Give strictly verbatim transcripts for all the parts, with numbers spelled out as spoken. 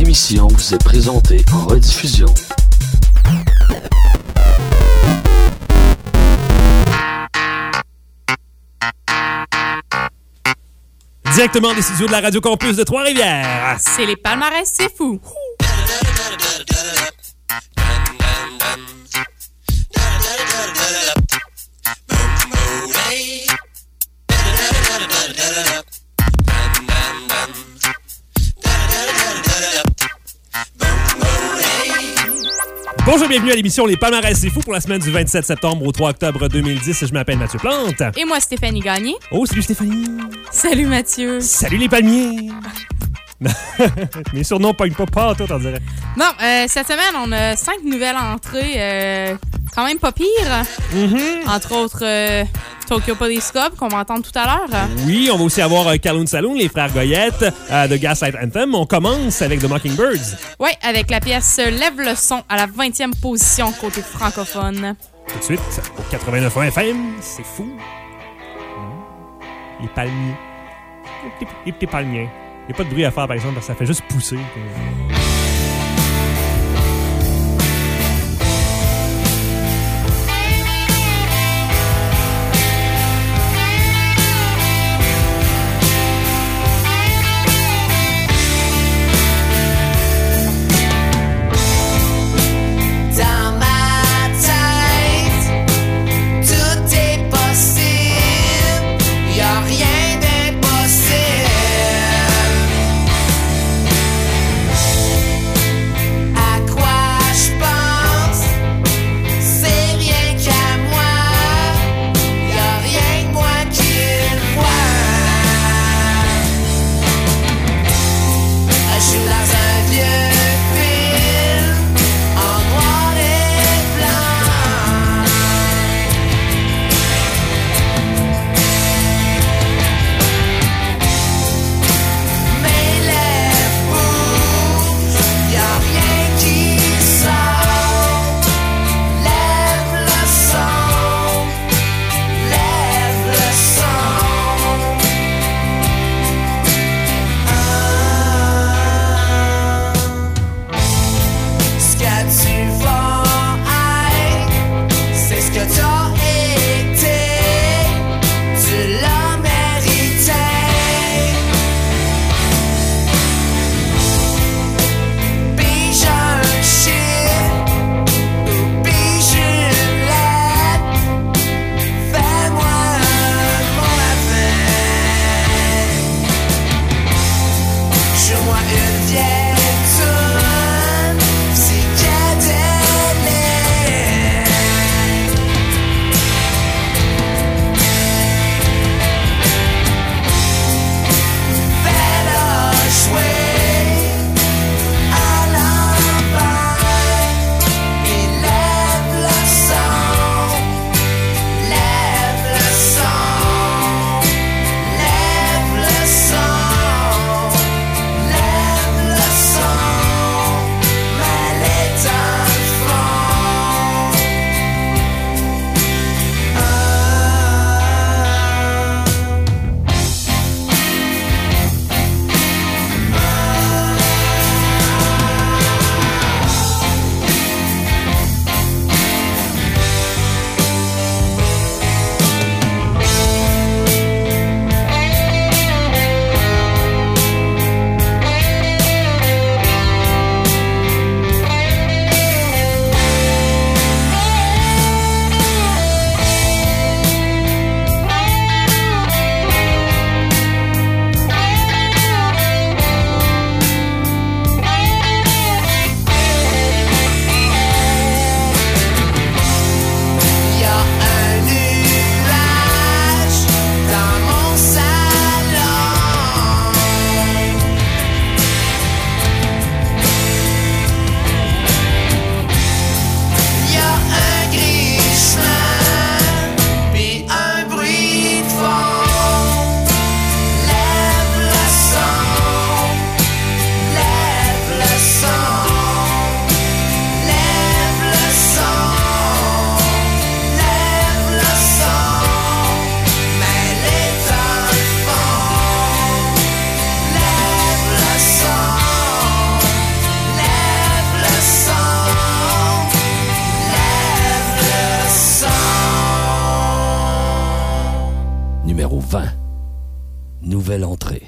émission vous est présentée en rediffusion. Directement des studios de la Radio Campus de Trois-Rivières. C'est les palmarès, c'est fou. Bonjour, bienvenue à l'émission Les Palmarès, c'est fou pour la semaine du vingt-sept septembre au trois octobre deux mille dix. Je m'appelle Mathieu Plante. Et moi, Stéphanie Gagné. Oh, salut Stéphanie. Salut Mathieu. Salut les palmiers. Mes surnoms pognent pas pas, toi, t'en dirais. Bon, euh, cette semaine, on a cinq nouvelles entrées, euh, quand même pas pires. Mm-hmm. Entre autres, euh, Tokyo Police Club, qu'on va entendre tout à l'heure. Oui, on va aussi avoir euh, Kowloon Saloon, les frères Goyette, euh, de Gaslight Anthem. On commence avec The Mockingbirds. Oui, avec la pièce Lève le son à la vingtième position côté francophone. Tout de suite, au quatre-vingt-neuf F M, c'est fou. Mmh. Les palmiers. Les petits, les petits palmiers. Il n'y a pas de bruit à faire, par exemple, parce que ça fait juste pousser. vingt. Nouvelle entrée.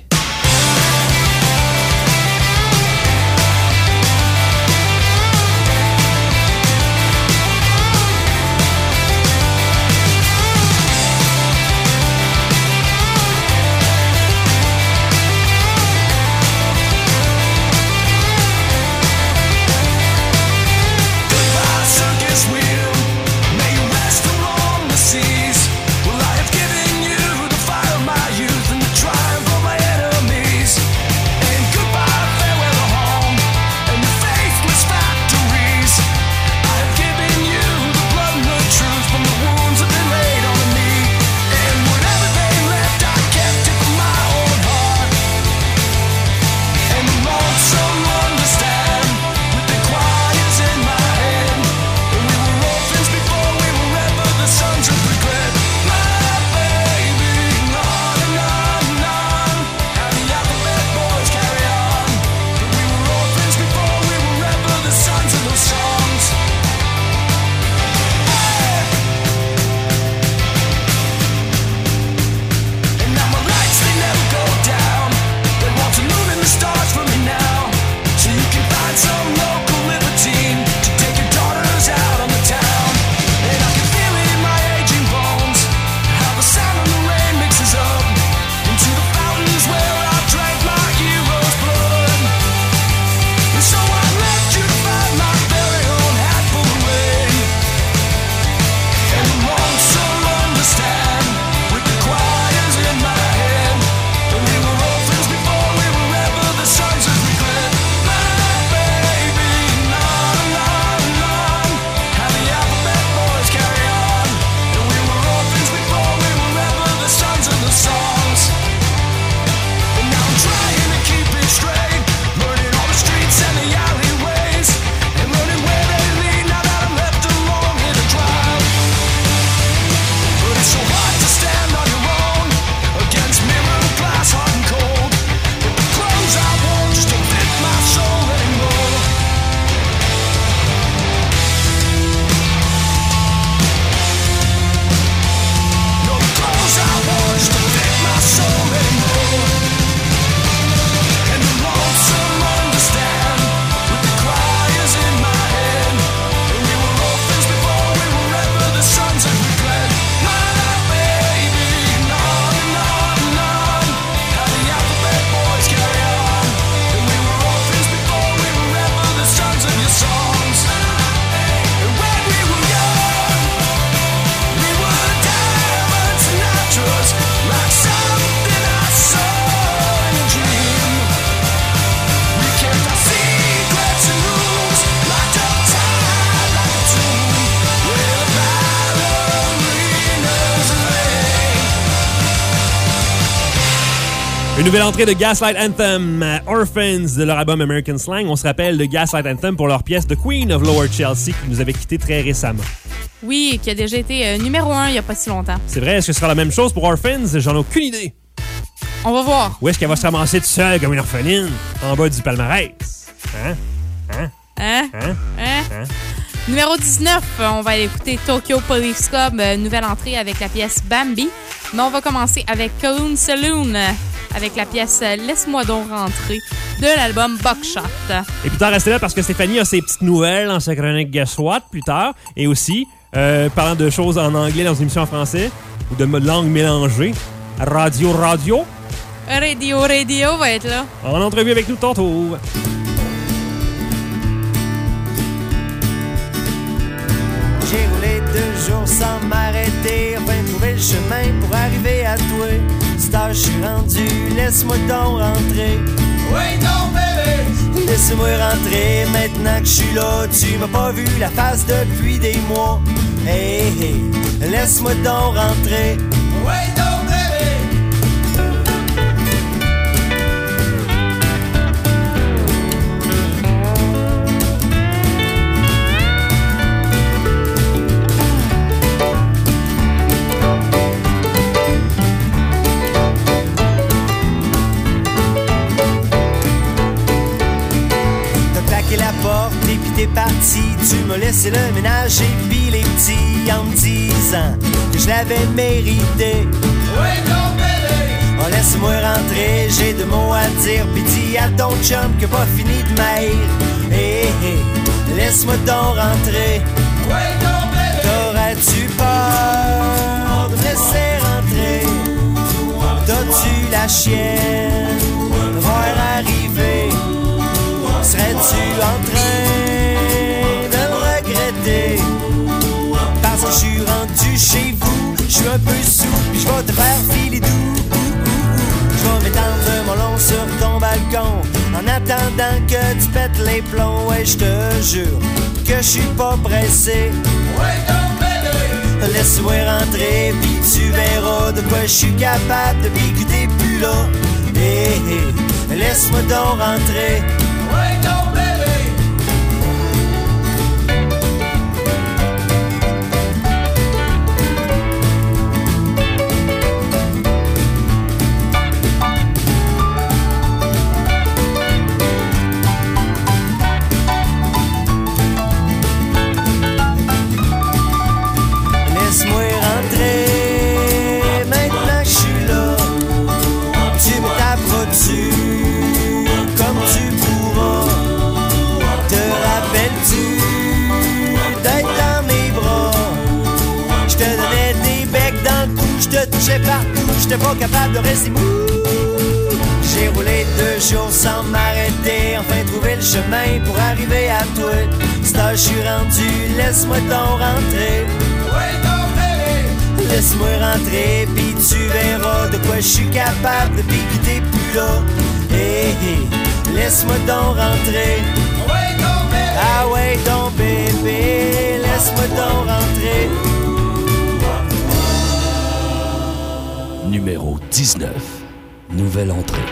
Une nouvelle entrée de Gaslight Anthem, Orphans, de leur album American Slang. On se rappelle de Gaslight Anthem pour leur pièce The Queen of Lower Chelsea qui nous avait quittés très récemment. Oui, qui a déjà été euh, numéro un il n'y a pas si longtemps. C'est vrai, est-ce que ce sera la même chose pour Orphans? J'en ai aucune idée. On va voir. Ou est-ce qu'elle va se ramasser toute seule comme une orpheline en bas du palmarès? Hein? Hein? Hein? Hein? Hein? Hein? Numéro dix-neuf, on va aller écouter Tokyo Police Club, euh, nouvelle entrée avec la pièce Bambi. Mais on va commencer avec Kowloon Saloon, euh, avec la pièce euh, Laisse-moi donc rentrer de l'album Buckshot. Et plus tard, restez là parce que Stéphanie a ses petites nouvelles dans sa chronique Guess What plus tard. Et aussi, euh, parlant de choses en anglais dans une émission en français ou de langue mélangée, Radio Radio. Radio Radio va être là. En entrevue avec nous tantôt. J'ai roulé deux jours sans m'arrêter, enfin trouver le chemin pour arriver à toi. Star, je suis rendu, laisse-moi donc rentrer. Oui, non, bébé! Laisse-moi rentrer, maintenant que je suis là, tu m'as pas vu la face depuis des mois. Hey, hey, laisse-moi donc rentrer. Oui, non, bébé! La porte et puis t'es parti. Tu m'as laissé le ménage et puis les petits en me disant que je l'avais mérité. Oh, laisse-moi rentrer, j'ai deux mots à dire. Pis dis à ton chum qui a pas fini de m'haïr. Hé hé, laisse-moi donc rentrer. T'aurais-tu peur de me laisser rentrer? T'as-tu la chienne de voir arriver? Serais-tu en train de me regretter? Parce que je suis rendu chez vous, je suis un peu sous, pis je vais te faire filer doux. Je vais m'étendre mon long sur ton balcon en attendant que tu pètes les plombs. Ouais, je te jure que je suis pas pressé. Laisse-moi rentrer, pis tu verras de quoi je suis capable depuis que t'es plus là. Hey, hey, laisse-moi donc rentrer. Laisse-moi rentrer, maintenant que je suis là. Tu me taperas-tu comme tu pourras? Te rappelles-tu d'être dans mes bras? Je te donnais des becs dans le cou, je te touchais partout, j'étais pas capable de rester mou. J'ai roulé deux jours sans m'arrêter, enfin trouvé le chemin pour arriver à toi. Star, je suis rendu, laisse-moi donc rentrer. Laisse-moi rentrer, pis tu verras de quoi je suis capable depuis que t'es plus là. Hey, hey, laisse-moi donc rentrer. Ah ouais, donc bébé, laisse-moi donc rentrer. Numéro dix-neuf. Nouvelle entrée.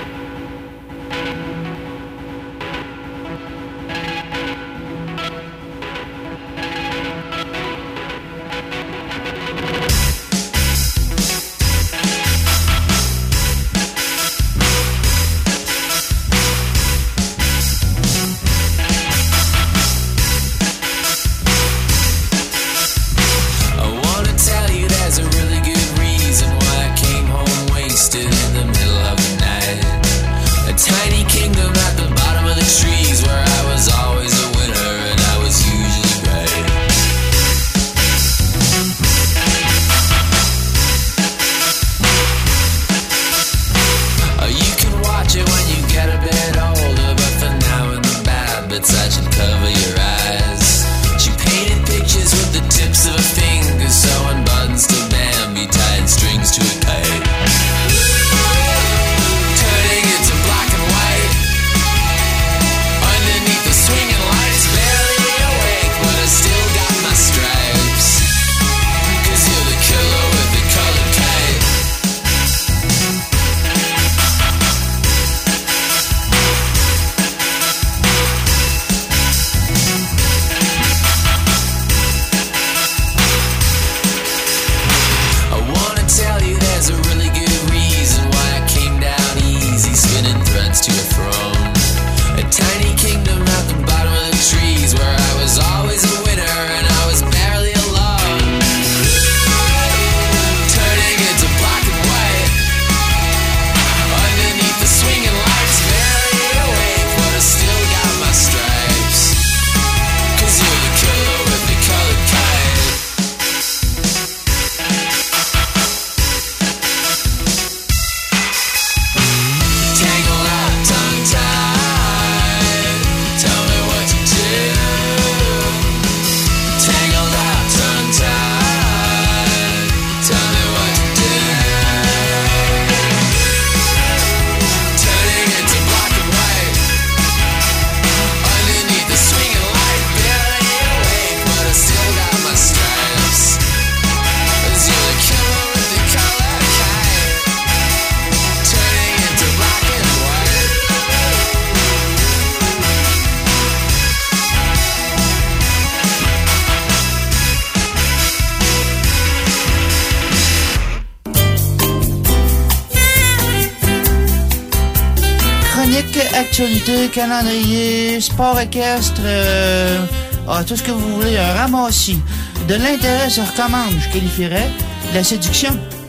Actualité, calendrier, sport équestre, euh, ah, tout ce que vous voulez, un ramassis. De l'intérêt se recommande, je qualifierais. De la séduction,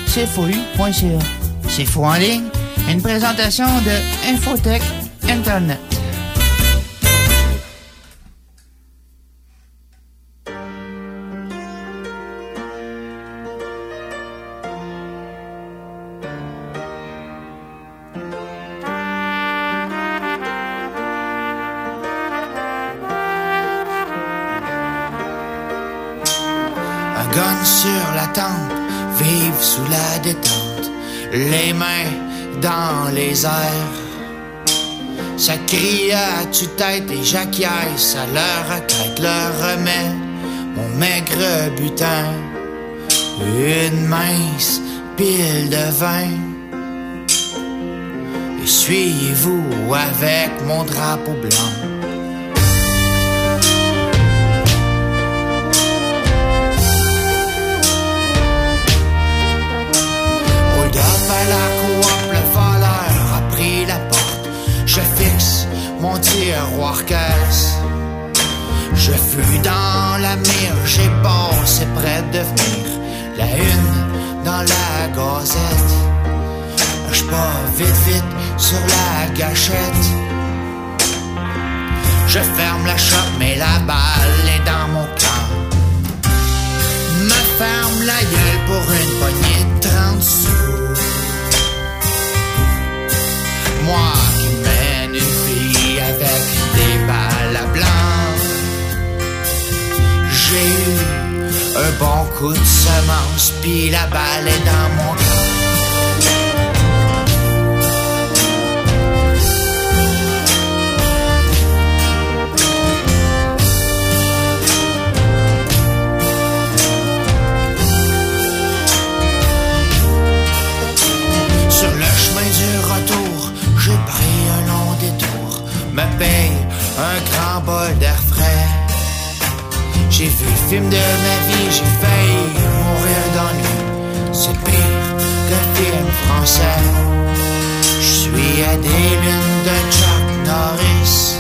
c f o u point c a. C'est Fou en ligne, une présentation de Infotech Internet. Un gun sur la tempe, vive sous la détente, les mains dans les airs. Ça crie à tue-tête et j'acquiesce à leur retraite, leur remet mon maigre butin, une mince pile de vin. Essuyez-vous avec mon drapeau blanc. À la coop, le voleur a pris la porte. Je fixe mon tiroir caisse. Je fuis dans la mire, j'ai passé près de venir la une dans la gazette. Je pars vite vite sur la gâchette. Je ferme la shop mais la balle est dans mon camp. Me ferme la gueule pour une poignée de trente sous. Moi qui mène une fille avec des balles à blanc. J'ai eu un bon coup de semence, puis la balle est dans mon camp. Sur le chemin du retour, j'ai pris un long détour, me paye un grand bol d'air frais. J'ai vu le film de ma vie, j'ai failli mourir d'ennui. C'est pire qu'un film français. Je suis à des lunes de Chuck Norris.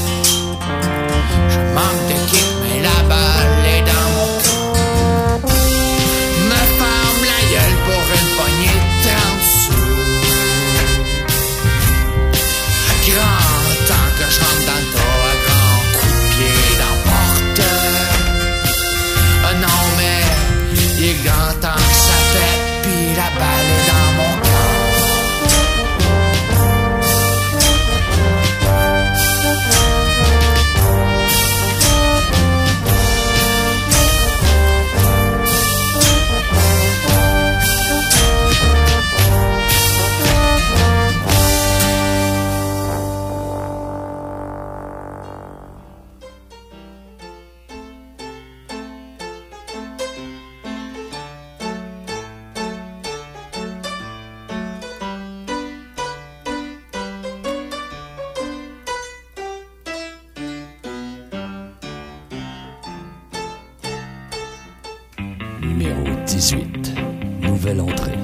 Je manque de kick, mais la balle est dans mon cou. Me ferme la gueule pour une poignée de trente sous. Grand temps que je rentre dans le tas à grands coups de pied dans la porte. Ah non mais il est grand temps que ça fait, puis la balle est dans mon cœur. Numéro dix-huit. Nouvelle entrée.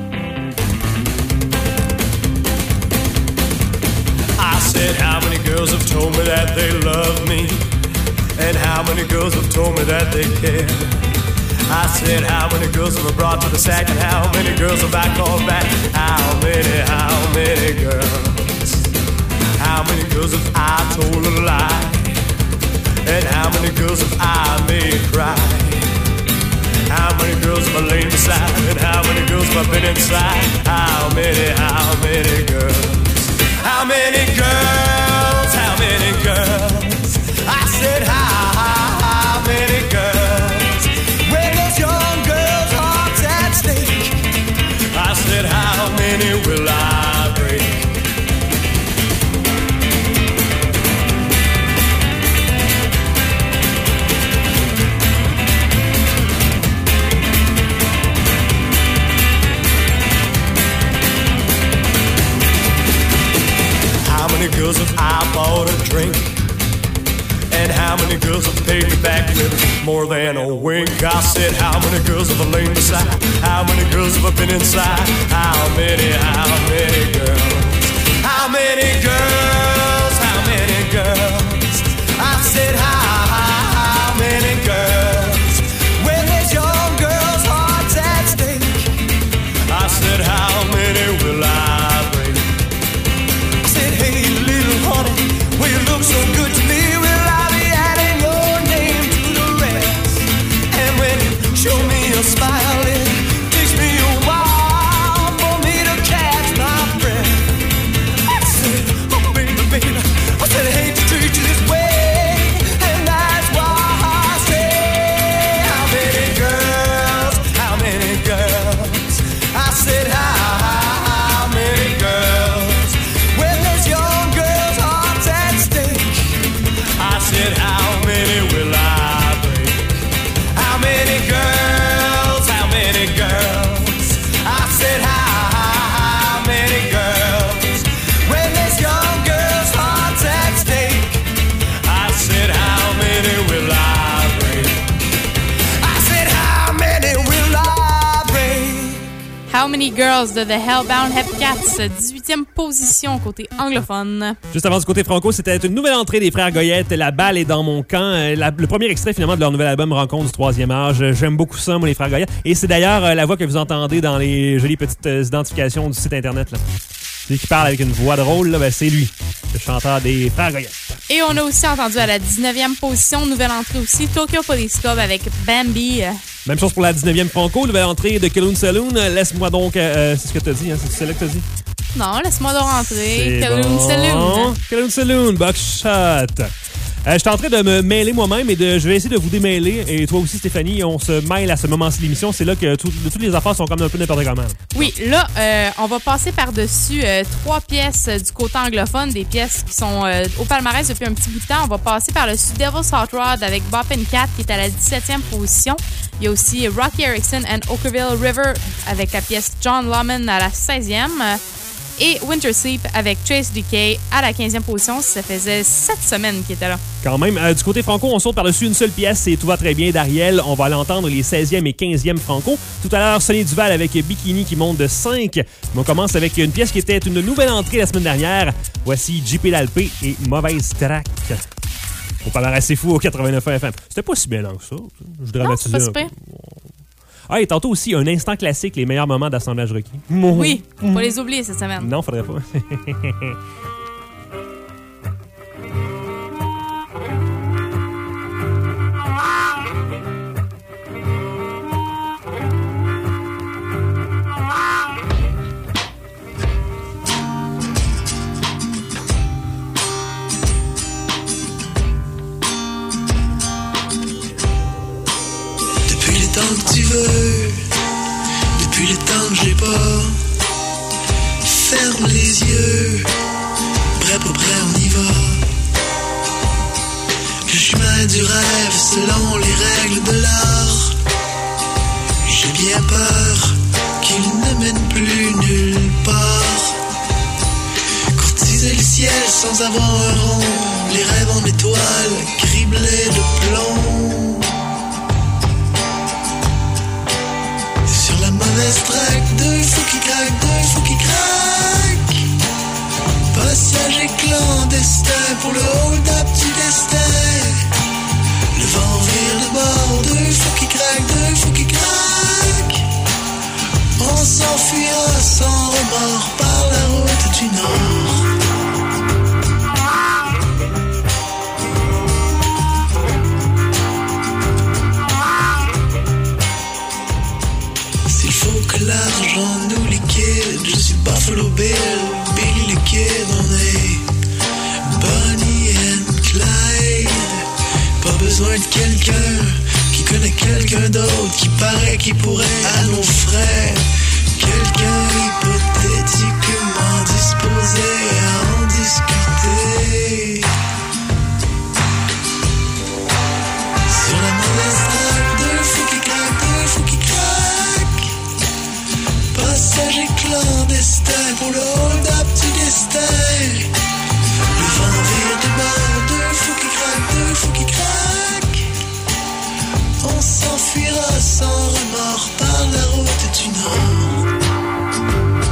I said how many girls have told me that they love me, and how many girls have told me that they care. I said how many girls have I brought to the sack, and how many girls have I called back. How many, how many girls? How many girls have I told a lie, and how many girls have I made cry? How many girls have I laid beside, and how many girls have I been inside? How many, how many girls? How many girls, how many girls? I said how, how, how many girls? When those young girls' hearts at stake, I said how many will I break? How many girls have I bought a drink? And how many girls have paid me back with more than a wink? I said, how many girls have I laid beside? How many girls have I been inside? How many, how many girls? How many girls, how many girls? I said, how, how, how many girls? When there's young girls' hearts at stake, I said, Many Girls de The Hellbound Hepcats, dix-huitième position côté anglophone. Juste avant du côté franco, c'était une nouvelle entrée des Frères Goyette, La balle est dans mon camp. La, le premier extrait finalement de leur nouvel album Rencontre du troisième âge. J'aime beaucoup ça, moi, les Frères Goyette. Et c'est d'ailleurs euh, la voix que vous entendez dans les jolies petites euh, identifications du site internet, là. Celui qui parle avec une voix drôle, là, ben, c'est lui, le chanteur des Frères Goyette. Et on a aussi entendu à la dix-neuvième position, nouvelle entrée aussi, Tokyo Police Club avec Bambi. Même chose pour la dix-neuvième franco, nouvelle entrée de Kowloon Saloon. Laisse-moi donc... Euh, c'est ce que t'as dit, hein? C'est celle-là que t'as dit? Non, laisse-moi donc rentrer. C'est Kowloon bon. Saloon. Kowloon Saloon, Buckshot. Euh, je suis en train de me mêler moi-même et de, je vais essayer de vous démêler. Et toi aussi, Stéphanie, on se mêle à ce moment-ci de l'émission. C'est là que tout, toutes les affaires sont comme un peu n'importe comment. Oui, là, euh, on va passer par-dessus euh, trois pièces euh, du côté anglophone, des pièces qui sont euh, au palmarès depuis un petit bout de temps. On va passer par-dessus Devil's Hot Rod avec Bop and Cat qui est à la dix-septième position. Il y a aussi Rocky Erickson and Okerville River avec la pièce John Lawman à la seizième. Et Winter Sleep avec Chase D K à la quinzième position. Ça faisait sept semaines qu'il était là. Quand même. Euh, du côté franco, on saute par-dessus une seule pièce. C'est Tout va très bien d'Ariel. On va l'entendre les seizième et quinzième franco. Tout à l'heure, Sonny Duval avec Bikini qui monte de cinq. Mais on commence avec une pièce qui était une nouvelle entrée la semaine dernière. Voici J P Lalpé et Mauvaise Track. On parle assez fou au quatre-vingt-neuf F M. C'était pas si bien que ça. Je voudrais Non, mettre c'est pas ça. super. Ah, et tantôt aussi, un instant classique, les meilleurs moments d'assemblage requis. Oui, faut pas les oublier cette semaine. Non, faudrait pas. Tant que tu veux, depuis le temps que j'ai pas, ferme les yeux, prêt pour prêt on y va. Le chemin du rêve selon les règles de l'art, j'ai bien peur qu'il ne mène plus nulle part. Courtiser le ciel sans avoir un rond, les rêves en étoiles, criblés de plomb. Mauvaise track, deux fous qui craquent, deux fous qui craquent. Passage et clandestin pour le hold-up du destin. Le vent vire de bord, deux fous qui craquent, deux fous qui craquent. On s'enfuira sans remords par la route du Nord. L'argent nous liquide, je suis Buffalo Bill, Billy le Kid, on est Bonnie and Clyde. Pas besoin de quelqu'un qui connaît quelqu'un d'autre, qui paraît qui pourrait à nos frais. Quelqu'un hypothétiquement disposé à en discuter. Sur la mauvaise track, deux fous qui craquent, deux fous qui craquent. Passage et clandestin pour le hold-up du destin. Le vent vire de bord, deux fous qui craquent, deux fous qui craquent. On s'enfuira sans remords par la route du Nord.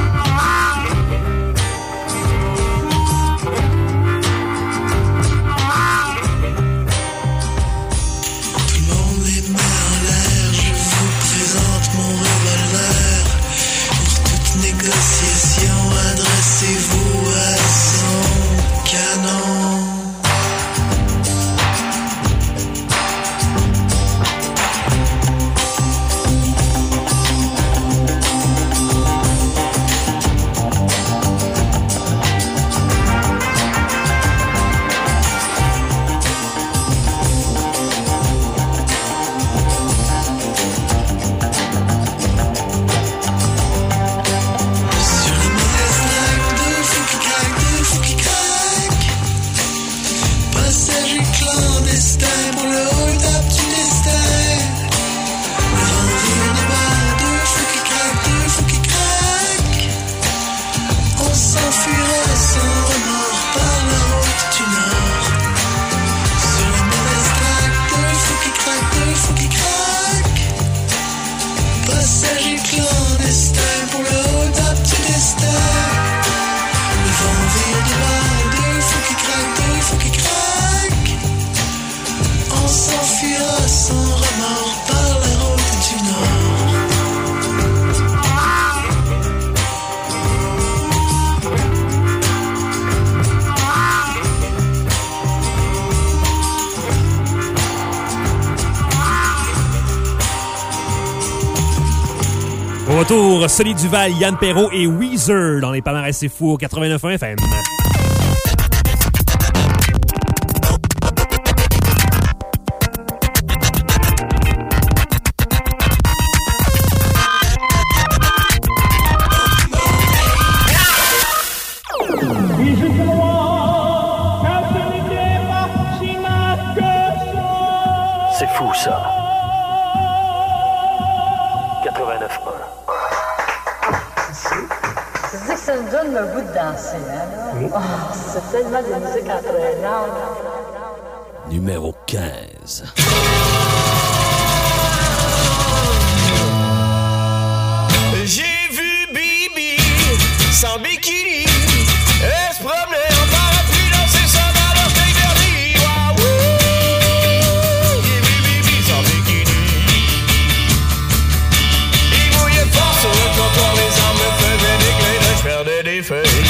retour, Sonny Duval, Yann Perrault et Weezer dans les palmarès C'est Fou au quatre-vingt-neuf point un F M. C'est fou, ça. quatre-vingt-neuf point un. Je dis que ça me donne le goût de danser, hein? Oui. Oh, c'est tellement de musique entraînante. Numéro quinze. J'ai vu Bibi sans bikini. Elle se promenait en parapluie dans ses sandales en steak derby. Waouh! J'ai vu Bibi sans bikini. Il mouillait fort sur le trottoir, les armes me faisaient des clés, je perdais des feuilles.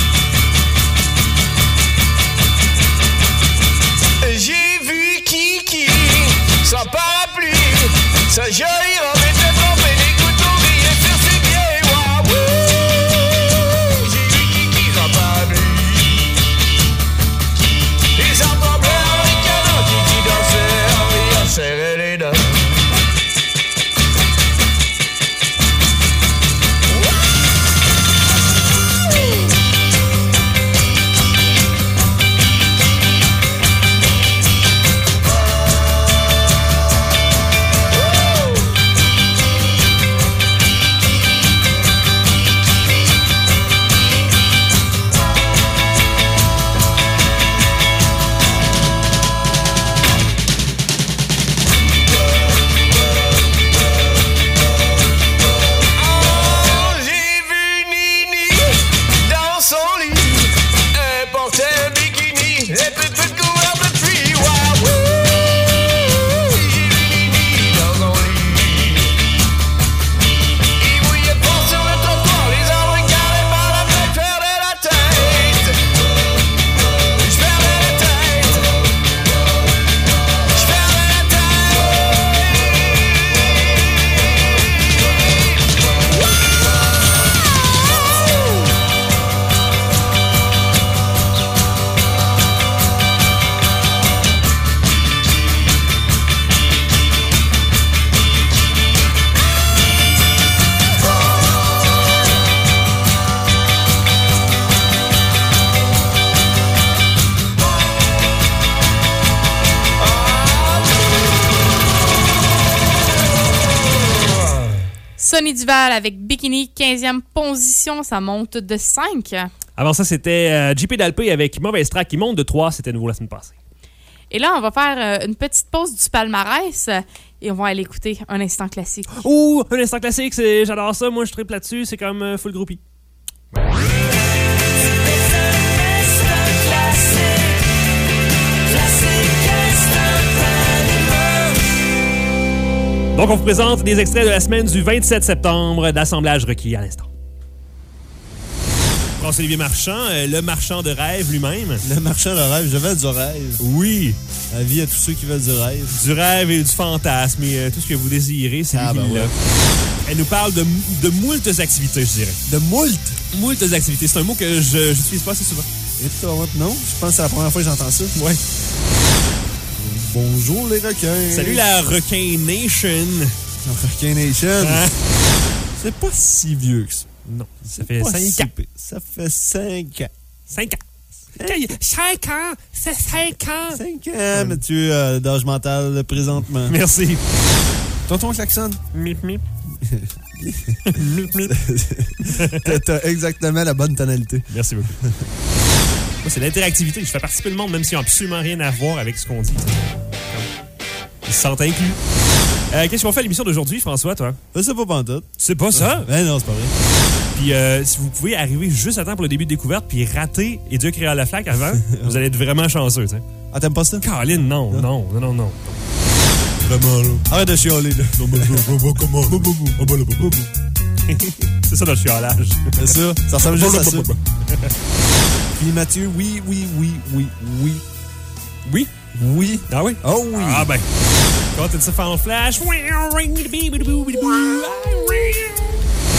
J'ai vu Kiki sans parapluie, sa jolie robe était trempée, des couteaux brillaient sur ses pieds. Waouh! J'ai vu Kiki sans parapluie, les arbres en bleu en ricanant, Kiki dansait en riant, serrait les dents. Sonny Duval avec Bikini, quinzième position, ça monte de cinq. Avant ça, c'était euh, J P Dalpé avec Mauvaise Track qui monte de trois, c'était nouveau la semaine passée. Et là, on va faire euh, une petite pause du palmarès euh, et on va aller écouter un instant classique. Ouh, un instant classique, c'est, j'adore ça, moi je tripe là-dessus, c'est comme euh, full groupie. Donc, on vous présente des extraits de la semaine du vingt-sept septembre d'Assemblage requis à l'instant. François-Olivier Marchand, euh, le marchand de rêve lui-même. Le marchand de rêve, je veux du rêve. Oui. La vie à tous ceux qui veulent du rêve. Du rêve et du fantasme et euh, tout ce que vous désirez, c'est ah, lui ben qui l'a. Ouais. Elle nous parle de, de moultes activités, je dirais. De moult? Moultes activités. C'est un mot que je n'utilise pas assez souvent. Et toi, non? Je pense que c'est la première fois que j'entends ça. Ouais. Bonjour les requins. Salut la Requin Nation. Requin Nation. Hein? C'est pas si vieux que ça. Non, ça fait cinq si ans. P. Ça fait cinq ans. cinq ans. cinq ans. C'est cinq ans. cinq ans, Mathieu, euh, d'âge mental présentement. Merci. Tonton klaxon. Mip, mip. Mip, mip. t'as, t'as exactement la bonne tonalité. Merci beaucoup. Moi, c'est l'interactivité. Je fais participer le monde, même s'ils n'ont absolument rien à voir avec ce qu'on dit. Ils se sentent inclus. Euh, qu'est-ce qu'on fait à l'émission d'aujourd'hui, François, toi? Je sais pas pantoute. C'est pas ça? Ben non, c'est pas vrai. Puis euh, si vous pouvez arriver juste à temps pour le début de découverte puis rater Et Dieu créa la flaque avant, vous allez être vraiment chanceux, tu sais. Ah, t'aimes pas ça? Caroline, non, non, non, non, non. non. Vraiment, là. Arrête de chialer, là. C'est ça, notre chialage. C'est ça. Ça ressemble juste à ça. Puis Mathieu, oui, oui, oui, oui, oui. Oui? Oui. Ah oui? Oh oui. Ah ben. Quand tu ça fait en flash.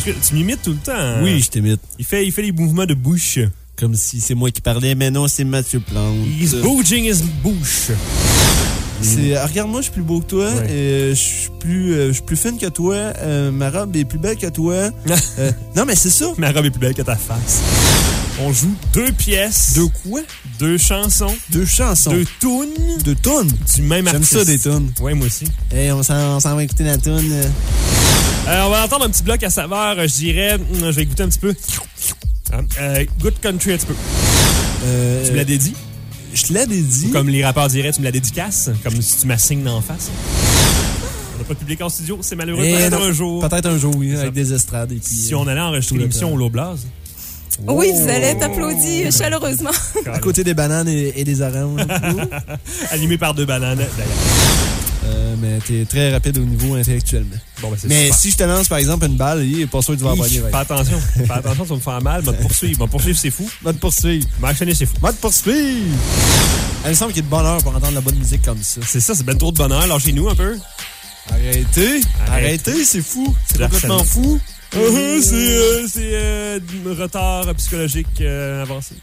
Tu m'imites tout le temps. Hein? Oui, je t'imite. Il fait, il fait les mouvements de bouche. Comme si c'est moi qui parlais, mais non, c'est Mathieu Plante. He's bouging his bouche. C'est, regarde-moi, je suis plus beau que toi. Ouais. Euh, je suis plus, euh, je suis plus fine que toi. Euh, ma robe est plus belle que toi. euh, non, mais c'est ça. Ma robe est plus belle que ta face. On joue deux pièces. Deux quoi? Deux chansons. Deux chansons. Deux tunes. Deux tunes. Du même J'aime artiste. ça, des tunes. Ouais, moi aussi. Hey, on s'en, on s'en va écouter la tune. Euh. Euh, on va entendre un petit bloc à saveur. Je dirais, je vais goûter un petit peu. Euh, Good Country un petit peu. Euh, tu me l'as dédié? Je te l'ai dédié. Comme les rappeurs diraient, tu me la dédicaces. Comme si tu m'assignes d'en face. On n'a pas de public en studio, c'est malheureux. Eh Peut-être non, un jour. Peut-être un jour, oui, C'est avec ça. des estrades. Et puis, Si on allait enregistrer l'émission au Loblaz. Oui, vous allez être applaudis chaleureusement. À côté des bananes et, et des oranges. Animé par deux bananes, d'ailleurs. Euh, mais t'es très rapide au niveau intellectuellement. Bon, ben, c'est mais super. si je te lance, par exemple, une balle, il est pas sûr que tu vas en pogner. Fais attention. Fais attention, tu vas me faire mal. Va te poursuivre. Va te poursuivre, c'est fou. Va te poursuivre. Va enchaîner, c'est fou. Va te poursuivre. Il me semble qu'il y a de bonheur pour entendre la bonne musique comme ça. C'est ça, c'est ben trop de bonheur. Lâchez-nous un peu. Arrêtez. Arrête. Arrêtez, c'est fou. C'est C'est complètement harcèlement. fou. Uh-huh, c'est euh, c'est euh, retard psychologique euh, avancé.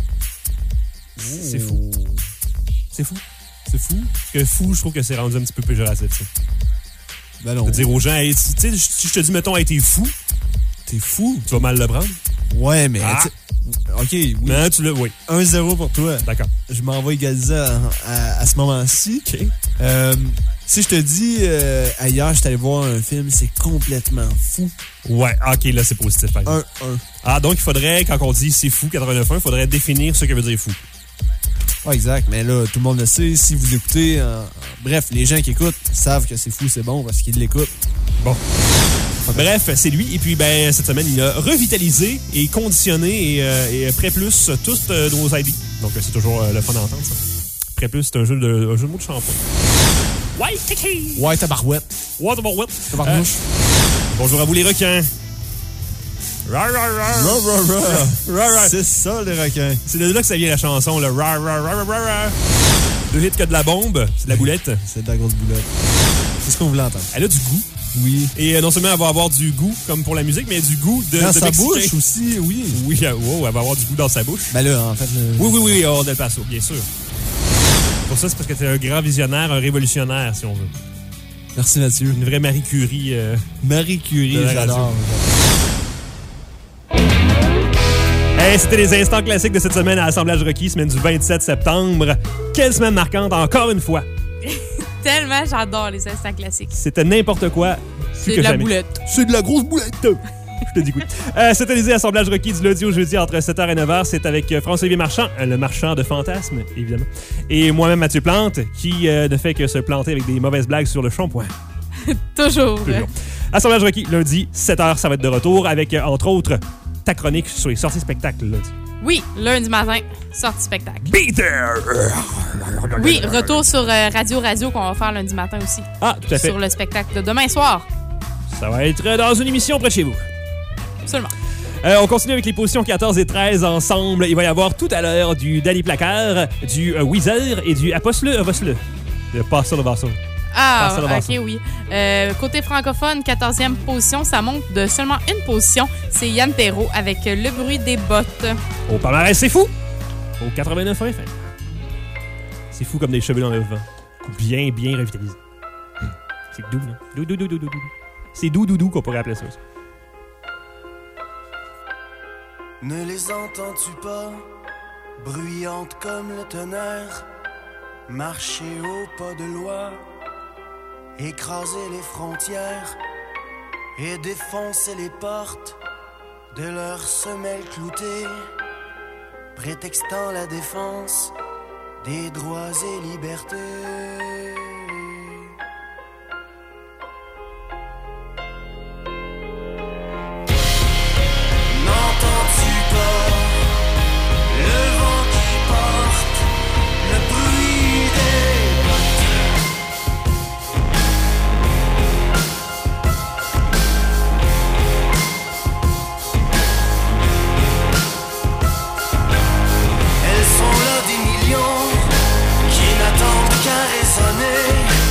C'est fou. C'est fou. C'est fou. Parce que fou, je trouve que c'est rendu un petit peu péjoratif. Ça. Ben non. De dire aux gens, hey, tu sais, si je te dis, mettons, hey, t'es fou, t'es fou. Tu vas mal le prendre. Ouais, mais. Ah. OK. Oui. Non, tu l'as, oui. un zéro pour toi. D'accord. Je m'en vais égaliser à, à, à ce moment-ci. OK. Euh, si je te dis, euh, ailleurs, je suis allé voir un film, c'est complètement fou. Ouais, OK, là, c'est positif, par exemple. un un. Ah, donc, il faudrait, quand on dit c'est fou, quatre-vingt-neuf point un, il faudrait définir ce que veut dire fou. Ouais, exact. Mais là, tout le monde le sait. Si vous écoutez, euh, bref, les gens qui écoutent savent que c'est fou, c'est bon parce qu'ils l'écoutent. Bon. Bref, c'est lui. Et puis, ben, cette semaine, il a revitalisé et conditionné et, euh, et Prêt Plus tous euh, nos I D. Donc, c'est toujours euh, le fun d'entendre, ça. Prêt Plus, c'est un jeu de, un jeu de mots de shampoing. Ouais, kiki! Ouais, tabarouette. Ouais, tabarouette. Tabarnouche. Euh, bonjour à vous, les requins. Ra, ra, ra. Ra, ra, ra. Ra, ra. C'est ça, les requins. C'est de là que ça vient la chanson, le ra, ra, ra, ra, ra, ra. Deux hits que de la bombe, c'est de la boulette. C'est de la grosse boulette. C'est ce qu'on voulait entendre. Elle a du goût. Oui. Et euh, non seulement elle va avoir du goût, comme pour la musique, mais du goût de, dans de sa Mexicain. bouche aussi, oui. Oui, euh, wow, elle va avoir du goût dans sa bouche. Ben là, en fait... Le... Oui, oui, oui, hors del Paso, bien sûr. Pour ça, c'est parce que t'es un grand visionnaire, un révolutionnaire, si on veut. Merci, Mathieu. Une vraie Marie Curie. Euh, Marie Curie, j'adore. Hey, c'était les instants classiques de cette semaine à Assemblage Rocky, semaine du vingt-sept septembre. Quelle semaine marquante, encore une fois. Tellement j'adore les instants classiques. C'était n'importe quoi. C'est de la jamais. boulette. C'est de la grosse boulette. Je te dis oui. Euh, c'était les Assemblages Rocky du lundi au jeudi entre sept heures et neuf heures. C'est avec François-Olivier Marchand, le marchand de fantasmes, évidemment. Et moi-même, Mathieu Plante, qui euh, ne fait que se planter avec des mauvaises blagues sur le shampoing. Toujours. Toujours. Assemblage Rocky, lundi, sept heures, ça va être de retour avec, euh, entre autres, ta chronique sur les sorties spectacles lundi. Oui, lundi matin, sortie spectacle. Be there! Oui, retour sur euh, Radio Radio qu'on va faire lundi matin aussi. Ah, tout à fait. Sur le spectacle de demain soir. Ça va être dans une émission près de chez vous. Absolument. Euh, on continue avec les positions quatorze et treize ensemble. Il va y avoir tout à l'heure du Dali Placard, du euh, Weezer et du Apostle Apostle. Le Passeur de Vassal. Ah, ok, oui. Euh, côté francophone, quatorzième position, ça monte de seulement une position. C'est Yann Perrault avec Le bruit des bottes. Au palmarès, c'est fou! Au quatre-vingt-neuf F M. C'est fou comme des cheveux dans le vent. Bien, bien revitalisé. C'est doux, non? Dou, dou, dou, dou, dou, dou. C'est doux, doux, doux qu'on pourrait appeler ça aussi. Ne les entends-tu pas, bruyantes comme le tonnerre, marcher au pas de loi, écraser les frontières et défoncer les portes de leurs semelles cloutées, prétextant la défense des droits et libertés. N'entends-tu pas le vent qui porte le bruit des bottes? Elles sont là des millions qui n'attendent qu'à raisonner.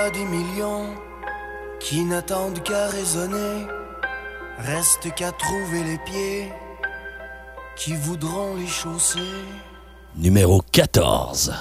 a des millions qui n'attendent qu'à raisonner. Reste qu'à trouver les pieds qui voudront les chausser. Numéro quatorze.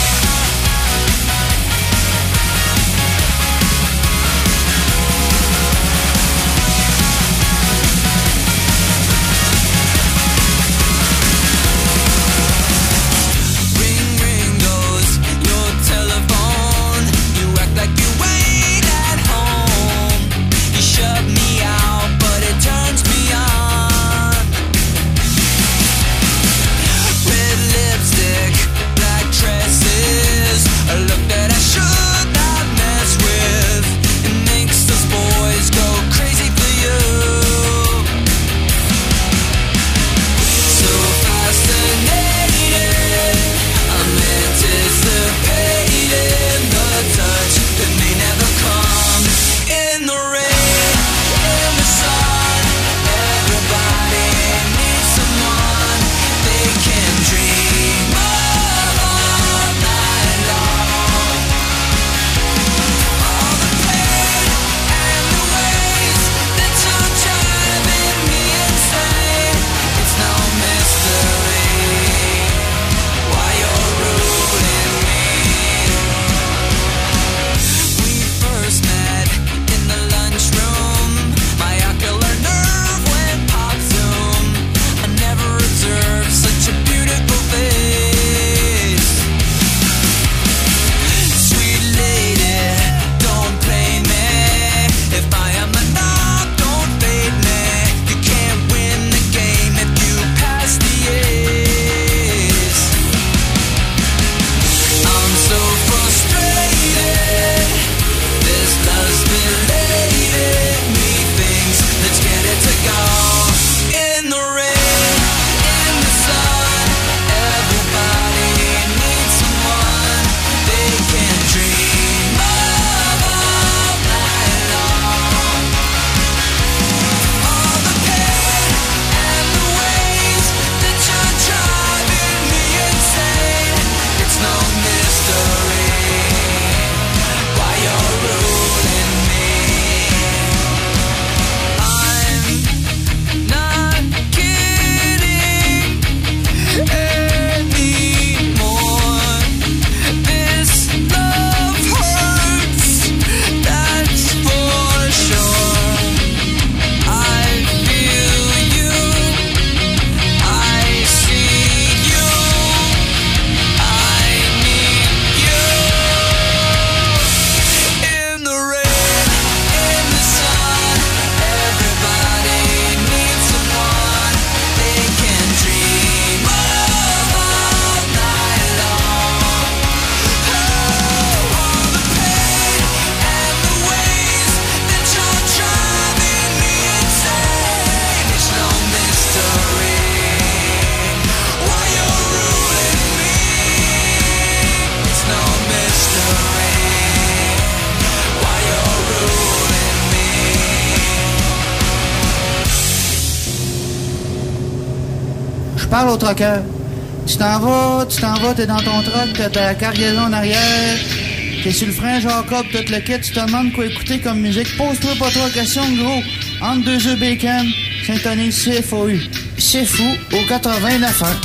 Parle au troqueur. Tu t'en vas, tu t'en vas, t'es dans ton troc, t'as ta cargaison en arrière, t'es sur le frein Jacob, tout le kit, tu te demandes quoi écouter comme musique. Pose-toi pas trois questions, gros. Entre deux œufs bacon, syntonise C F O U. C'est fou, au quatre-vingt-neuf ans.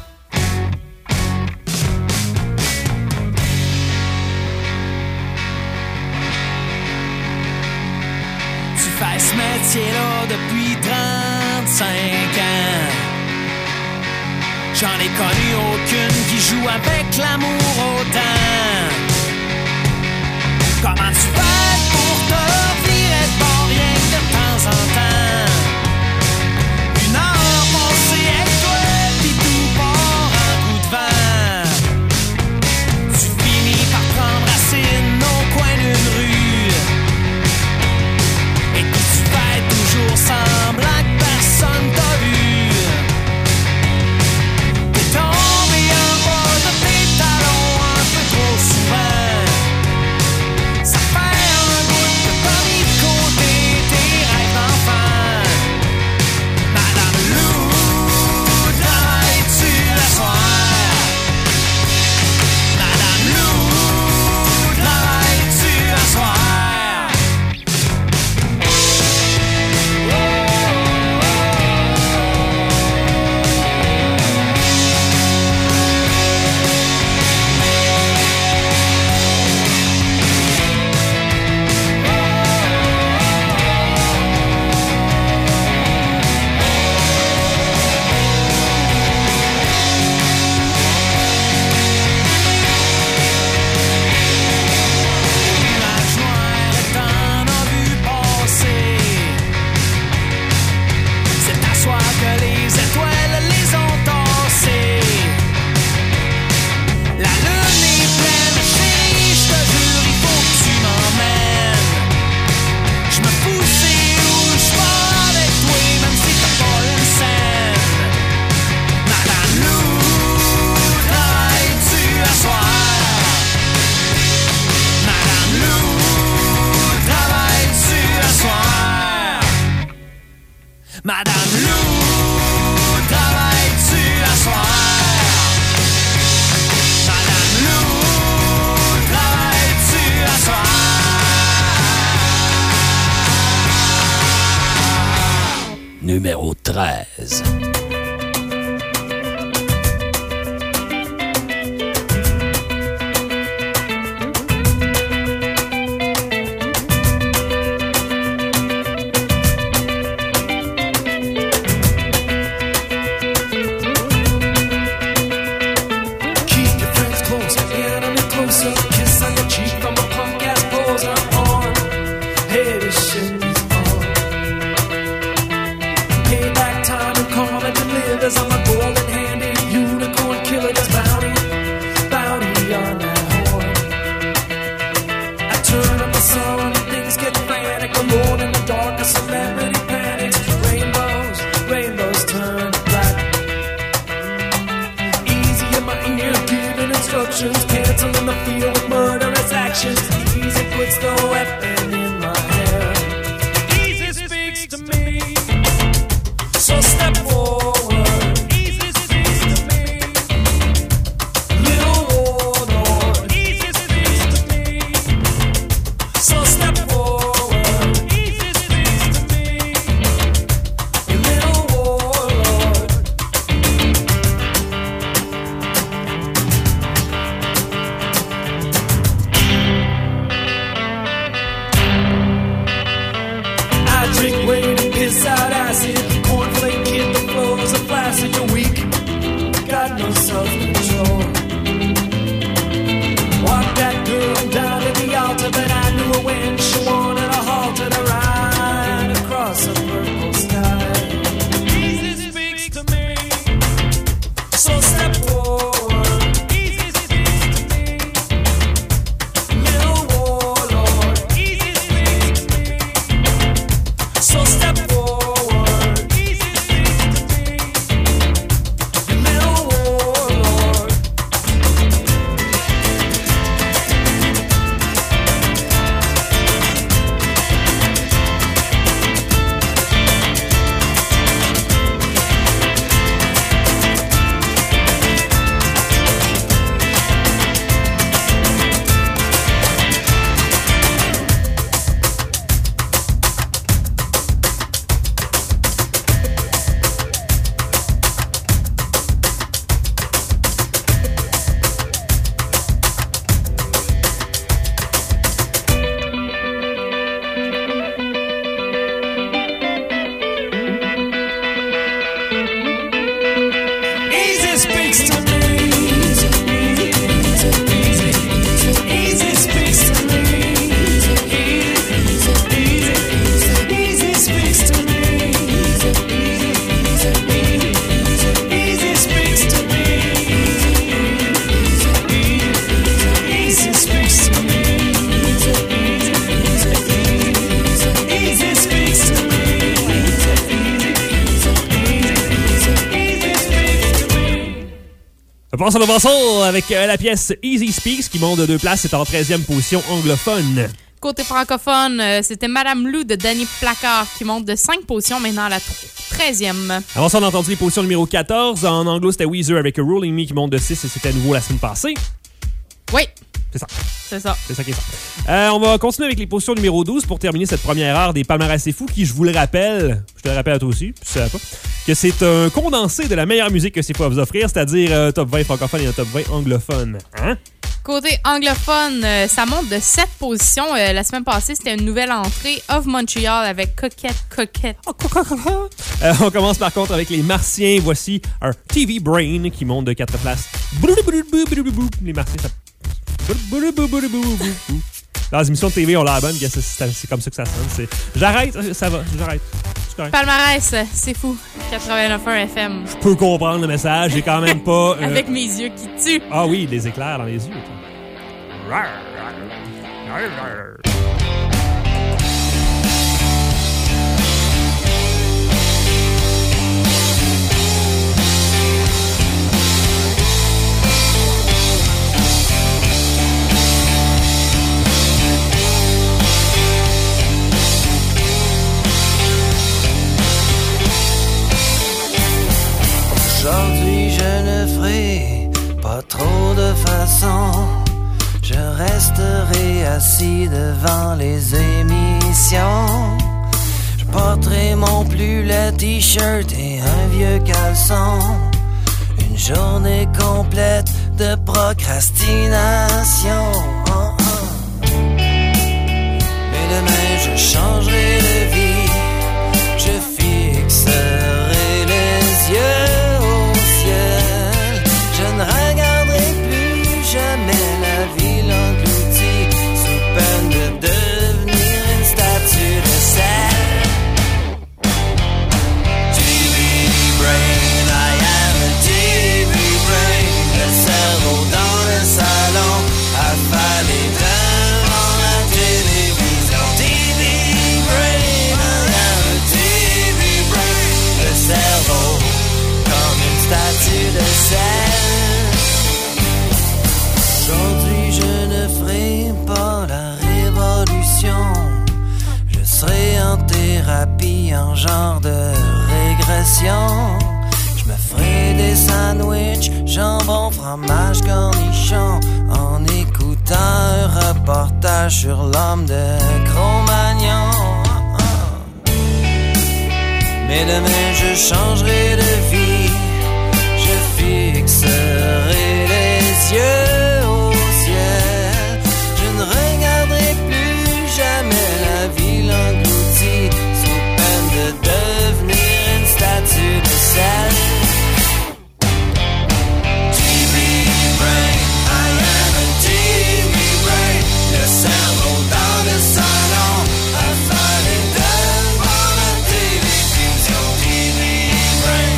Tu fais ce métier-là depuis trente-cinq ans. J'en ai connu aucune qui joue avec l'amour autant. Comment tu fais pour te virer de bord rien que de temps en temps? Une heure passée avec toi, pis tout part en coup de vent. Tu finis par prendre racine au coin d'une rue. Et puis tu fais toujours semblant que personne t'a vu. Souvent, ça fait un bout de temps treize. On passe à l'avancement avec euh, la pièce Easy Speaks qui monte de deux places. C'est en treizième position anglophone. Côté francophone, euh, c'était Madame Lou de Danny Placard qui monte de cinq positions maintenant à la treizième. Avant ça, on a entendu les positions numéro quatorze. En anglo, c'était Weezer avec Rolling Me qui monte de six et c'était à nouveau la semaine passée. Oui. C'est ça. C'est ça. C'est ça qui est ça. Euh, on va continuer avec les positions numéro douze pour terminer cette première heure des palmarès c'est fou qui, je vous le rappelle, je te le rappelle à toi aussi, tu savais pas, que c'est un condensé de la meilleure musique que c'est fou à vous offrir, c'est-à-dire euh, top vingt francophone et un top vingt anglophone. Hein? Côté anglophone, euh, ça monte de sept positions. Euh, la semaine passée, c'était une nouvelle entrée, Of Montreal avec Coquette Coquette. Oh, euh, on commence par contre avec les Martiens. Voici un T V Brain qui monte de quatre places. Les Martiens, ça... Dans les émissions de T V, on l'a bonne, c'est, c'est, c'est comme ça que ça sonne. C'est... J'arrête, ça va, j'arrête. Palmarès, c'est fou. quatre-vingt-neuf point un F M. Je peux comprendre le message, j'ai quand même pas... Euh... Avec mes yeux qui tuent. Ah oui, des éclairs dans les yeux. Aujourd'hui je ne ferai pas trop de façons. Je resterai assis devant les émissions. Je porterai mon plus laid t-shirt et un vieux caleçon. Une journée complète de procrastination. Oh, oh. Mais demain je changerai de vie. Je fixerai les yeux au ciel. Je ne regarderai plus jamais la ville engloutie sous peine de devenir une statue de sel. T V brain, I am a T V brain. Le cerveau dans le salon, affalé devant la télévision. T V brain, I am a T V brain. Le cerveau comme une statue de sel. Aujourd'hui je ne ferai pas la révolution. Je serai en thérapie, en genre de régression. Je me ferai des sandwichs, jambon, fromage, cornichon, en écoutant un reportage sur l'homme de Cro-Magnon. Mais demain je changerai de vie. Je fixerai les yeux au ciel. Je ne regarderai plus jamais la ville engloutie sous peine de devenir une statue de sel. T V brain, I am a T V brain. Le cerveau dans le salon, affalé devant la télévision. T V brain.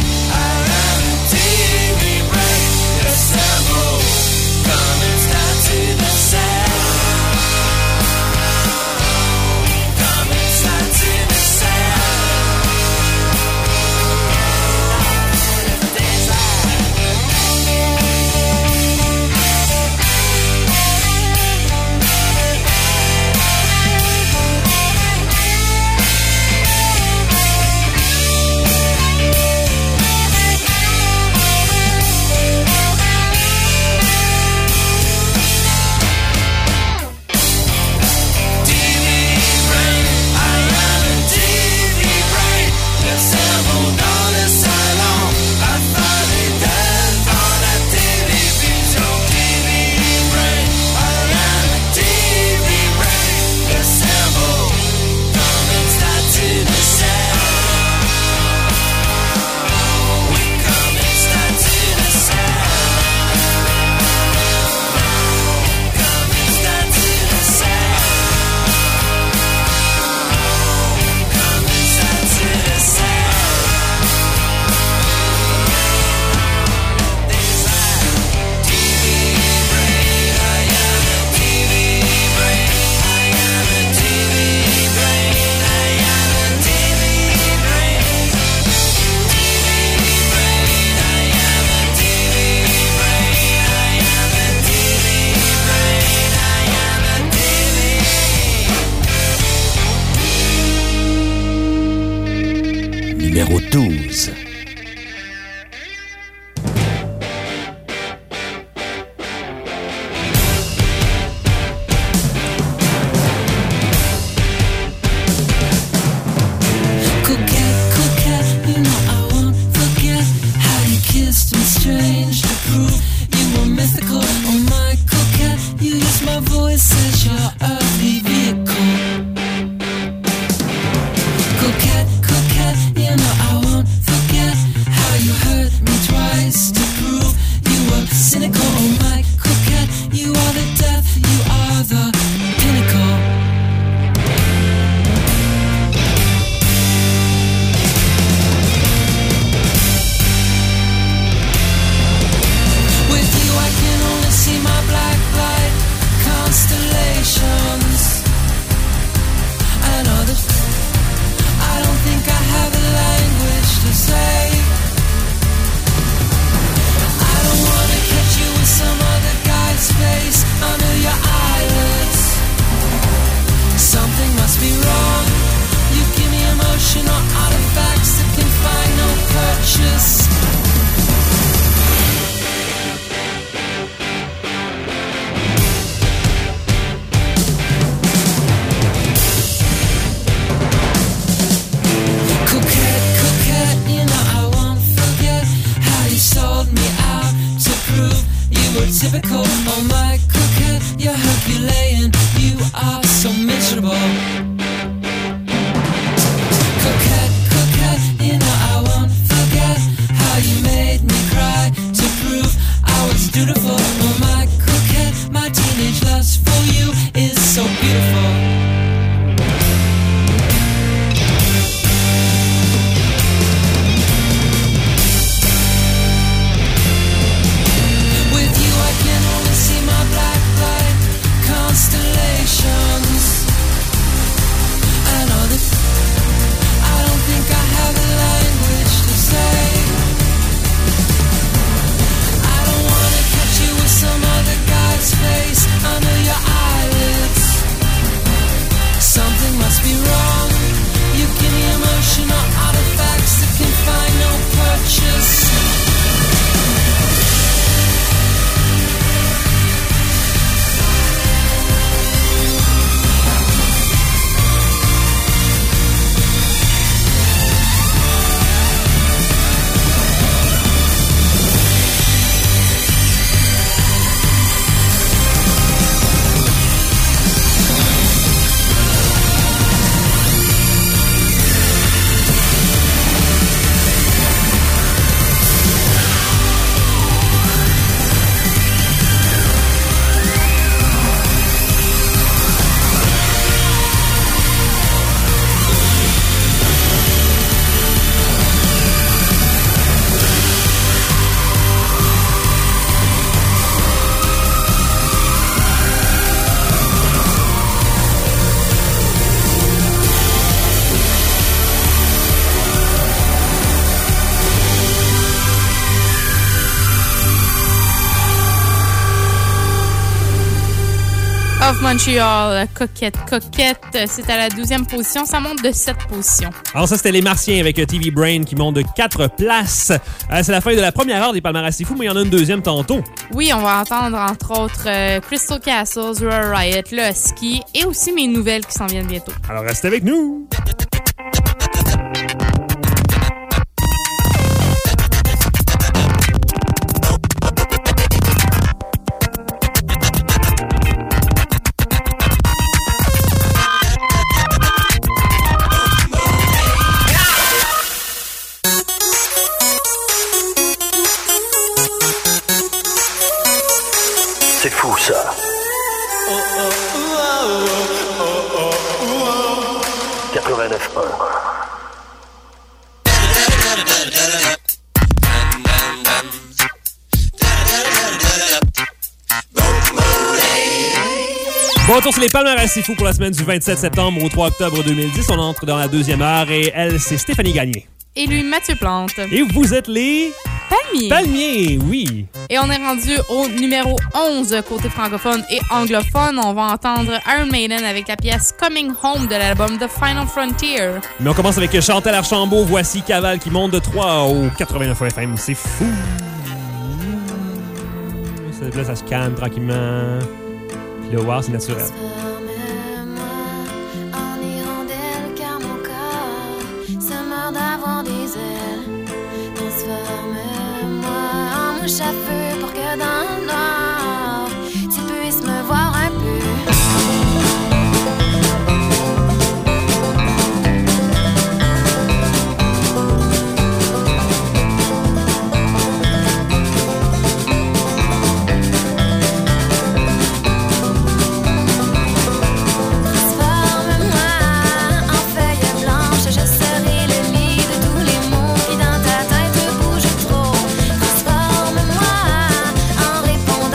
typical. Oh my coquette, you're Herculean. You are so miserable. Coquette, coquette, you know I won't forget how you made me cry to prove I was dutiful. Oh my coquette, my teenage lust for you is so beautiful. Constellations. I know that I don't think I have a language to say. I don't wanna catch you with some other guy's face under your eyelids. Something must be wrong. You give me emotional artifacts that can find no purchase. Of Montreal, Coquette, Coquette, c'est à la douzième position, ça monte de sept positions. Alors ça, c'était les Martiens avec T V Brain qui monte de quatre places. Euh, c'est la fin de la première heure des palmarès. C'est fou, mais il y en a une deuxième tantôt. Oui, on va entendre entre autres euh, Crystal Castles, Rural Riot, le Husky et aussi mes nouvelles qui s'en viennent bientôt. Alors restez avec nous! C'est fou, ça. quatre-vingt-neuf un. Bon retour sur les palmarès, c'est fou pour la semaine du vingt-sept septembre au trois octobre deux mille dix. On entre dans la deuxième heure et elle, c'est Stéphanie Gagné. Et lui, Mathieu Plante. Et vous êtes les... Palmiers. Palmiers, oui. Et on est rendu au numéro onze côté francophone et anglophone. On va entendre Iron Maiden avec la pièce Coming Home de l'album The Final Frontier. Mais on commence avec Chantal Archambault. Voici Cavale qui monte de trois au quatre-vingt-neuf F M. C'est fou. Là, ça se calme tranquillement. Puis là, wow, c'est naturel. D'avoir des ailes, transforme-moi en mouche à feu pour que dans le noir tu puisses me voir un peu. Transforme-moi en feuille blanche, je serai le lit de tous les mots qui dans ta tête bougent trop. Transforme-moi en réponse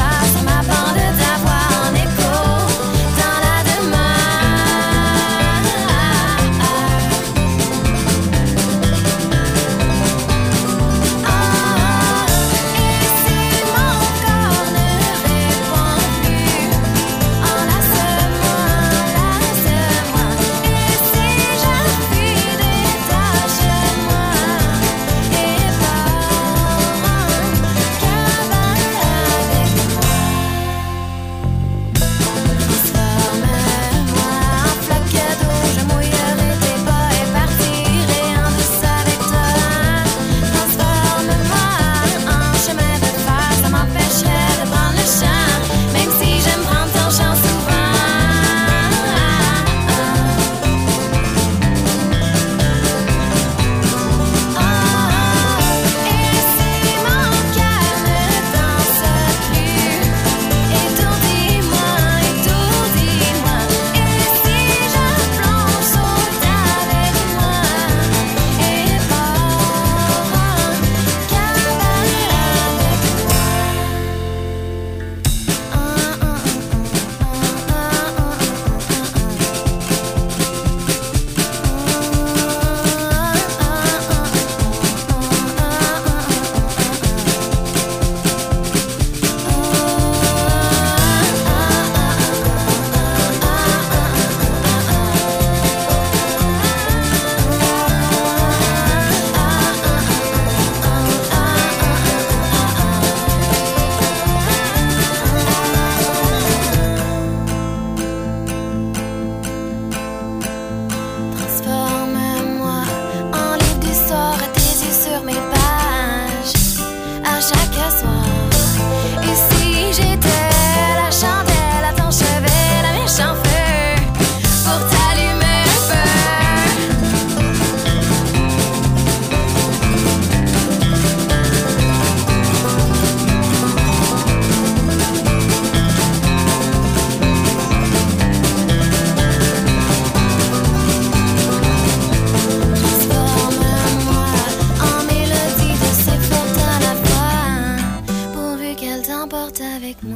avec moi.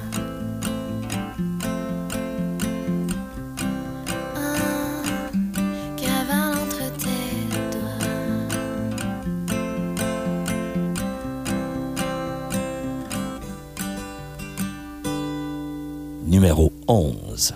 Un cavale entre tes doigts. Numéro onze.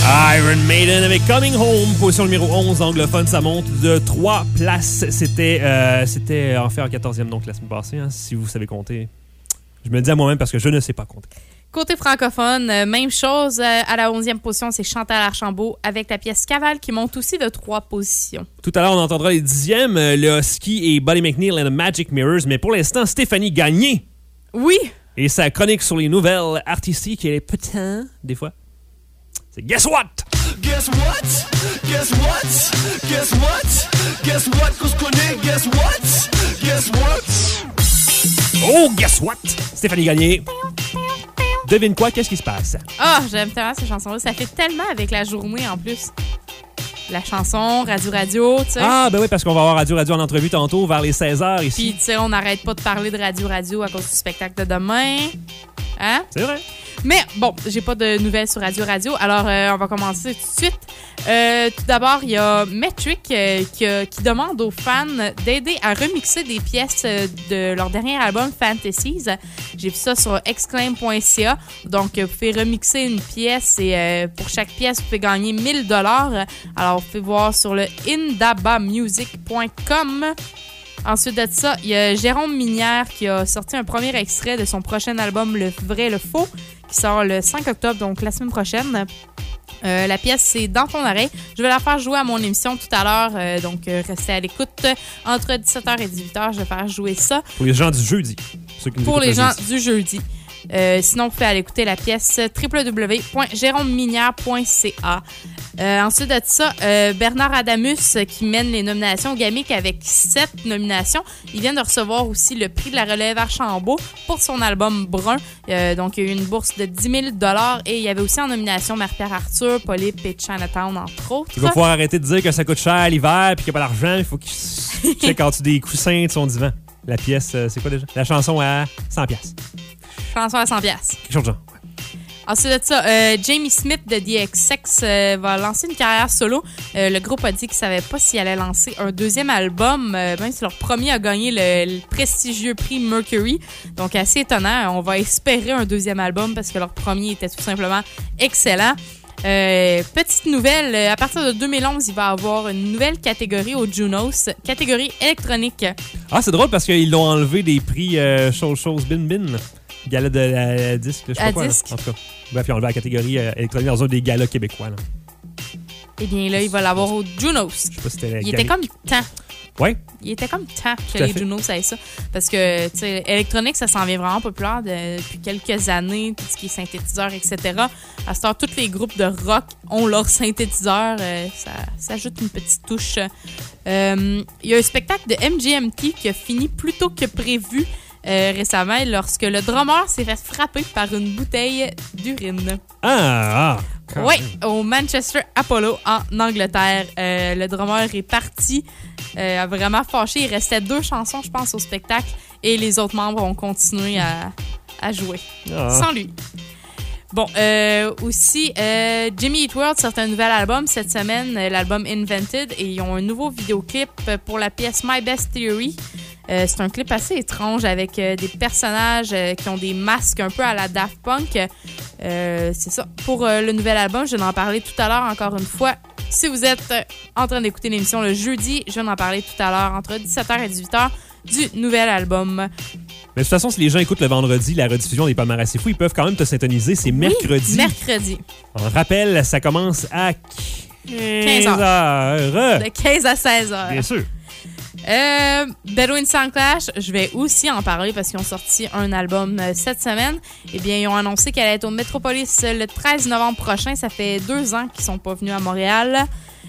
Iron Maiden avec Coming Home, position numéro onze anglophone, ça monte de trois places. C'était, euh, c'était en fait en quatorzième donc la semaine passée, hein, si vous savez compter. Je me le dis à moi-même parce que je ne sais pas compter. Côté francophone, euh, même chose. Euh, à la onzième position, c'est Chantal Archambault avec la pièce Cavale qui monte aussi de trois positions. Tout à l'heure, on entendra les dixièmes, euh, le Husky et Buddy McNeil and the Magic Mirrors, mais pour l'instant, Stéphanie Gagné. Oui. Et sa chronique sur les nouvelles artistiques et les petits, des fois. C'est Guess What? Guess what? Guess what? Guess what? Guess what? Qu'on se connaît? Guess what? Guess what? Oh, guess what? Stéphanie Gagné. Devine quoi? Qu'est-ce qui se passe? Ah, oh, j'aime tellement cette chanson-là. Ça fait tellement avec la journée en plus. La chanson, Radio Radio, tu sais. Ah, ben oui, parce qu'on va avoir Radio Radio en entrevue tantôt vers les seize heures ici. Puis, tu sais, on n'arrête pas de parler de Radio Radio à cause du spectacle de demain. Hein? C'est vrai. Mais bon, j'ai pas de nouvelles sur Radio Radio, alors euh, on va commencer tout de suite. Euh, tout d'abord, il y a Metric euh, qui, euh, qui demande aux fans d'aider à remixer des pièces euh, de leur dernier album Fantasies. J'ai vu ça sur exclaim point c a. Donc, vous pouvez remixer une pièce et euh, pour chaque pièce, vous pouvez gagner mille dollars. Alors, vous pouvez voir sur le indabamusic point com. Ensuite de ça, il y a Jérôme Minière qui a sorti un premier extrait de son prochain album Le Vrai, Le Faux, qui sort le cinq octobre, donc la semaine prochaine. Euh, la pièce, c'est Dans ton oreille. Je vais la faire jouer à mon émission tout à l'heure, euh, donc euh, restez à l'écoute. Entre dix-sept heures et dix-huit heures, je vais faire jouer ça. Pour les gens du jeudi. Ceux qui nous Pour les gens jeudi. du jeudi. Euh, sinon, vous pouvez aller écouter la pièce w w w point jérôme minière point c a. Euh, ensuite de ça, euh, Bernard Adamus qui mène les nominations Gamic avec sept nominations. Il vient de recevoir aussi le prix de la relève Archambault pour son album Brun. Euh, donc, il y a eu une bourse de dix mille dollars et il y avait aussi en nomination Marie-Pierre Arthur, Polype et Chinatown, entre autres. Il va pouvoir arrêter de dire que ça coûte cher l'hiver puis qu'il n'y a pas d'argent. Il faut qu'il check en dessous des coussins de son divan. La pièce, euh, c'est quoi déjà? La chanson à cent dollars. Chanson à cent dollars. Quelque chose de genre. Ensuite de ça, euh, Jamie Smith de D X X euh, va lancer une carrière solo. Euh, le groupe a dit qu'il ne savait pas s'il allait lancer un deuxième album, euh, même si leur premier a gagné le, le prestigieux prix Mercury. Donc, assez étonnant. On va espérer un deuxième album parce que leur premier était tout simplement excellent. Euh, petite nouvelle, à partir de deux mille onze, il va y avoir une nouvelle catégorie au Junos, catégorie électronique. Ah, c'est drôle parce qu'ils l'ont enlevé des prix euh, chose, chose, bin, bin. Gala de la, la disque, je sais pas à quoi. disque. Là. En tout cas, bref, ils ont enlevé la catégorie euh, électronique dans un des galas québécois. Là. Eh bien là, il va l'avoir au Junos. Je sais pas si c'était Il était comme temps. Ouais. Il était comme temps que Tout à les fait. Junos aient ça. Parce que, tu sais, électronique, ça s'en vient vraiment populaire de- depuis quelques années, tout ce qui est synthétiseur, et cetera. À ce temps, tous les groupes de rock ont leur synthétiseur. euh, ça, ça ajoute une petite touche. Euh, Il y a un spectacle de M G M T qui a fini plus tôt que prévu euh, récemment lorsque le drummer s'est fait frapper par une bouteille d'urine. Ah, ah. Oui, au Manchester Apollo en Angleterre. Euh, le drummer est parti, euh, vraiment fâché. Il restait deux chansons, je pense, au spectacle et les autres membres ont continué à, à jouer Ah. sans lui. Bon, euh, aussi, euh, Jimmy Eat World sort un nouvel album cette semaine, euh, l'album Invented, et ils ont un nouveau vidéoclip pour la pièce My Best Theory. Euh, c'est un clip assez étrange avec euh, des personnages euh, qui ont des masques un peu à la Daft Punk. Euh, c'est ça. Pour euh, le nouvel album, je vais en parler tout à l'heure encore une fois. Si vous êtes euh, en train d'écouter l'émission le jeudi, je vais en parler tout à l'heure entre dix-sept heures et dix-huit heures du nouvel album. Mais de toute façon, si les gens écoutent le vendredi la rediffusion des Palmarès C'est Fou, ils peuvent quand même te syntoniser. C'est mercredi. Mercredi. On rappelle, ça commence à quinze heures. De quinze à seize heures. Bien sûr. Euh, Bedouin Soundclash, je vais aussi en parler parce qu'ils ont sorti un album euh, cette semaine. Eh bien, ils ont annoncé qu'elle allait être au Metropolis euh, le treize novembre prochain. Ça fait deux ans qu'ils sont pas venus à Montréal.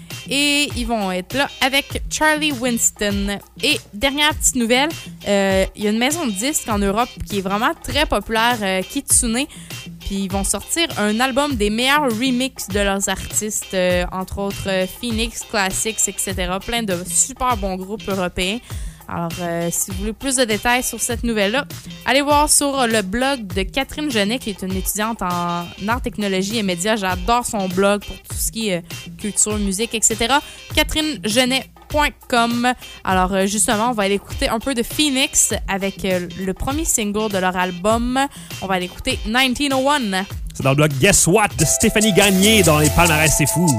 Et ils vont être là avec Charlie Winston. Et dernière petite nouvelle, euh, il y a une maison de disques en Europe qui est vraiment très populaire, euh, Kitsune. Puis ils vont sortir un album des meilleurs remixes de leurs artistes, euh, entre autres euh, Phoenix, Classics, et cetera. Plein de super bons groupes européens. Alors, euh, si vous voulez plus de détails sur cette nouvelle-là, allez voir sur le blog de Catherine Genet, qui est une étudiante en art, technologie et médias. J'adore son blog pour tout ce qui est euh, culture, musique, et cetera. catherine genet point com. Alors, euh, justement, on va aller écouter un peu de Phoenix avec euh, le premier single de leur album. On va aller écouter dix-neuf oh un. C'est dans le bloc Guess What de Stéphanie Gagné dans les palmarès, c'est fou.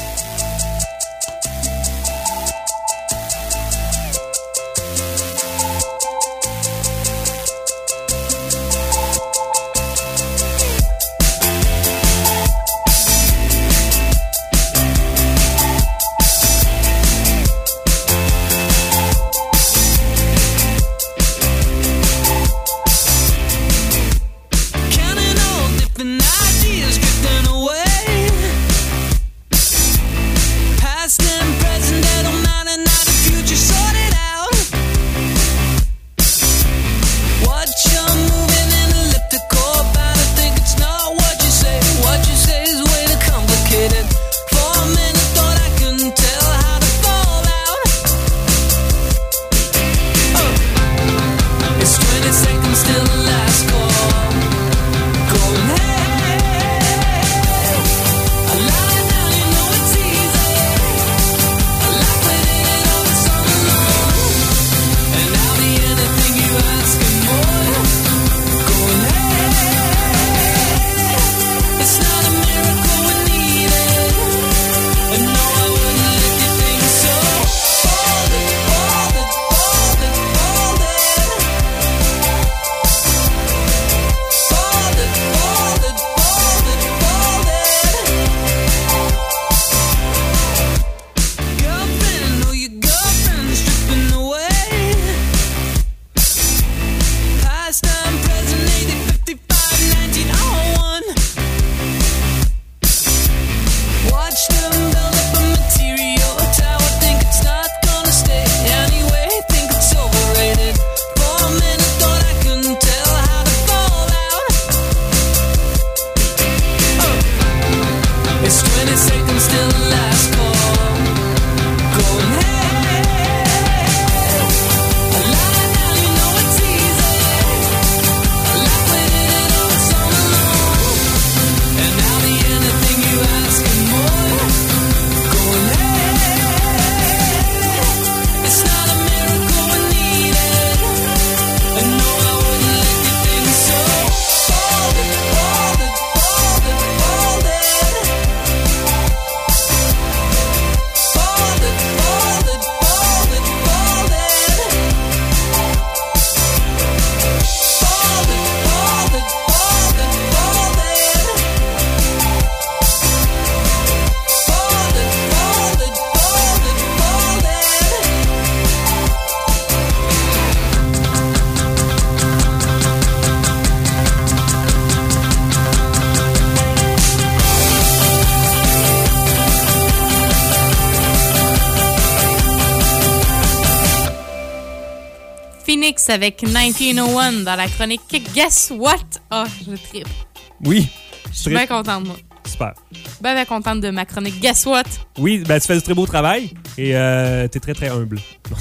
Phoenix avec dix-neuf cent un dans la chronique Guess What? Ah, oh, je tripe. Oui. Je suis bien contente, moi. Super. Ben, ben contente de ma chronique Guess What? Oui, ben tu fais du très beau travail et euh, t'es très très humble.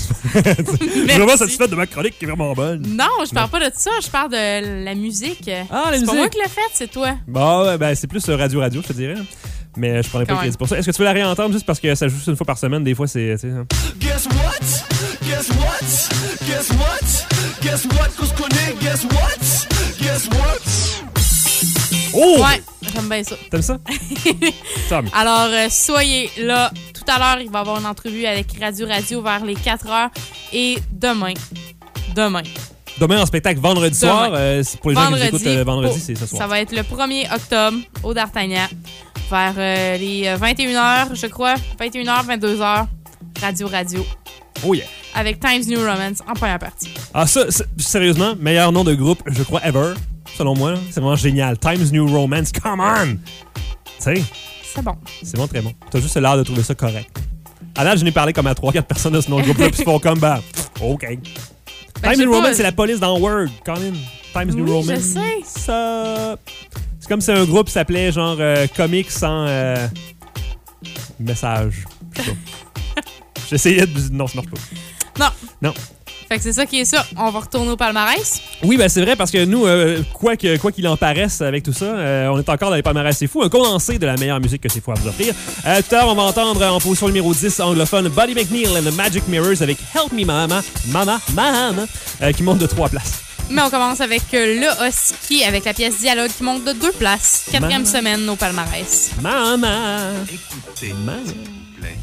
Je suis vraiment satisfaite de ma chronique qui est vraiment bonne. Non, je parle non. pas de ça, je parle de la musique. Ah, la c'est musique. pas moi qui l'ai faite, c'est toi. Bon, ben c'est plus radio-radio, je te dirais. Mais je prendrais pas le crédit pour ça. Est-ce que tu veux la réentendre juste parce que ça joue juste une fois par semaine? Des fois, c'est... Hein. Guess what? Guess what? Guess what? Guess what? Qu'on se connaît? Guess what? Guess what? Oh! Ouais, j'aime bien ça. T'aimes ça? Alors, euh, soyez là. Tout à l'heure, il va y avoir une entrevue avec Radio Radio vers les quatre heures. Et demain, demain... Demain en spectacle, vendredi demain. soir. Euh, pour les vendredi, gens qui nous écoutent euh, vendredi, oh, c'est ce soir. Ça va être le premier octobre au D'Artagnan. Vers euh, les vingt et une heures, je crois. vingt et une heures, vingt-deux heures. Radio Radio. Oh yeah. Avec Times New Romance en première partie. Ah, ça, sérieusement, meilleur nom de groupe, je crois, ever. Selon moi, là. C'est vraiment génial. Times New Romance, come on! Tu sais. C'est bon. C'est vraiment très bon. T'as juste l'air de trouver ça correct. À date, je n'ai parlé comme à trois quatre personnes de ce nom de groupe-là, puis ils font comme, bah, OK. Ben, Times New pas... Romance, c'est la police dans Word, Colin. Times oui, New Romance. Je sais. Ça. C'est comme si un groupe s'appelait genre euh, comique sans euh, message. J'essayais de. Non, ça marche pas. Non. Non. Fait que c'est ça qui est ça. On va retourner au palmarès. Oui, ben c'est vrai parce que nous, euh, quoi que quoi qu'il en paraisse avec tout ça, euh, on est encore dans les palmarès C'est Fou, un condensé de la meilleure musique que C'est Fou à vous offrir. Euh, tout à l'heure, on va entendre en position numéro dix anglophone Buddy McNeil and the Magic Mirrors avec Help Me Mama, Mama, Mama, euh, qui monte de trois places. Mais on commence avec euh, le Husky avec la pièce Dialogue qui monte de deux places. Quatrième Maman. semaine au palmarès. Maman! Écoutez, Maman. s'il vous plaît.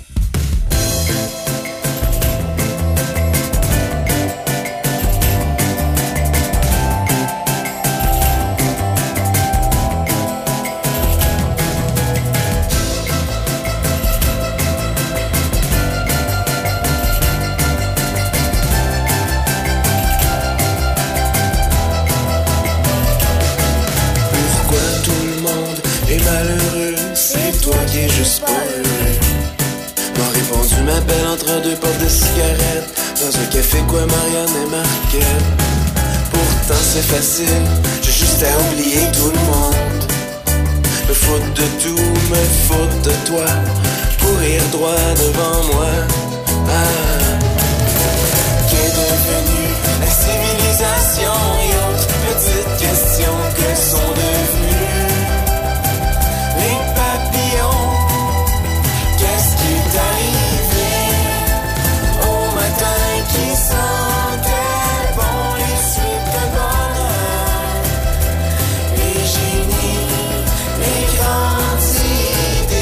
Pourquoi tout le monde est malheureux? C'est toi qui es juste pas heureux. M'a répondu ma belle entre deux portes de cigarettes. Dans un café quoi Marianne et Marquette. Pourtant c'est facile, j'ai juste à oublier tout le monde. Me foutre de tout, me foutre de toi. Courir droit devant moi. Ah. Qu'est devenue la civilisation et autres petites questions que sont devenues les papillons. Qu'est-ce qui est arrivé au matin qui sentait bon les suites de bonheur, les génies, les grandes idées.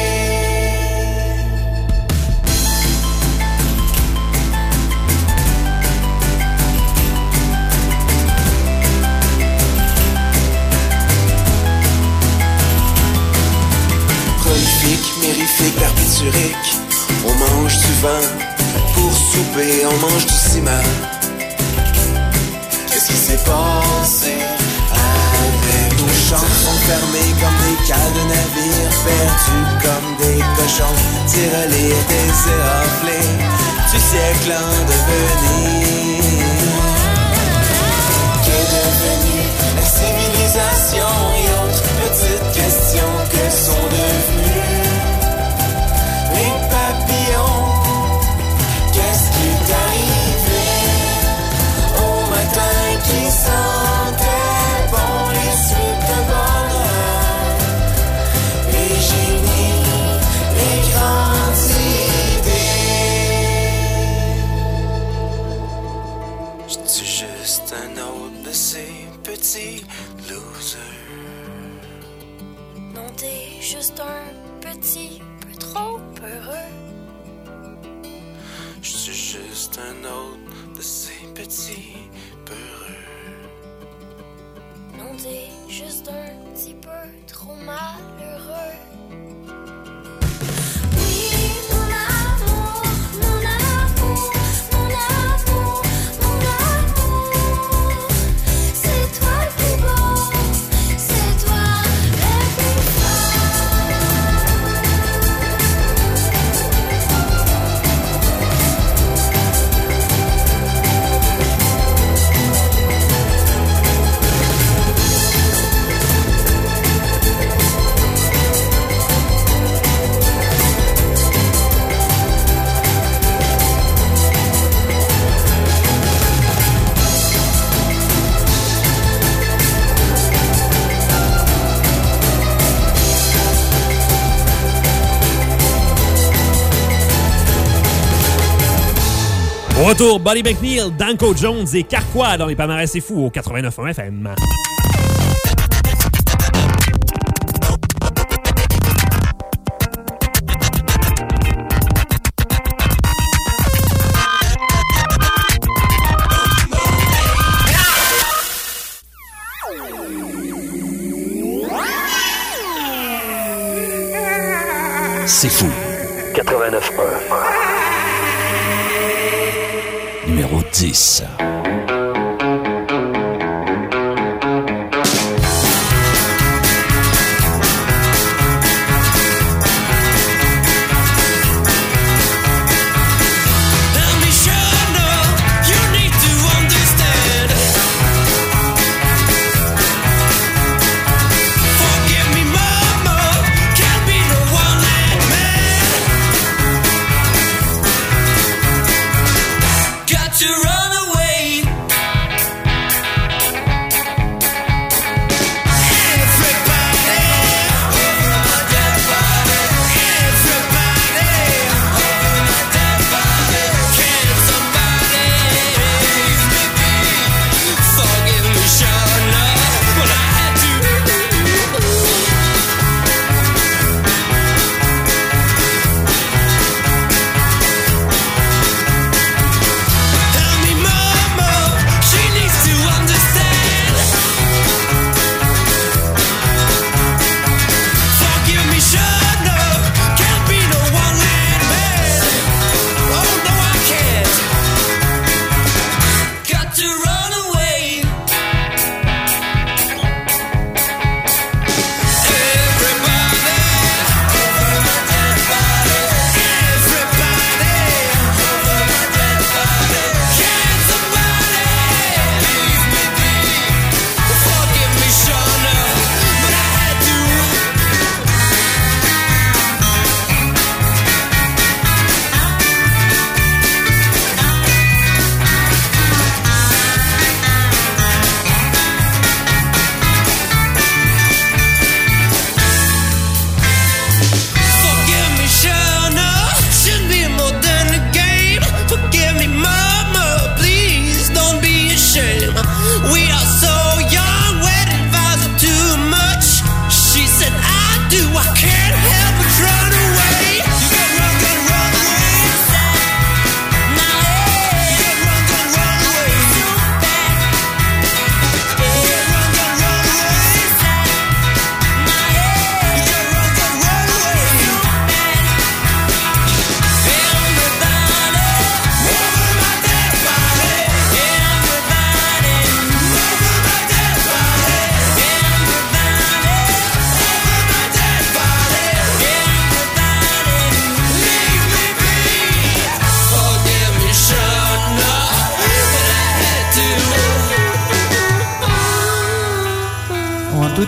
Prolifique, mirifique, barbiturique. On mange du vin pour souper, on mange du ciment. Qu'est-ce qui s'est passé avec nos chansons fermées comme des cales de navires, perdus comme des cochons, tirelires des éraflés du siècle en devenir. Qu'est devenue la civilisation et autres petites questions que sont devenues les papillons. Qu'est-ce qui est arrivé au matin qui sentait bon les suites de bonheur, les génies, les grandes idées. J'suis juste un autre de ces petits losers. Non, t'es juste un petit peu trop heureux. Je suis juste un autre de ces petits peureux. Non, t'es juste un petit peu trop malheureux. Oui, mon amour, mon amour, mon amour, mon amour. C'est toi le plus beau, c'est toi le plus Au retour, Buddy McNeil, Danko Jones et Carquois dans les palmarès C'est Fou au quatre-vingt-neuf point un F M. C'est Fou. quatre-vingt-neuf point un. Numéro dix. Got to run away.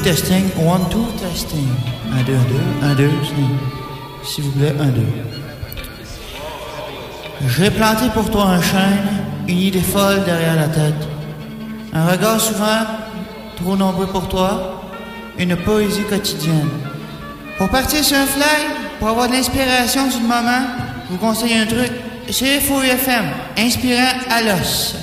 testing. One, two, testing. Un, deux, un, deux. Un, deux, c'est... S'il vous plaît, un, deux. J'ai planté pour toi un chêne, une idée folle derrière la tête. Un regard souvent trop nombreux pour toi, une poésie quotidienne. Pour partir sur un fly, pour avoir de l'inspiration sur le moment, je vous conseille un truc. C'est F O U F M, inspirant à l'os.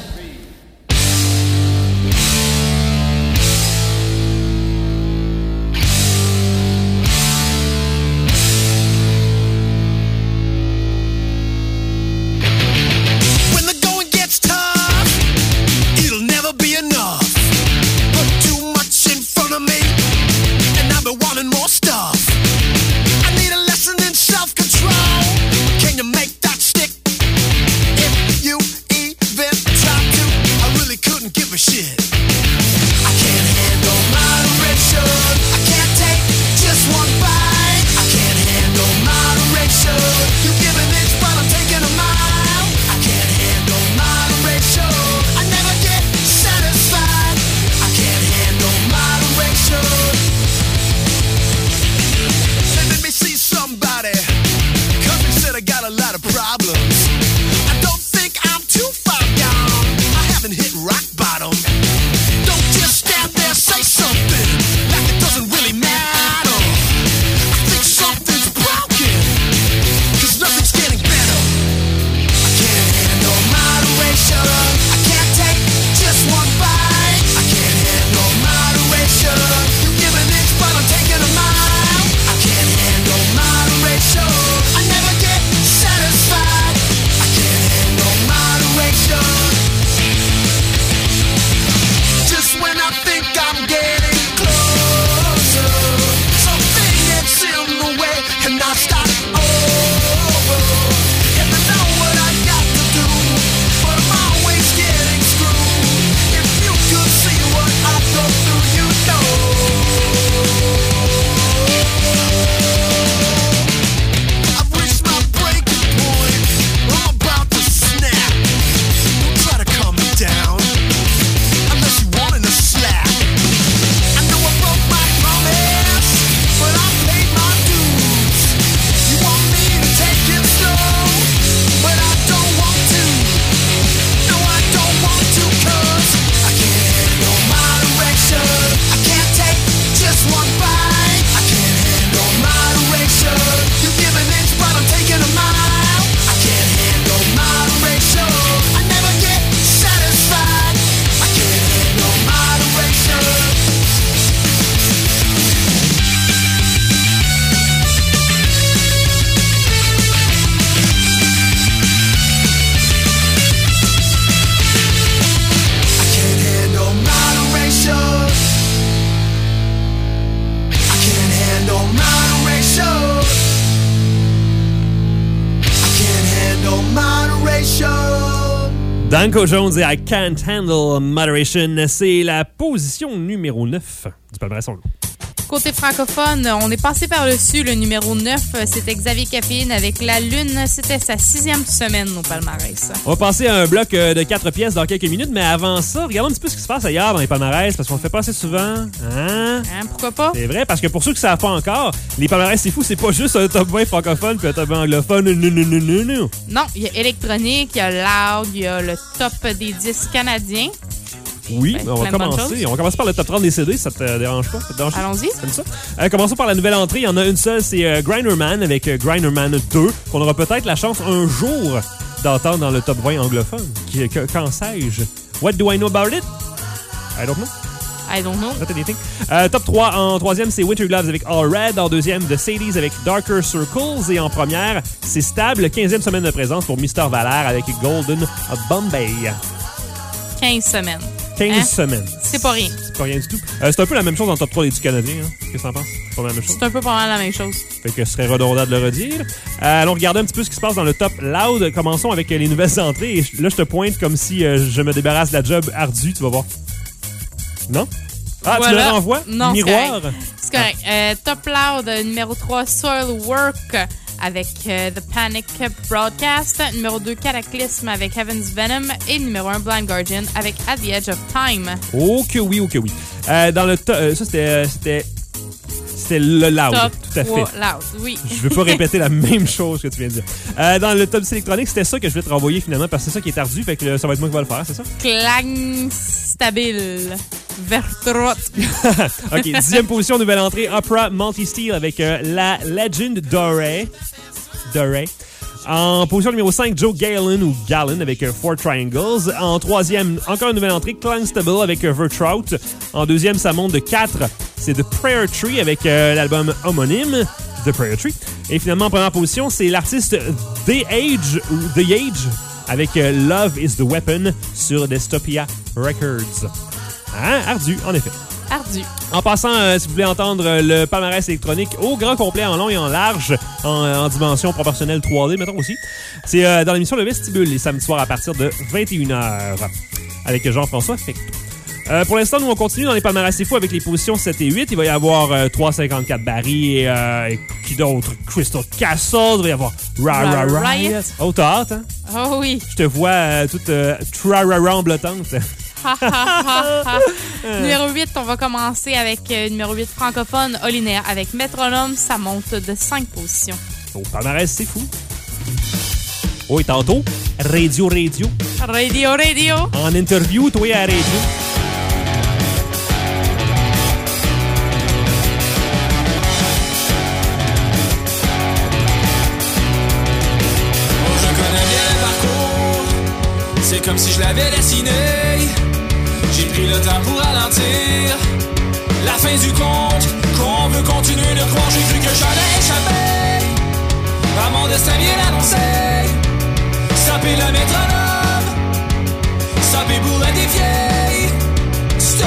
Danko Jones et I Can't Handle Moderation, c'est la position numéro neuf du palmarès anglo. Côté francophone, on est passé par-dessus le numéro neuf. C'était Xavier Caféine avec La Lune. C'était sa sixième semaine au palmarès. On va passer à un bloc de quatre pièces dans quelques minutes, mais avant ça, regardons un petit peu ce qui se passe ailleurs dans les palmarès, parce qu'on le fait pas assez souvent. Hein? Hein, pourquoi pas? C'est vrai, parce que pour ceux qui ne savent pas encore, les palmarès, c'est fou, c'est pas juste un top vingt francophone puis un top vingt anglophone. Non, non, non, non, non. Non, il y a électronique, il y a loud, il y a le top des disques canadiens. Oui, ben, on va commencer. On va commencer par le top trente des C D, ça te dérange pas? Ça te dérange? Allons-y. Comme ça. Euh, commençons par la nouvelle entrée. Il y en a une seule, c'est euh, Grinderman avec euh, Grinderman deux, qu'on aura peut-être la chance un jour d'entendre dans le top vingt anglophone. Qui, que, qu'en sais-je? What do I know about it? I don't know. I don't know. Not anything. Euh, top trois, en troisième, c'est Winter Gloves avec All Red. En deuxième, The Sadies avec Darker Circles. Et en première, c'est Stable, quinzième semaine de présence pour Mister Valère avec Golden Bombay. quinze semaines. quinze hein? semaines. C'est pas rien. C'est pas rien du tout. Euh, c'est un peu la même chose dans le top trois des disques canadiens. Hein? Qu'est-ce que t'en penses? C'est pas la même chose. C'est un peu pas mal la même chose. Fait que ce serait redondant de le redire. Euh, allons regarder un petit peu ce qui se passe dans le top loud. Commençons avec les nouvelles entrées. Et là, je te pointe comme si euh, je me débarrasse de la job ardue. Tu vas voir. Non? Ah, voilà. Tu le renvoies? Non, Miroir? C'est correct. Ah. Euh, top loud, euh, numéro trois, Soil Work avec euh, The Panic Broadcast. Numéro deux, Cataclysm avec Heaven's Venom. Et numéro un, Blind Guardian avec At the Edge of Time. Oh que oui, oh que oui. Euh, dans le to- euh, ça, c'était... euh, c'était C'était le loud, Top tout à fait. loud, oui. Je veux pas répéter la même chose que tu viens de dire. Euh, dans le top dix électronique, c'était ça que je vais te renvoyer finalement parce que c'est ça qui est ardu, fait que là, ça va être moi qui va le faire, c'est ça? Clang Stable. Vertrot. OK, dixième position, nouvelle entrée, Opera Multi-Steel avec euh, la Legend Doré. Doré. En position numéro cinq, Joe Galen ou Galen avec euh, Four Triangles. En troisième, encore une nouvelle entrée, Clang Stable avec euh, Vertrout. En deuxième, ça monte de quatre. C'est The Prayer Tree avec euh, l'album homonyme, The Prayer Tree. Et finalement, en première position, c'est l'artiste The Age ou The Age avec euh, Love is the Weapon sur Dystopia Records. Hein? Ardu, en effet. Ardu. En passant, euh, si vous voulez entendre euh, le palmarès électronique au grand complet, en long et en large, en, en dimension proportionnelle trois D, mettons aussi, c'est euh, dans l'émission Le Vestibule, les samedis soirs à partir de vingt et une heures, avec Jean-François Fecteau. Euh, pour l'instant, nous, on continue dans les palmarès C'est fou avec les positions sept et huit. Il va y avoir euh, trois cent cinquante-quatre Barry et, euh, et qui d'autre? Crystal Castle. Il va y avoir Ra Ra Ra- Riot. Riot. Oh, t'as hâte, hein? Oh oui. Je te vois euh, toute euh, tra-ra-ramblotante. Numéro huit, on va commencer avec euh, numéro huit francophone, Olinéa avec Métronome. Ça monte de cinq positions. Au palmarès C'est fou. Oh, et tantôt, Radio Radio. Radio Radio. En interview, toi à Radio. Je connais bien le parcours, c'est comme si je l'avais dessiné. J'ai pris le temps pour ralentir la fin du compte, qu'on veut continuer de croire. J'ai cru que j'allais échapper à mon destin bien annoncé. Stopper le métronome, stopper pour être défier. Stop.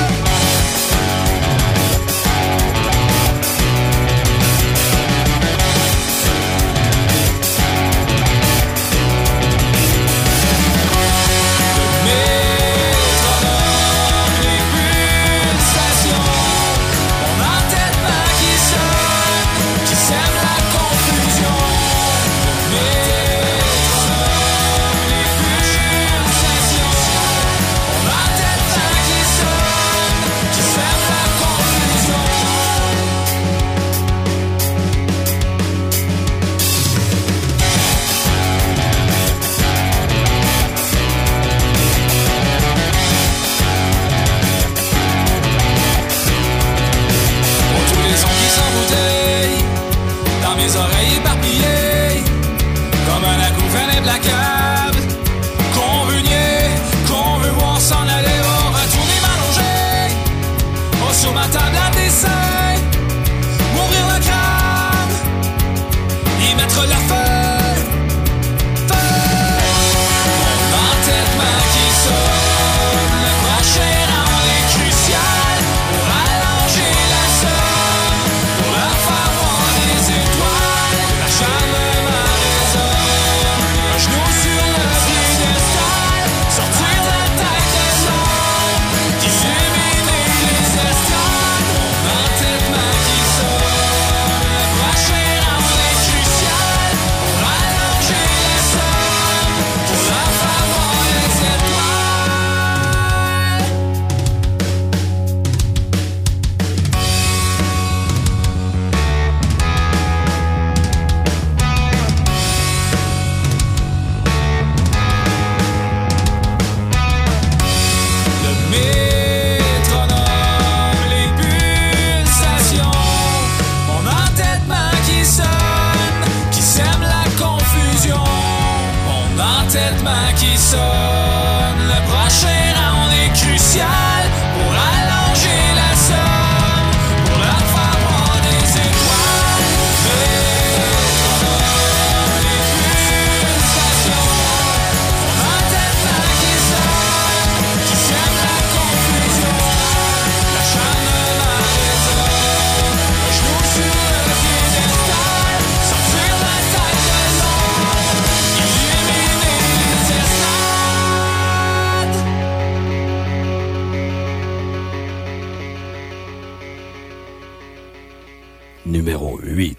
Mes oreilles éparpillées comme un acouphène implacable. Qu'on veut nier, qu'on veut voir s'en aller. Oh, retourner m'allonger, oh, sur ma table à dessin, m'ouvrir le crâne, y mettre la feu, feu. Mon entêtement qui sonne, le prochain round est crucial pour allonger la somme, pour la faire voir des étoiles. L'acharnement résonne, un genou sur le piédestal, sortir la tête de l'homme, illuminer les estrades. Mon entêtement qui sonne, le prochain round est crucial pour allonger la somme, pour la faire voir les Le métronome, les pulsations, mon entêtement qui sonne, qui sème la confusion. Mon entêtement qui sonne, le prochain round est crucial pour allonger la somme, pour la faire voir des étoiles. Métronome, les pulsations, mon entêtement qui sonne, qui sème la confusion. L'acharnement résonne, un genou sur le piédestal, sortir la tête de l'ombre, illuminer les estrades. Numéro huit.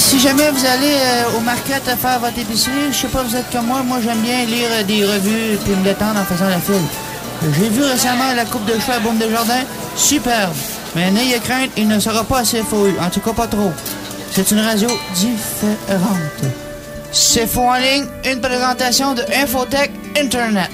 si jamais vous allez euh, au market faire votre épicerie, je sais pas, vous êtes comme moi, moi j'aime bien lire euh, des revues puis me détendre en faisant la file. J'ai vu récemment la coupe de cheveux à Baume Desjardins, superbe. Mais n'ayez crainte, il ne sera pas assez faux, en tout cas pas trop. C'est une radio différente. C'est Faux en ligne, une présentation de Infotech Internet.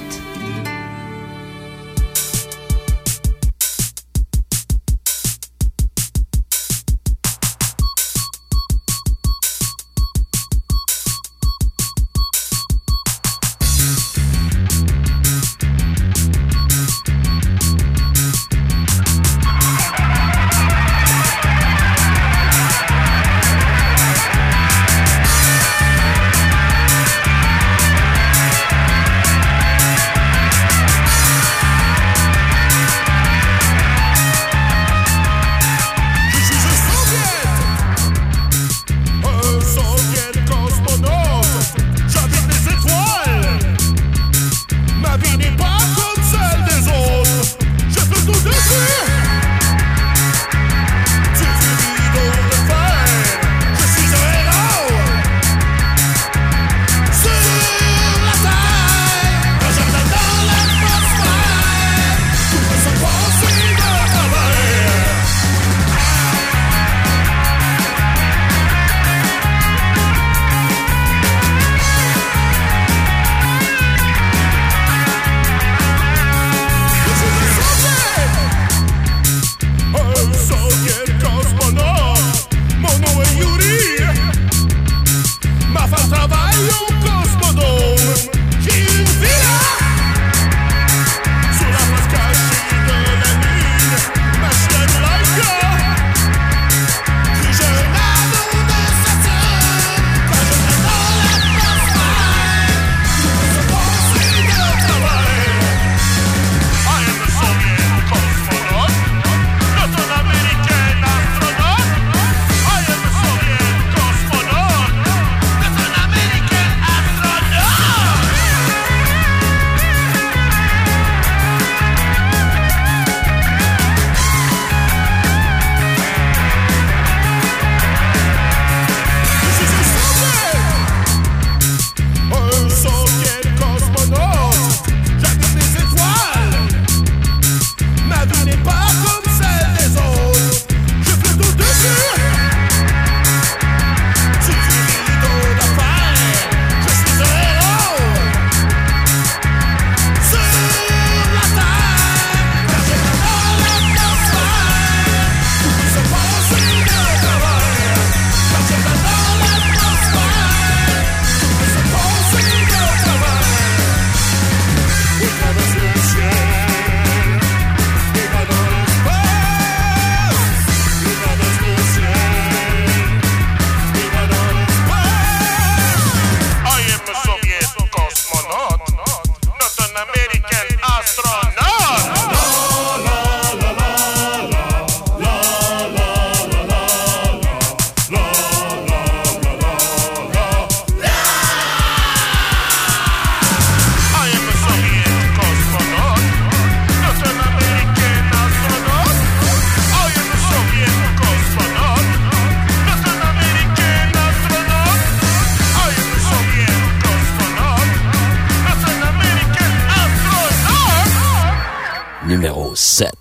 Numéro sept.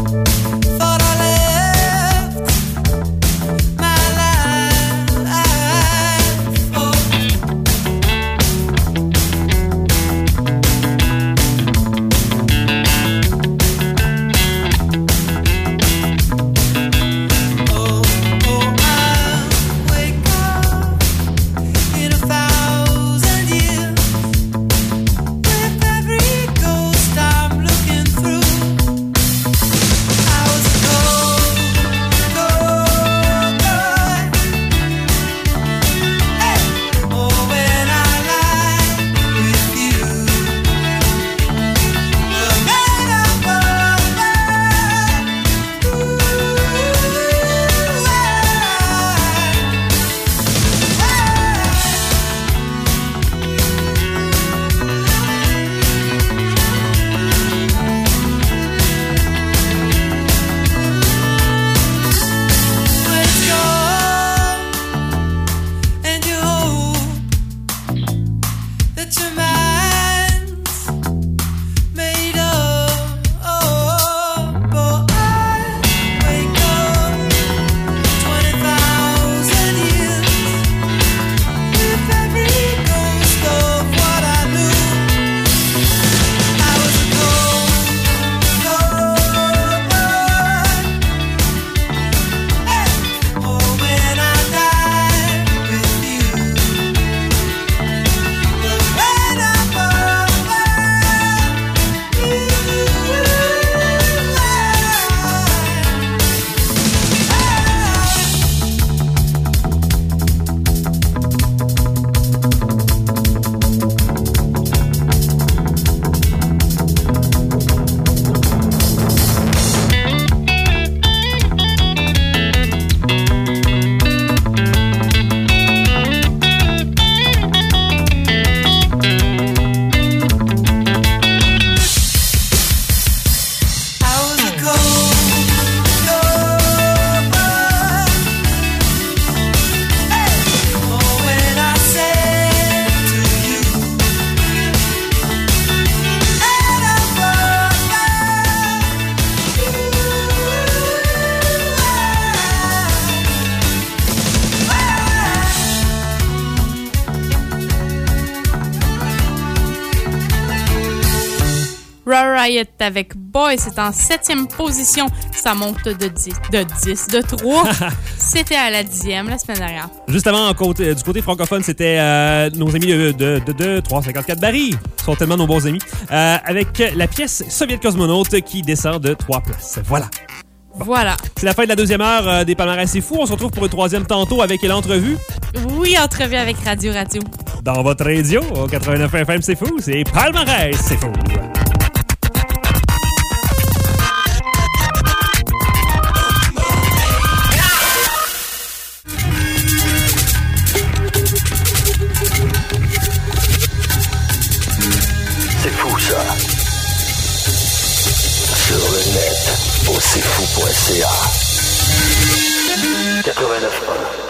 I Raw Riot avec Boy, c'est en septième position. Ça monte de dix, de dix, de trois. C'était à la dixième la semaine dernière. Juste avant, côté, du côté francophone, c'était euh, nos amis de, de, de, de trois cent cinquante-quatre Barry. Ils sont tellement nos bons amis. Euh, avec la pièce Soviet Cosmonaute qui descend de trois places. Voilà. Bon. Voilà. C'est la fin de la deuxième heure euh, des Palmarès C'est Fou. On se retrouve pour une troisième tantôt avec l'entrevue. Oui, entrevue avec Radio Radio. Dans votre radio, au quatre-vingt-neuf F M C'est Fou, c'est Palmarès C'est Fou. C'est fou, ça. Sur le net, au c'est fou point c a. quatre-vingt-neuf un.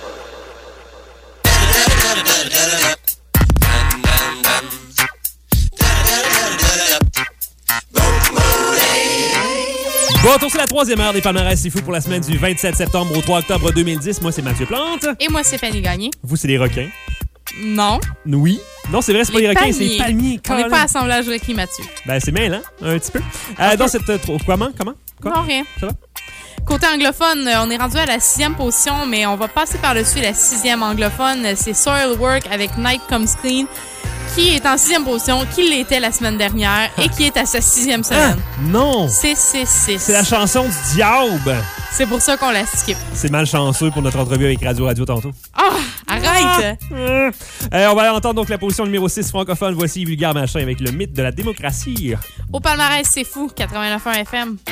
Bon, c'est la troisième heure des Palmarès C'est Fou pour la semaine du vingt-sept septembre au trois octobre deux mille dix. Moi, c'est Mathieu Plante. Et moi, c'est Fanny Gagné. Vous, c'est les requins. Non. Oui. Non, c'est vrai, c'est pas les requins, c'est les palmiers. On n'est pas assemblage requis, Mathieu. Ben, c'est mêlant, un petit peu. Euh, dans cette... Comment? Comment? Quoi? Non, rien. Ça va? Côté anglophone, on est rendu à la sixième position, mais on va passer par-dessus la sixième anglophone. C'est Soilwork avec Night Comes Clean, qui est en sixième position, qui l'était la semaine dernière et qui est à sa sixième semaine. Ah, non! C'est six six. C'est la chanson du diable. C'est pour ça qu'on la skip. C'est malchanceux pour notre entrevue avec Radio Radio tantôt. Ah! Oh, arrête! Ah. Euh, on va entendre donc la position numéro six francophone. Voici Vulgaire Machin avec le mythe de la démocratie. Au palmarès, c'est fou. quatre-vingt-neuf un F M.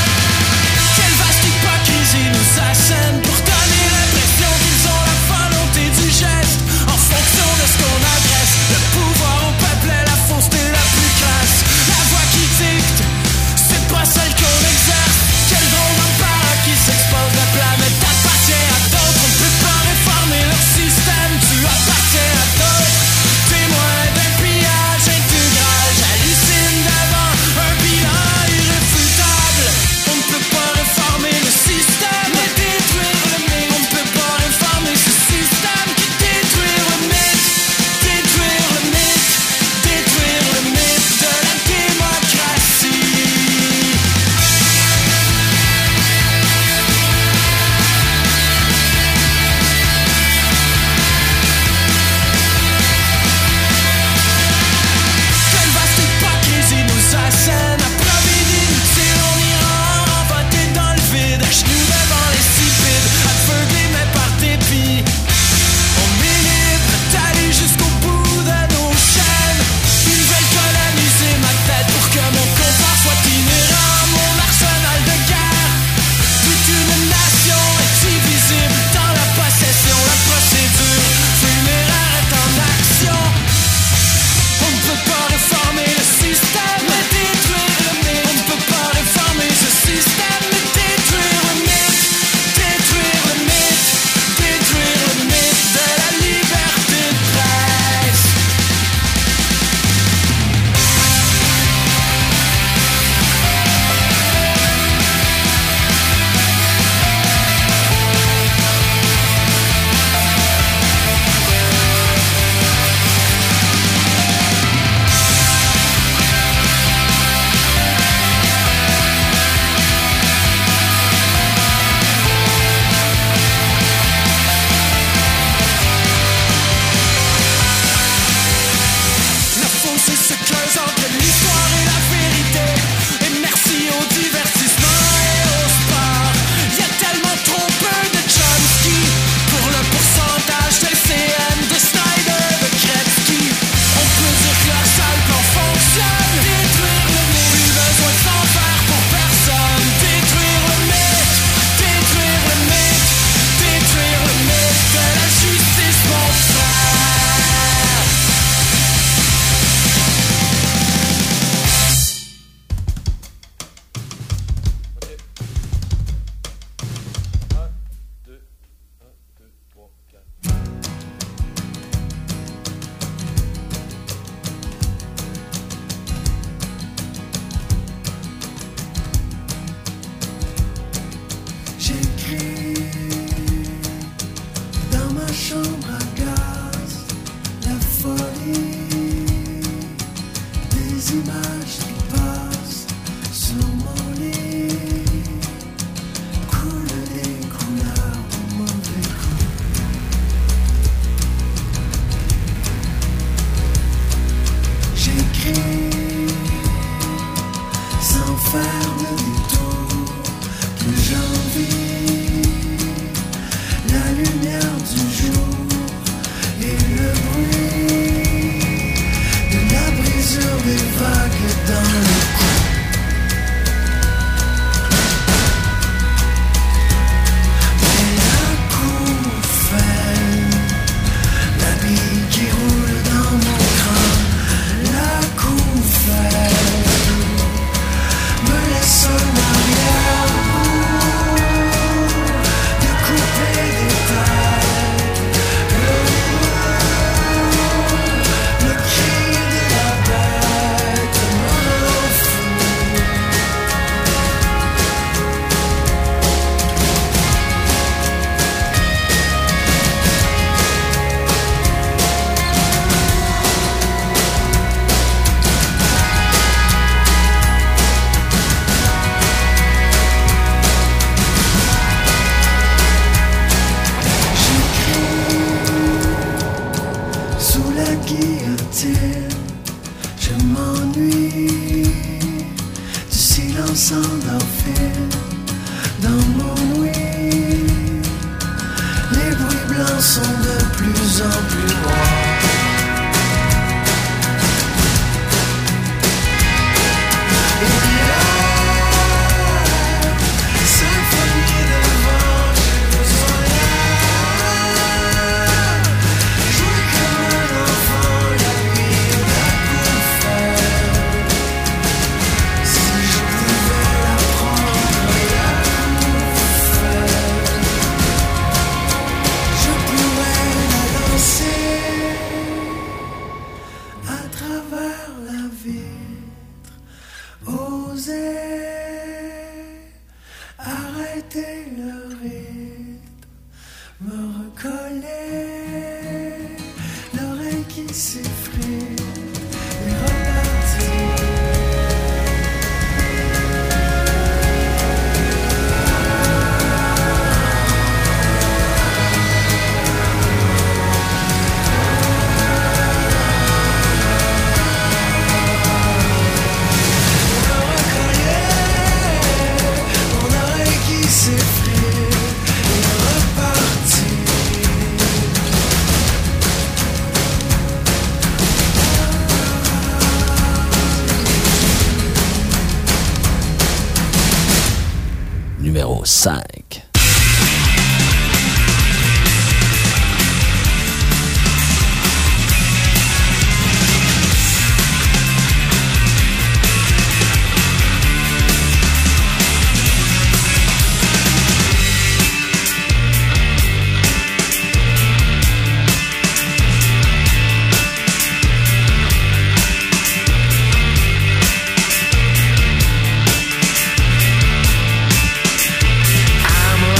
Quelle vaste hypocrisie nous assène pour donner l'impression qu'ils ont la folle au faire le détour que j'envie. La lumière du jour et le bruit de la brisure des vagues dans le cou. Mais la couffaine, la bille qui roule dans mon crâne, la couffaine me laisse en arrière de couper des tailles. Le cri de la bête me rend fou. Sous la guillotine, je m'ennuie du silence endorphine dans mon ouïe. Les bruits blancs sont de plus en plus noirs. Et là, symphonie de vent, j'ai besoin jouer comme un enfant la nuit de la couffaine. Si je pouvais la prendre, la couffaine, je pourrais la danser à travers la vitre. Oser arrêter le rythme, me recoller l'oreille qui s'effrite et repartir. Mon oreille qui s'effrite et repartir. Numéro cinq. I'm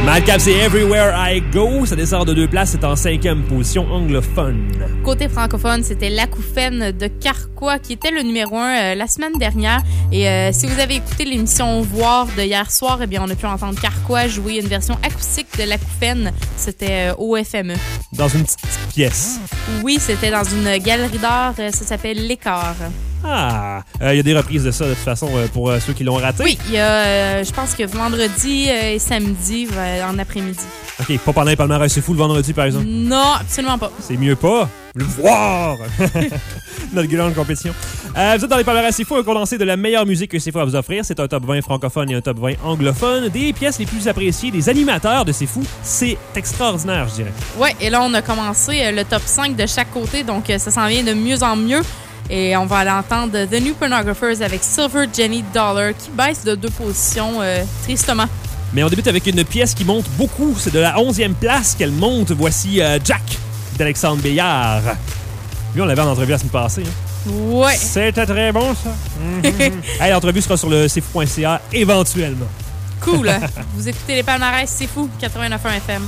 Madcap, c'est Everywhere I Go. Ça descend de deux places. C'est en cinquième position anglophone. Côté francophone, c'était L'Acouphène de Carquois qui était le numéro un euh, la semaine dernière. Et euh, si vous avez écouté l'émission Voir de hier soir, eh bien, on a pu entendre Carquois jouer une version acoustique de L'Acouphène. C'était euh, au F M E. Dans une petite pièce. Oui, c'était dans une galerie d'art. Euh, ça s'appelle L'Écart. Ah! Il euh, y a des reprises de ça, de toute façon, euh, pour euh, ceux qui l'ont raté. Oui, il y a, euh, je pense que vendredi euh, et samedi euh, en après-midi. OK, pas pendant les palmarès, c'est fou le vendredi, par exemple? Non, absolument pas. C'est mieux pas. Le voir! Notre grande compétition. Euh, vous êtes dans les palmarès, c'est fou, un condensé de la meilleure musique que c'est fou à vous offrir. C'est un top vingt francophone et un top vingt anglophone. Des pièces les plus appréciées des animateurs de C'est fou. C'est extraordinaire, je dirais. Ouais, et là, on a commencé euh, le top cinq de chaque côté, donc euh, ça s'en vient de mieux en mieux. Et on va aller entendre The New Pornographers avec Silver Jenny Dollar qui baisse de deux positions, euh, tristement. Mais on débute avec une pièce qui monte beaucoup. C'est de la onzième place qu'elle monte. Voici euh, Jack d'Alexandre Béillard. Lui, on l'avait en entrevue la semaine passée. Hein? Ouais. C'était très bon, ça. Mm-hmm. Hey, l'entrevue sera sur le c'est fou point c a éventuellement. Cool. Vous écoutez les palmarès C'est fou, quatre-vingt-neuf point un F M.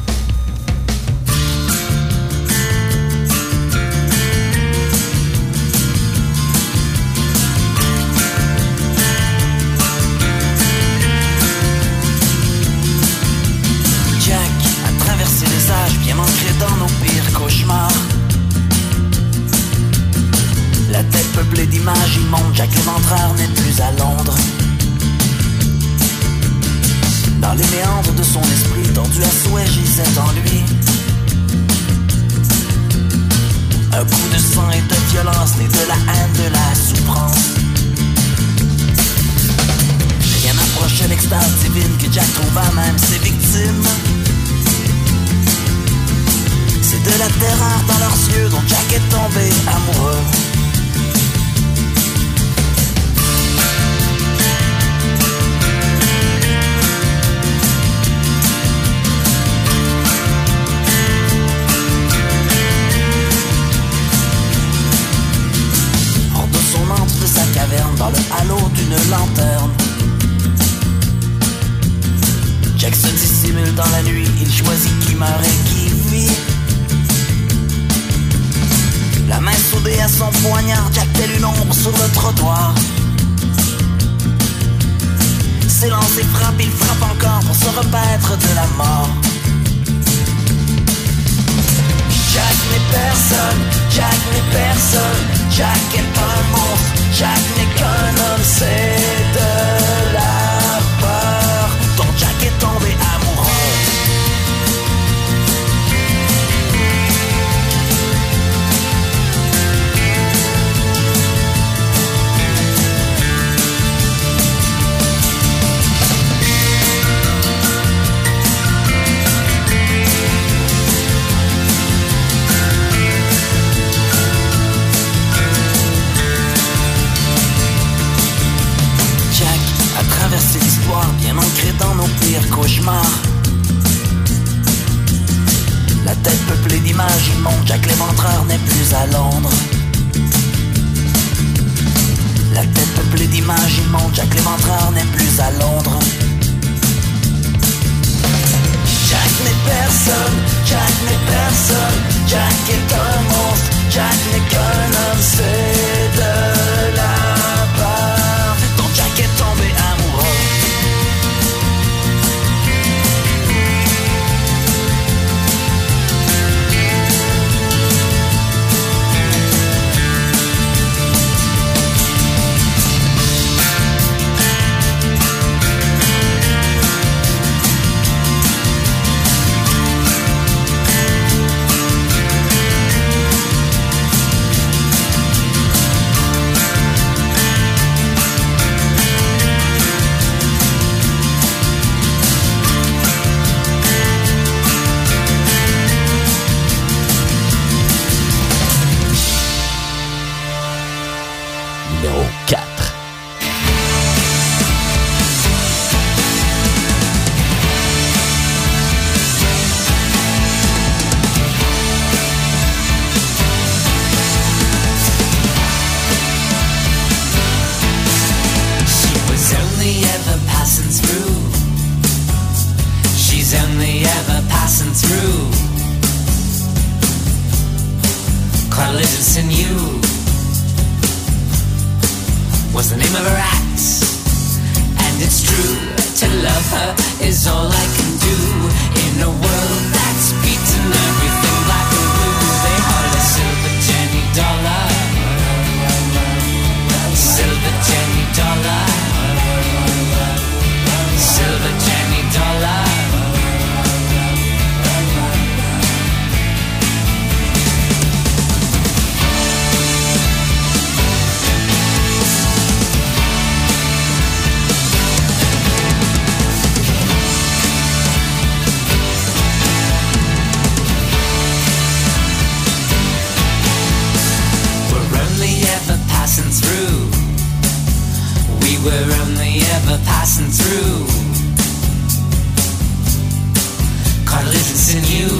Bien ancré dans nos pires cauchemars. La tête peuplée d'images immondes, Jack l'éventreur n'est plus à Londres. Dans les méandres de son esprit, tordu à souhait, gisait en lui un coup de sang et de violence, né de la haine, de la souffrance. Rien n'approche l'extase divine que Jack trouve à même ses victimes. C'est de la terreur dans leurs yeux dont Jack est tombé amoureux. Hors de son antre de sa caverne, dans le halo d'une lanterne, Jack se dissimule dans la nuit, il choisit qui meurt et qui vit. La main soudée à son poignard, Jack telle une ombre sur le trottoir. Silence et frappe, il frappe encore pour se repaître de la mort. Jack n'est personne, Jack n'est personne, Jack est un monstre, Jack n'est qu'un homme, c'est de la peur dont Jack est tombé amoureux. Traverser l'histoire bien ancrée dans nos pires cauchemars. La tête peuplée d'images immondes, Jack l'éventreur n'est plus à Londres. La tête peuplée d'images immondes, Jack l'éventreur n'est plus à Londres. Jack n'est personne, Jack n'est personne, Jack est un monstre, Jack n'est qu'un homme, c'est de la peur dont Jack est tombé amoureux. passing through. Cartilage and sinew was the name of her act. And it's true, to love her is all I can do. In a world that's beaten everything black and blue. They call her Silver Jenny Dollar. Silver Jenny Dollar. Silver Jenny Dollar. Passing through, we were only ever passing through. Cartilage and sinew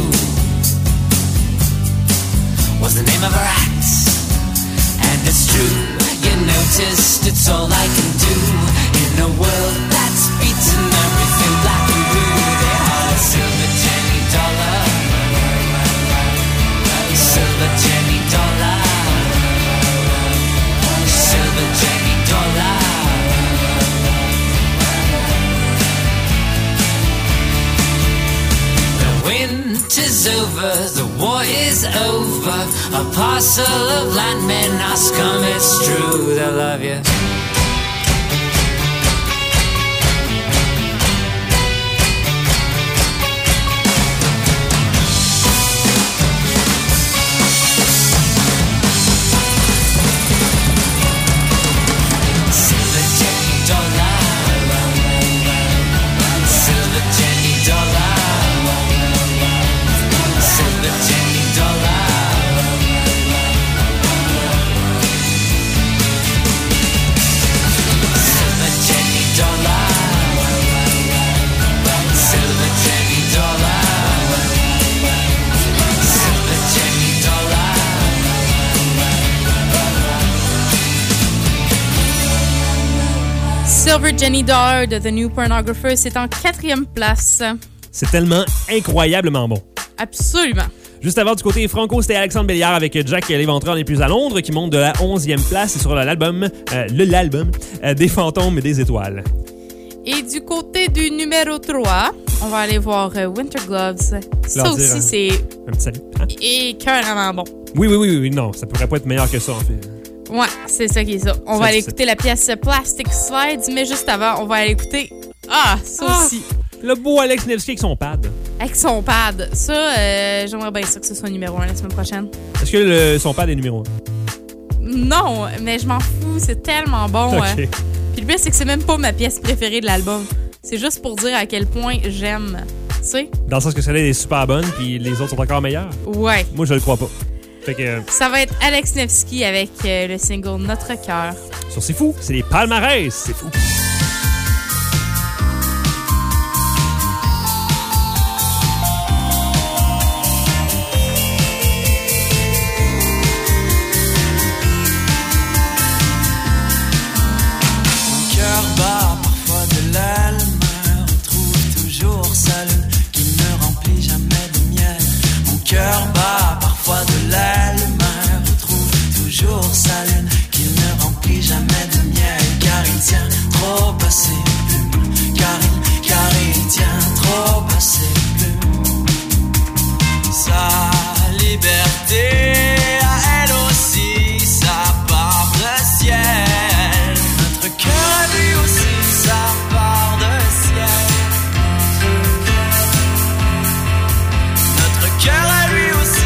was the name of our act. And it's true, you noticed it's all I can do. In a world that's beaten everything black and blue. They are Silver Jenny Dollar. Silver Jenny Dollar. Silver Jenny Dollar. The winter's over, the war is over. A parcel of landmen ask come, it's true, they love you. Silver Jenny Dollar de The New Pornographer, c'est en quatrième place. C'est tellement incroyablement bon. Absolument. Juste avant, du côté franco, c'était Alexandre Béliard avec Jack L'Éventreur n'est plus à Londres qui monte de la onzième place et sur l'album, euh, le l'album euh, des fantômes et des étoiles. Et du côté du numéro trois, on va aller voir euh, Winter Gloves. Ça Leur aussi, dire, c'est un petit salut. Hein? écœuramment bon. Oui, oui, oui, oui, non, ça pourrait pas être meilleur que ça, en fait. Ouais, c'est ça qui est ça. On Ça, va aller c'est... écouter la pièce Plastic Slides, mais juste avant, on va aller écouter... Ah, ça Ah, aussi. Le beau Alex Nevsky avec son pad. Avec son pad. Ça, euh, j'aimerais bien ça que ce soit numéro un la semaine prochaine. Est-ce que le, son pad est numéro un? Non, mais je m'en fous. C'est tellement bon. OK. Hein. Puis le pire, c'est que c'est même pas ma pièce préférée de l'album. C'est juste pour dire à quel point j'aime. Tu sais? Dans le sens que celle-là est super bonne, puis les autres sont encore meilleures? Ouais. Moi, je le crois pas. Fait que... Ça va être Alex Nevsky avec euh, le single Notre Cœur. Sur C'est Fou, c'est les palmarès, c'est fou. Mon cœur bat parfois de l'aile, me retrouve toujours sa lune qui ne remplit jamais de miel. Mon cœur bat parfois de l'aile, me retrouve toujours sa lune qui ne remplit jamais de miel. Car il tient trop à ses plumes, car il, car il tient trop à ses plumes. Sa liberté à elle aussi, sa part de ciel. Notre cœur a lui aussi sa part de ciel. Notre cœur a lui aussi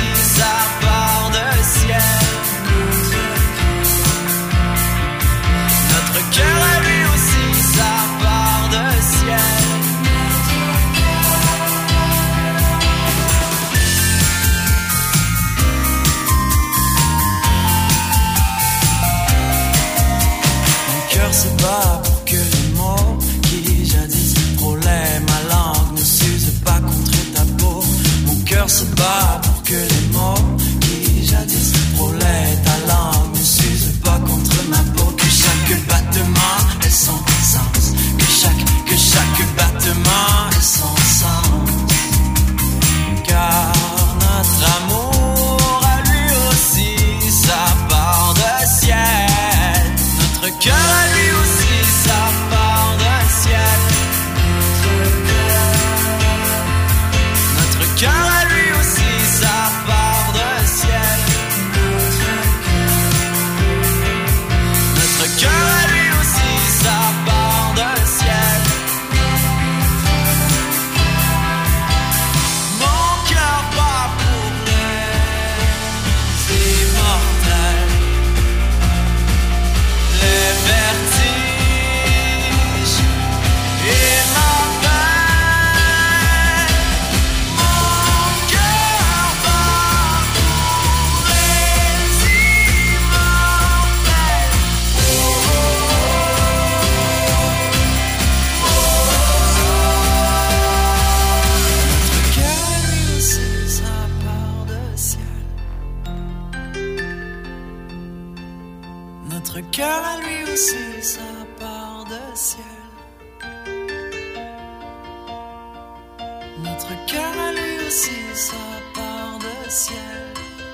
Notre cœur a lui aussi sa part de ciel.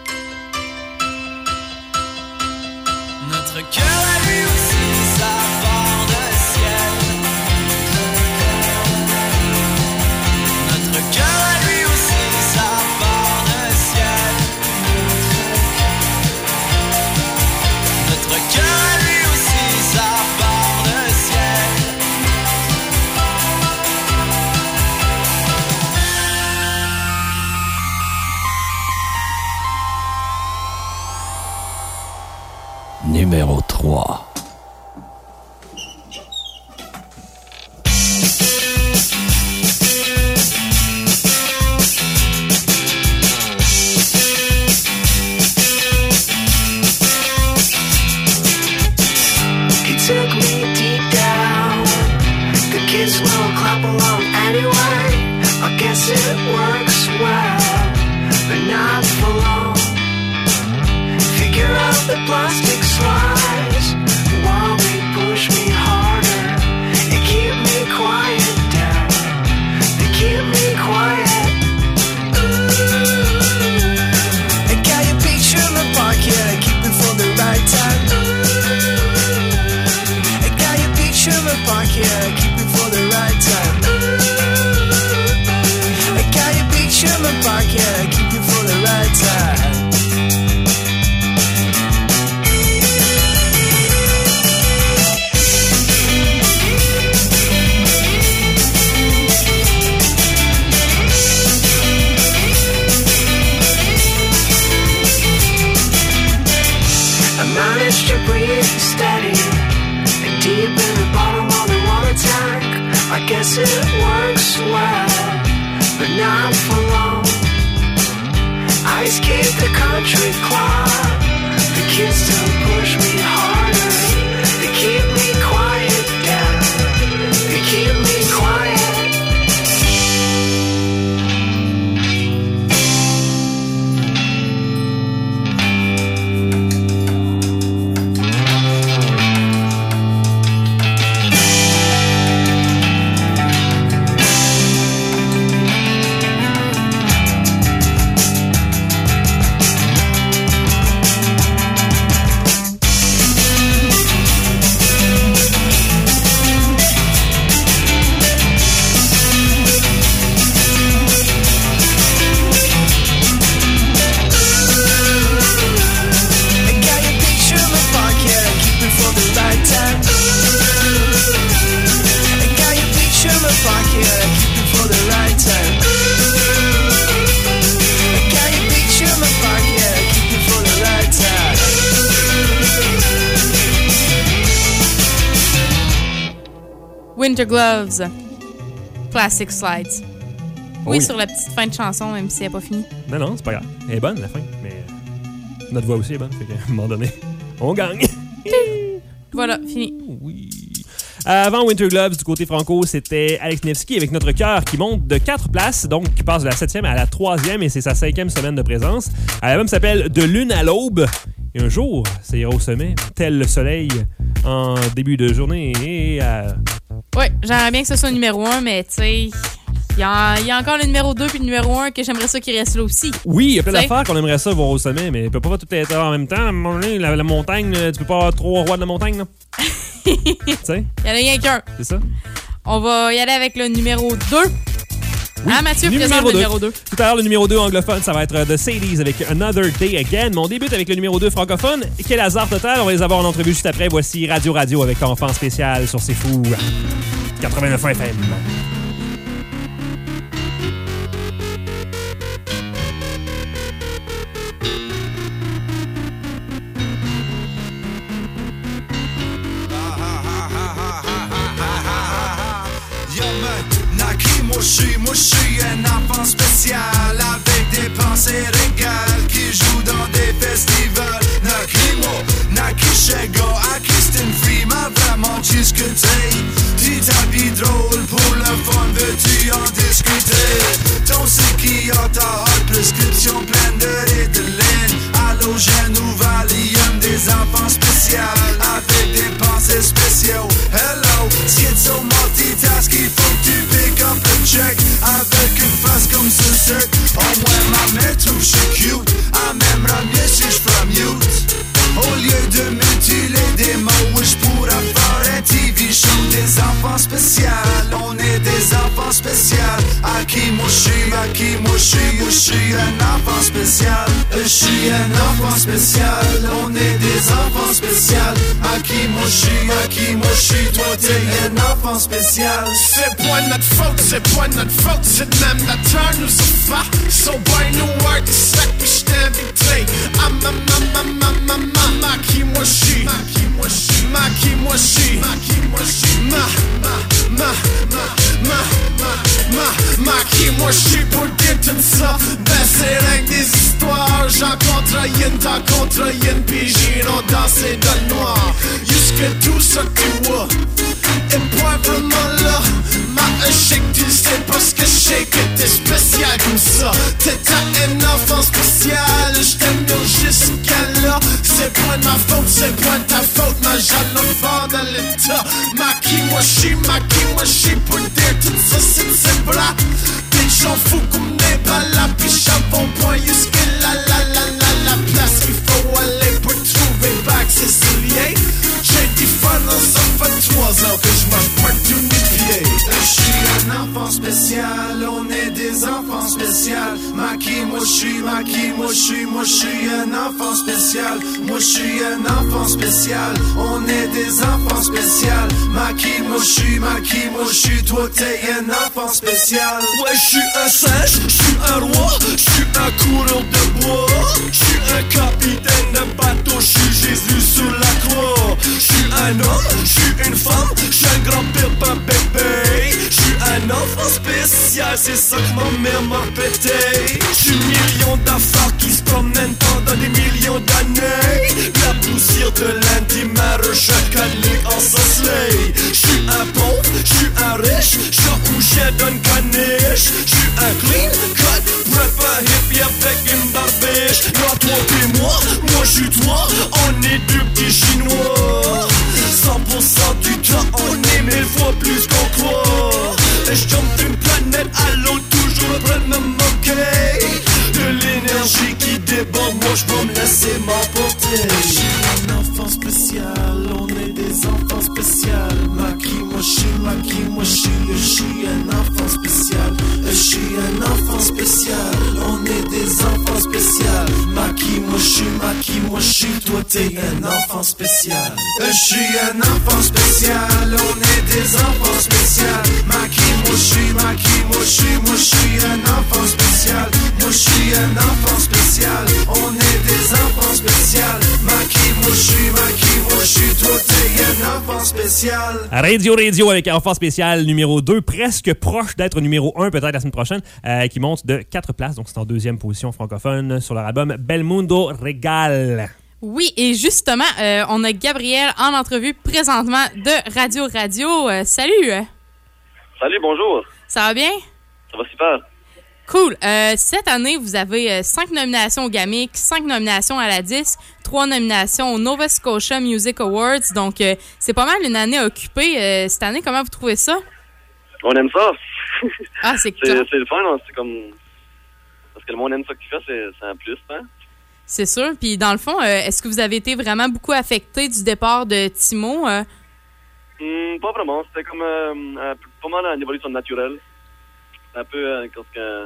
Notre cœur a lui aussi sa part de ciel. Notre cœur a lui aussi sa part de ciel. Notre cœur a lui aussi sa part de ciel. Numéro trois. He took me deep down. The kids will clap along anyway. I guess it works well, but not for long. Figure out the plastic slides while they push me harder. They keep me quiet down. They keep me quiet. Ooh. I got your picture in my pocket. I keep it for the right time. Ooh. I got your picture in my pocket. I keep it for the right time. Ooh. I got your picture in my pocket. I keep it for the right time. Managed to breathe steady and deep in the bottom of the water tank. I guess it works well, but not for long. I escaped the country club. The kids still push me harder. They keep me quiet down. They keep me quiet. Winter Gloves, Plastic Slides. Oui, oui, sur la petite fin de chanson, même si elle n'est pas finie. Non, non, c'est pas grave. Elle est bonne, la fin, mais notre voix aussi est bonne, fait qu'à un moment donné, on gagne. Voilà, fini. Oui. Avant Winter Gloves, du côté franco, c'était Alex Nevsky avec Notre Cœur qui monte de quatre places, donc qui passe de la septième à la troisième, et c'est sa cinquième semaine de présence. L'album s'appelle De lune à l'aube. Et un jour, ça ira au sommet, tel le soleil en début de journée. Et euh... Oui, j'aimerais bien que ce soit numéro un, mais tu sais, il y, y a encore le numéro deux puis le numéro un que j'aimerais ça qu'il reste là aussi. Oui, il y a plein T'sais? d'affaires qu'on aimerait ça voir au sommet, mais il peut pas tout être en même temps. La, la montagne, tu peux pas avoir trois rois de la montagne, là. Tu sais? Il y en a rien qu'un. C'est ça. On va y aller avec le numéro deux. Oui, ah, Mathieu présente le numéro deux. Tout à l'heure, le numéro deux anglophone, ça va être The Sadies avec Another Day Again. Mais on débute avec le numéro deux francophone. Quel hasard total. On va les avoir en entrevue juste après. Voici Radio Radio avec Enfant spécial sur C'est Fou. quatre-vingt-neuf F M. Moi j'suis, moi j'suis un enfant spécial avec des pensées régales qui joue dans des festivals. Nakrimo, Nakishego, Akistin Free, m'a vraiment discuté. Tu t'habilles drôle pour le fun, veux-tu en discuter? Ton c'est qui a ta hot prescription pleine de Ritalin, halogène ou Valium, des enfants spéciaux avec des pensées spéciaux. Hello, schizo multitask, il faut que tu pick up the check avec une trouve je suis cute. Ah, m'aimera mieux si je ferai mute. Au lieu de mutiler des mots, je pourrais faire un T V show des enfants spéciaux. On est des enfants spéciaux. À qui moi j'suis, à qui moi j'suis, moi j'suis un enfant spécial. Je suis un enfant spécial. On est des enfants spéciaux. À qui moi j'suis, à qui moi j'suis, toi t'es un enfant spécial. C'est pas notre faute, c'est pas notre faute, c'est même notre turn nous a pas. So boy, nous work the slack, puis j't'ai invité. Ah ma ma ma ma ma ma ma qui moi j'suis, ma qui moi j'suis, ma qui moi j'suis, ma qui moi j'suis, ma ma ma ma ma ma ma ma qui moi j'suis pour dire tout ça. Ben c'est rien que des histoires, j'en contre yin, t'en contre yin, pis j'irai danser dans le noir. Jusque tout ça que tu vois est pas vraiment là. Ma shake, tu sais parce que je sais que t'es spécial comme ça. T'es un enfant spécial, j't'aime bien jusqu'à là. C'est pas de ma faute, c'est pas de ta faute, ma jeune enfant dans l'état. Ma qui moi j'suis, ma qui moi j'suis pour dire tout ça, c'est c'est vrai. Des gens fous comme n'est pas là, pis j'avons point jusqu'à la la la la la place qu'il faut aller pour trouver back, c'est soulier. J'ai du fun, ça fait trois ans que je marche partout mes pieds. Je suis un enfant spécial, on est des enfants spéciaux. Ma qui moi j'suis, ma qui moi j'suis, moi j'suis un enfant spécial. Moi j'suis un enfant spécial, on est des enfants spéciaux. Ma qui moi j'suis, ma qui moi j'suis, toi t'es un enfant spécial. Ouais, j'suis un singe, j'suis un roi, j'suis un coureur de bois, j'suis un capitaine de bateau, j'suis Jésus sur la croix. J'suis un homme, j'suis une femme, j'suis un grand-père, un bébé. J'suis un enfant spécial, c'est ça que ma mère m'a pété. J'suis million d'affaires qui se promènent pendant des millions d'années. La poussière de l'intime chaque année ensorcelée. J'suis un pauvre, j'suis un riche, genre où j'ai donne caniche. J'suis un clean cut, prep un hippie avec une barbiche. Y'a toi et moi, moi j'suis toi, on est deux petits chinois. cent pour cent du temps, on est mille fois plus qu'on croit. Et j'jump d'une planète à l'autre, toujours près de me moquer de l'énergie qui déborde, moi j'vais me laisser m'emporter. J'suis un enfant spécial, on est des enfants spéciaux. Ma qui moi j'suis, ma qui moi j'suis, j'suis un enfant spécial. J'suis un enfant spécial, on est des enfants spéciaux. Ma qui moi j'suis, ma qui moi j'suis, toi t'es un enfant spécial. J'suis un enfant spécial, on est des enfants spéciaux. Ma qui moi j'suis, ma qui moi j'suis, moi j'suis un enfant spécial. Moi j'suis un enfant spécial, on est des enfants spéciaux. Ma qui moi j'suis, ma qui moi j'suis, toi t'es un enfant spécial. Radio Radio avec Enfant spécial numéro deux, presque proche d'être numéro un peut-être la semaine prochaine, euh, qui monte de quatre places, donc c'est en deuxième position francophone sur leur album Belmundo Regal. Oui, et justement, euh, on a Gabriel en entrevue présentement de Radio Radio. Euh, salut! Salut, bonjour. Ça va bien? Ça va super. Cool. Euh, cette année, vous avez euh, cinq nominations au Gamic, cinq nominations à la disque, trois nominations au Nova Scotia Music Awards. Donc, euh, c'est pas mal une année occupée. Euh, cette année, comment vous trouvez ça? On aime ça. Ah, c'est c'est, c'est le fun, hein? C'est comme... Parce que le monde aime ça que tu fais, c'est, c'est un plus, hein? C'est sûr. Puis, dans le fond, euh, est-ce que vous avez été vraiment beaucoup affecté du départ de Timo? Euh? Mm, pas vraiment. C'était comme euh, un, pas mal une évolution naturelle. Un peu euh, quand que,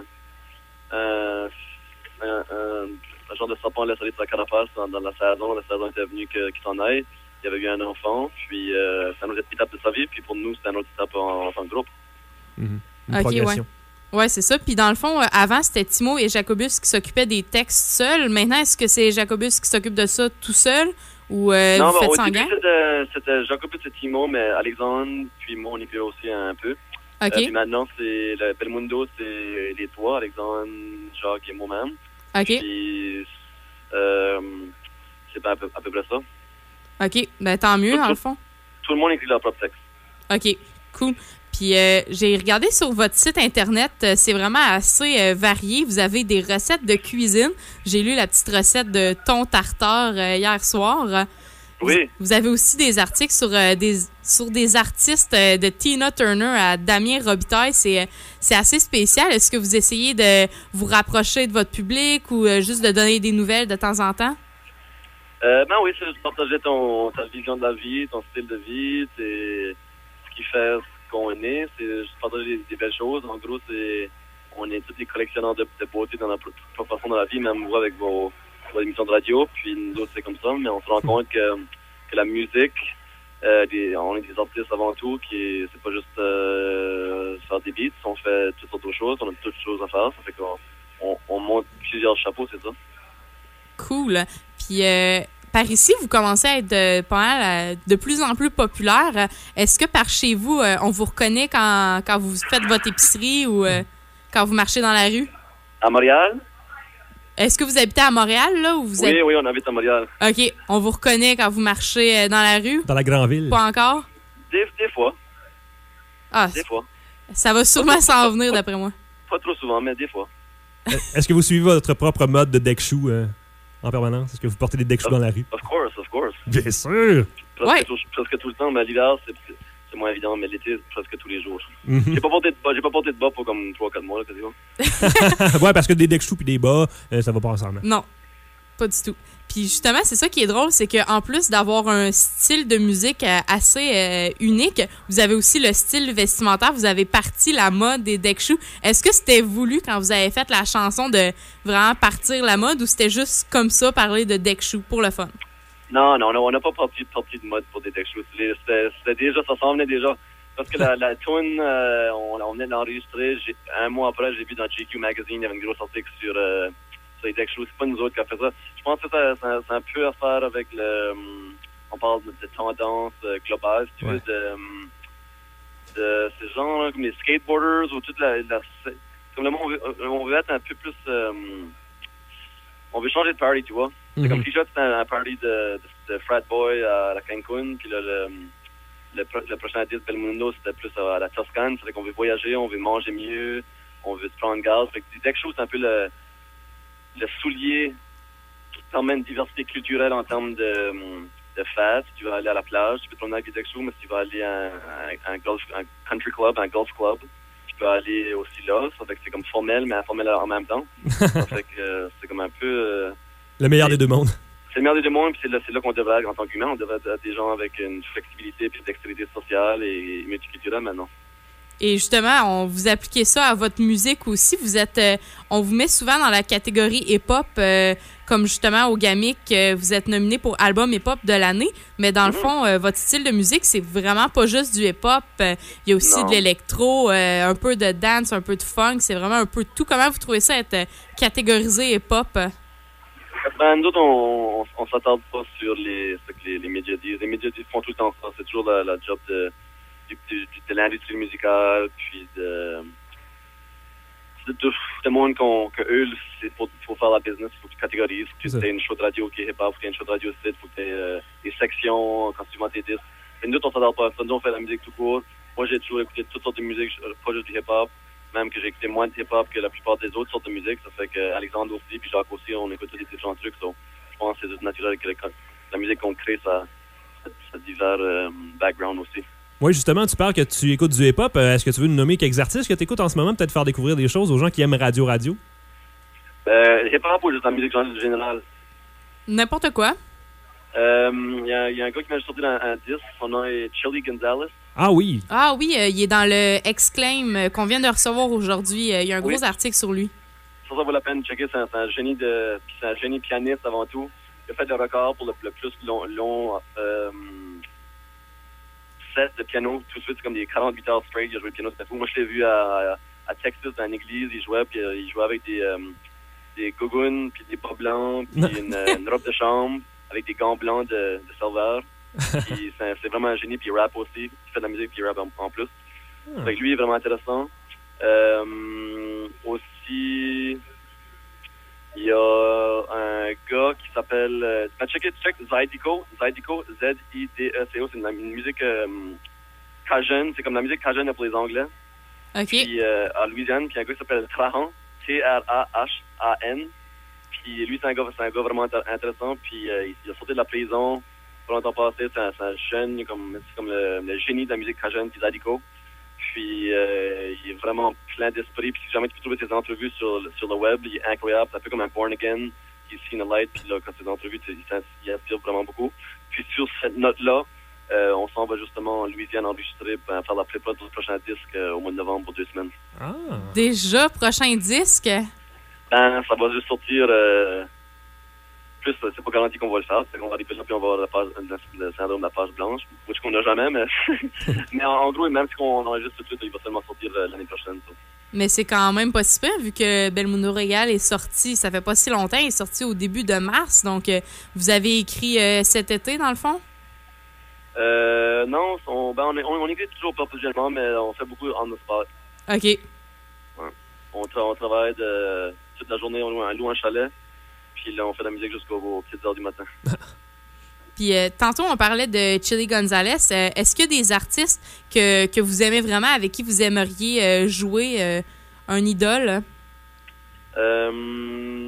euh, un, un, un genre de serpent laisse aller sa carapace dans, dans la saison. La saison était venue que, qu'il s'en aille. Il y avait eu un enfant. Puis, euh, c'est une autre étape de sa vie. Puis, pour nous, c'était une autre étape en, en tant que groupe. Mm-hmm. Une OK, progression. Ouais. Oui, c'est ça. Puis dans le fond, euh, avant, c'était Timo et Jacobus qui s'occupaient des textes seuls. Maintenant, est-ce que c'est Jacobus qui s'occupe de ça tout seul ou euh, non, vous faites au ça en début, gang? C'était, c'était Jacobus et Timo, mais Alexandre, puis moi, on y fait aussi un peu. OK. Euh, puis maintenant, c'est le Belmundo, c'est les trois, Alexandre, Jacques et moi-même. OK. Puis, euh, c'est à peu, à peu près ça. OK. Ben, tant mieux, tout, dans tout, le fond. Tout le monde écrit leur propre texte. OK. Cool. Puis euh, j'ai regardé sur votre site Internet, euh, c'est vraiment assez euh, varié. Vous avez des recettes de cuisine. J'ai lu la petite recette de thon tartare euh, hier soir. Euh, Oui. Vous avez aussi des articles sur, euh, des, sur des artistes euh, de Tina Turner à Damien Robitaille. C'est, euh, c'est assez spécial. Est-ce que vous essayez de vous rapprocher de votre public ou euh, juste de donner des nouvelles de temps en temps? Euh, ben oui, c'est juste partager ton, ta vision de la vie, ton style de vie, c'est ce qui fait ce qu'on est. C'est juste partager des, des belles choses. En gros, c'est on est tous des collectionneurs de, de beauté dans notre propre façon de la vie, même vous avec vos, vos émissions de radio. Puis nous autres, c'est comme ça. Mais on se rend compte que, que la musique, euh, des, on est des artistes avant tout, qui c'est pas juste euh, faire des beats. On fait toutes sortes de choses. On a toutes choses à faire. Ça fait qu'on on, on monte plusieurs chapeaux, c'est ça. Cool. Puis euh, par ici, vous commencez à être de, pas mal, euh, de plus en plus populaire. Est-ce que par chez vous, euh, on vous reconnaît quand, quand vous faites votre épicerie ou euh, quand vous marchez dans la rue? À Montréal? Est-ce que vous habitez à Montréal, là, ou vous Oui, êtes... oui, on habite à Montréal. OK. On vous reconnaît quand vous marchez euh, dans la rue? Dans la grande ville? Pas encore? Des, des fois. Ah, des fois. Ça va sûrement s'en venir, d'après moi. Pas trop souvent, mais des fois. Est-ce que vous suivez votre propre mode de deck shoe euh, en permanence? Est-ce que vous portez des deck shoes dans la rue? Of course, of course. Bien sûr! Presque, Ouais. tout, presque tout le temps, mais l'hiver, c'est, c'est moins évident, mais l'été, presque tous les jours. Mhm. J'ai pas porté de bas, j'ai pas porté de bas pour comme trois quatre mois, là, quasiment. Ouais, parce que des deck shoes puis des bas, euh, ça va pas ensemble. Non, pas du tout. Puis justement, c'est ça qui est drôle, c'est qu'en plus d'avoir un style de musique euh, assez euh, unique, vous avez aussi le style vestimentaire. Vous avez parti la mode des deck shoes. Est-ce que c'était voulu quand vous avez fait la chanson de vraiment partir la mode ou c'était juste comme ça, parler de deck shoes pour le fun? Non, non, non, on n'a pas parti, parti de mode pour des deck shoes. C'était, c'était déjà, ça s'en venait déjà. Parce que la, la tune, euh, on, on venait de l'enregistrer. J'ai, un mois après, j'ai vu dans G Q Magazine, il y avait une grosse article sur, euh, sur les deck shoes. C'est pas nous autres qui a fait ça. Je pense que ça, ça, ça a un peu à faire avec le... On parle de, de tendance euh, globale, si tu veux, Ouais. de, de ces gens là, comme les skateboarders ou toute la... la comme le monde, on veut, on veut être un peu plus... Euh, on veut changer de party, tu vois. C'est Mhm. comme T-shirt, c'était un, un party de, de, de frat boy à la Cancun, puis là, le, le, pro- le prochain artiste, Belmundo, c'était plus à, à la Toscane. C'est qu'on veut voyager, on veut manger mieux, on veut se prendre gaz. Fait que les deck shoes, c'est un peu le, le soulier qui t'emmène une diversité culturelle en termes de, de fête. Si tu veux aller à la plage, tu peux te promener avec des deck shoes, mais si tu veux aller à un, un, golf, un country club, un golf club, tu peux aller aussi là. Ça fait que c'est comme formel, mais informel en même temps. Ça fait que euh, c'est comme un peu... euh, Le meilleur des deux mondes. c'est le meilleur des deux mondes, puis c'est là, c'est là qu'on devrait être en tant qu'humain. On devrait être des gens avec une flexibilité puis une dextérité sociale et multiculturelle maintenant. Et justement, on vous appliquez ça à votre musique aussi. Vous êtes, euh, on vous met souvent dans la catégorie hip-hop, euh, comme justement au Gamic, euh, vous êtes nominé pour album hip-hop de l'année. Mais dans le fond, euh, votre style de musique, c'est vraiment pas juste du hip-hop. Euh, Il y a aussi Non. de l'électro, euh, un peu de dance, un peu de funk. C'est vraiment un peu de tout. Comment vous trouvez ça être euh, catégorisé hip-hop? Ben, nous autres, on, on, on s'attarde pas sur les, ce que les, les médias disent. Les médias disent font tout le temps ça. C'est toujours la, la job de, du, du, de l'industrie musicale, puis de, de, de, de monde qu'on, que eux, c'est pour, faut faire la business, il faut que tu catégorises, faut que tu aies une show de radio qui est hip-hop, faut que tu aies une show de radio site, faut que tu aies euh, des sections quand tu vends tes disques. Mais nous autres, on s'attarde pas à ça. Nous, on fait la musique tout court. Moi, j'ai toujours écouté toutes sortes de musique, pas juste du hip-hop. Même que j'ai écouté moins de hip-hop que la plupart des autres sortes de musique. Ça fait qu'Alexandre aussi, puis Jacques aussi, on écoute des différents trucs. So, je pense que c'est juste naturel que le- la musique qu'on crée, ça, ça, ça divers euh, background aussi. Oui, justement, tu parles que tu écoutes du hip-hop. Euh, Est-ce que tu veux nous nommer quelques artistes que tu écoutes en ce moment, peut-être faire découvrir des choses aux gens qui aiment Radio Radio? Euh, hip-hop ou juste la musique en général? N'importe quoi. Il euh, y, a, y a un gars qui m'a sorti un, un disque. Son nom est Chili Gonzalez. Ah oui. Ah oui, euh, il est dans le Exclaim euh, qu'on vient de recevoir aujourd'hui. Euh, Il y a un gros Oui. article sur lui. Ça, ça vaut la peine de checker. C'est un, c'est un génie de, puis c'est un génie pianiste avant tout. Il a fait le record pour le, le plus long, long euh, set de piano. Tout de suite, c'est comme des quarante-huit heures straight. Il a joué le piano, c'était fou. Moi, je l'ai vu à, à Texas, dans une église. Il jouait, puis euh, il jouait avec des, euh, des gougounes, puis des bas blancs, puis une, une robe de chambre, avec des gants blancs de, de serveur. Puis c'est, c'est vraiment un génie, puis il rappe aussi. Il fait de la musique, puis il rappe en, en plus. Ah. Fait que lui, il est vraiment intéressant. Euh, aussi, il y a un gars qui s'appelle... Euh, tu peux checker, tu check Zydeco. Zydeco, Z I D E C O. C'est une, une musique euh, cajun. C'est comme la musique cajun pour les Anglais. OK. Puis euh, à Louisiane, puis un gars qui s'appelle Trahan. T R A H A N. Puis lui, c'est un gars, c'est un gars vraiment intér- intéressant. Puis euh, il, il a sorti de la prison pas longtemps passé, c'est un, c'est un jeune, comme, c'est comme le, le génie de la musique cajun, puis Zydeco. Puis euh, il est vraiment plein d'esprit. Puis si jamais tu peux trouver ses entrevues sur, sur le web, il est incroyable. C'est un peu comme un Born Again, qui seen a light. Puis là, quand ses entrevues, il, il inspire vraiment beaucoup. Puis sur cette note-là, euh, on s'en va justement en Louisiane enregistrer pour faire la prépa du prochain disque euh, au mois de novembre pour deux semaines. Ah. Déjà, prochain disque? Ben, ça va juste sortir... Euh, plus, c'est pas garanti qu'on va le faire. C'est qu'on va arriver là, puis on va avoir la page, le syndrome de la page blanche, which qu'on n'a jamais, mais... mais en, en gros, même si on enregistre tout de suite, il va seulement sortir euh, l'année prochaine. Ça. Mais c'est quand même pas si pire, vu que Belmundo Regal est sorti, ça fait pas si longtemps, il est sorti au début de mars, donc euh, vous avez écrit euh, cet été, dans le fond? Euh, non, on, ben, on, on, on écrit toujours professionnellement, mais on fait beaucoup on the spot. OK. Ouais. On, tra- on travaille de, toute la journée, on loue un, loue un chalet. Puis là, on fait de la musique jusqu'aux petites heures du matin. Puis euh, tantôt, on parlait de Chili Gonzalez. Euh, est-ce qu'il y a des artistes que, que vous aimez vraiment, avec qui vous aimeriez euh, jouer euh, un idole? Euh,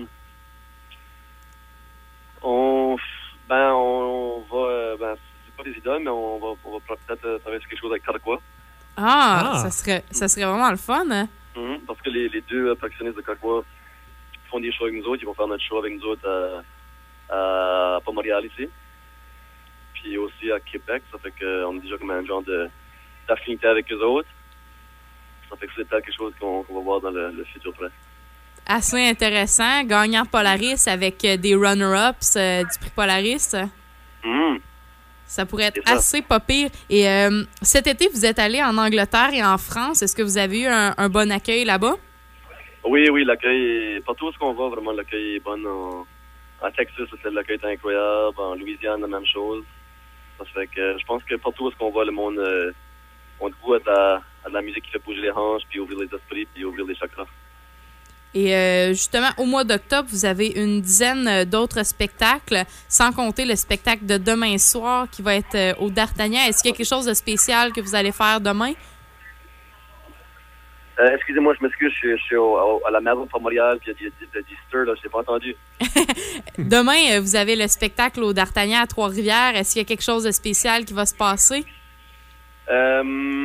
on, ben, on, on va... Euh, ben, c'est pas des idoles, mais on va, on va peut-être euh, travailler sur quelque chose avec Carquois. Ah, Ah. Ça, serait, ça serait vraiment le fun, hein? Mm-hmm, parce que les, les deux euh, percussionnistes de Carquois font des shows avec nous autres. Ils vont faire notre show avec nous autres à, à pas Montréal ici. Puis aussi à Québec. Ça fait qu'on est déjà comme un genre de, d'affinité avec eux autres. Ça fait que c'est peut-être quelque chose qu'on, qu'on va voir dans le, le futur près. Assez intéressant. Gagnant Polaris avec euh, des runner-ups euh, du prix Polaris. Mm. Ça pourrait être C'est ça. assez pas pire. Et euh, cet été, vous êtes allé en Angleterre et en France. Est-ce que vous avez eu un, un bon accueil là-bas? Oui, oui, l'accueil est... Partout où est-ce qu'on va, vraiment, l'accueil est bon. En, en Texas, c'est, l'accueil est incroyable. En Louisiane, la même chose. Ça fait que je pense que partout où est-ce qu'on va, le monde, euh, on goût à de, la, à de la musique qui fait bouger les hanches, puis ouvrir les esprits, puis ouvrir les chakras. Et euh, justement, au mois d'octobre, vous avez une dizaine d'autres spectacles, sans compter le spectacle de demain soir qui va être euh, au D'Artagnan. Est-ce qu'il y a quelque chose de spécial que vous allez faire demain? Euh, excusez-moi, je m'excuse, je, je suis au, au, à la maison pour Montréal, puis il y a du, du, du stir, là, je n'ai pas entendu. Demain, euh, vous avez le spectacle au D'Artagnan à Trois-Rivières. Est-ce qu'il y a quelque chose de spécial qui va se passer? Euh,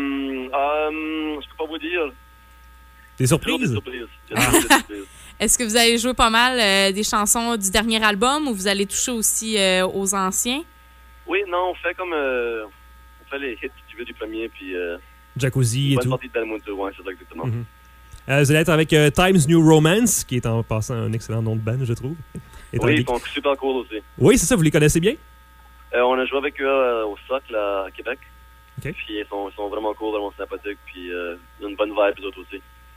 euh, je peux pas vous dire. Des surprises? Des surprises. Il y a toujours des surprises. Est-ce que vous allez jouer pas mal euh, des chansons du dernier album ou vous allez toucher aussi euh, aux anciens? Oui, non, on fait comme... Euh, on fait les hits, si tu veux, du premier, puis... Euh, Jacuzzi et bonne tout. partie de Belmondo, ouais, c'est ça exactement. Mhm. Euh, vous allez être avec euh, Times New Romance, qui est en passant un excellent nom de band, je trouve. Étant Oui, geek. ils sont super cool aussi. Oui, c'est ça, vous les connaissez bien? Euh, on a joué avec eux euh, au Socle à Québec. OK. Puis ils sont, ils sont vraiment cool, vraiment sympathiques, puis euh, ils ont une bonne vibe, eux autres aussi.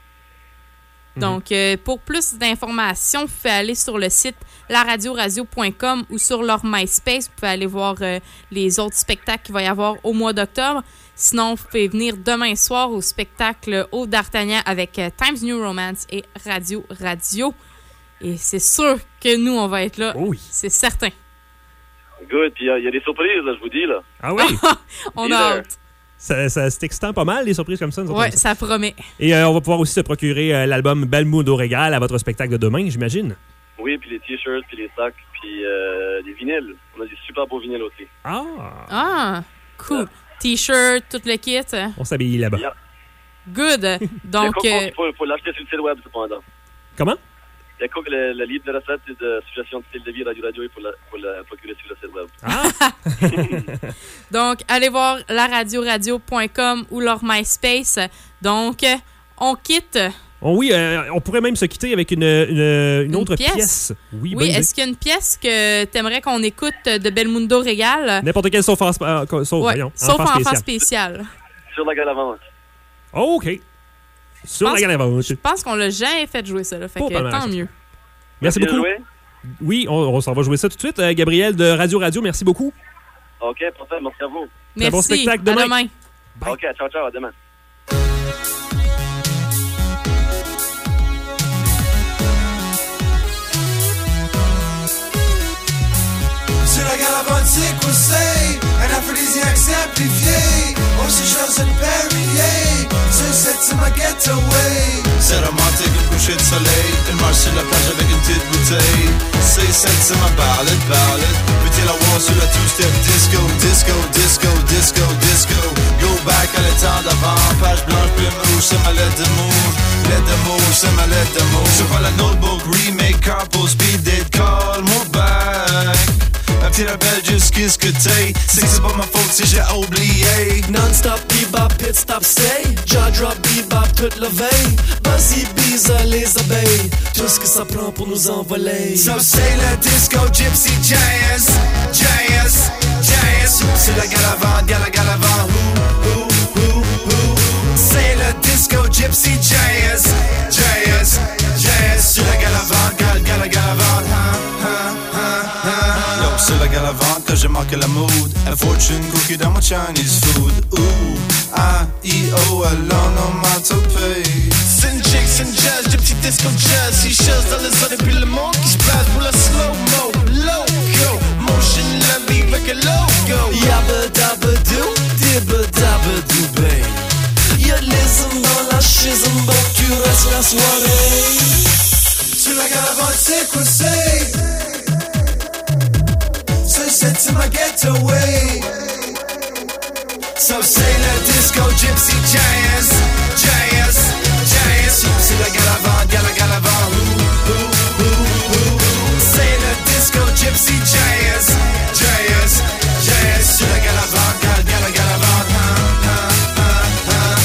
Donc, euh, pour plus d'informations, vous pouvez aller sur le site la radio radio point com ou sur leur MySpace. Vous pouvez aller voir euh, les autres spectacles qu'il va y avoir au mois d'octobre. Sinon, vous pouvez venir demain soir au spectacle au D'Artagnan avec euh, Times New Romance et Radio Radio. Et c'est sûr que nous, on va être là. Oui. C'est certain. Good, puis il y, y a des surprises, là, je vous dis, là. Ah oui? On Be a there. hâte. Ça, ça s'extend pas mal, les surprises comme ça. nous autres, Oui, comme ça. ça promet. Et euh, on va pouvoir aussi se procurer euh, l'album Belmondo Regal à votre spectacle de demain, j'imagine. Oui, puis les t-shirts, puis les sacs, puis euh, des vinyles. On a des super beaux vinyles aussi. Ah! Ah, cool. T-shirt, tout le kit. On s'habille là-bas. Yeah. Good. Donc, Il euh, faut, faut l'acheter sur le site web, cependant. Comment? Il y a quoi que le, le livre de recettes et de suggestions de style de vie Radio Radio, il faut, la, faut le procurer sur le site web. Ah! donc, allez voir la radio radio point com ou leur MySpace. Donc, euh, on quitte. Oh oui, euh, on pourrait même se quitter avec une, une, une Une autre pièce? pièce. Oui, bonne Oui, idée. est-ce qu'il y a une pièce que t'aimerais qu'on écoute de Belmundo Regal? N'importe quel sauf, en, euh, sauf, Ouais, voyons, sauf enfant enfant spécial. spécial. Sur la galavante. Oh, OK. Sur pense- la galavante. Je pense qu'on l'a jamais fait jouer ça, là. Fait Pas que mal, tant ça. mieux. Merci Merci de beaucoup. jouer. Oui, on, on s'en va jouer ça tout de suite. Euh, Gabriel de Radio Radio, merci beaucoup. OK, parfait, merci à vous. Très bon Merci. spectacle À demain. demain. OK, ciao, ciao, à demain. Sur la galavante, c'est quoi c'est? Un aphrodisiaque simplifié. On se chose de Perrier. C'est set to my getaway. C'est romantique, une coucher de soleil. Elle marche sur la plage avec une petite bouteille. C'est set to my ballad, ballad. Peut-il la voir sur la two-step disco, disco, disco, disco, disco. Go back à l'état d'avant. Page blanche, plume rouge, c'est ma lettre d'amour. Lettre d'amour, c'est ma lettre d'amour. Sur la notebook, remake, carpo, speed date, call, move back. Ma petite rebelle, juste qu'est-ce que t'es. C'est que c'est pas ma faute si j'ai oublié. Non-stop, bebop, pit stop, stay. Jaw drop, bebop, toute la veille. Buzzy, Biza, les abeilles. Tout ce que ça prend pour nous envoler. So c'est le disco, gypsy, jazz, jazz, jazz. C'est la galavante, gala, galavante. Ouh, ouh, ouh, ouh. C'est le disco, gypsy, jazz, jazz, jazz. C'est la galavante, gala, gala, galavante. Ha, ha, ha, ha. C'est la galavante que j'ai manqué la mood. A fortune cookie dans mon Chinese food. Ooh, I E O alone on my toupee. Sin chicks and jazz, gypsy disco jazz. Seashells dans les eaux depuis le monde qui se passe pour la slow-mo. Loco, motion la vie avec un logo. Yabba dabba doo, dibba dabba doo bay. Y'a de l'ism dans la schism, bon tu restes la soirée. Sur la galavante c'est quoi c'est? So set to my getaway. So say la disco, gypsy, jazz, jazz, jazz. C'est la galavante, gala, galavante. Ooh, ooh, ooh, ooh. C'est la disco, gypsy, jazz, jazz, jazz. C'est la galavante, gala, gala, galavante. Ha, ha, ha, ha.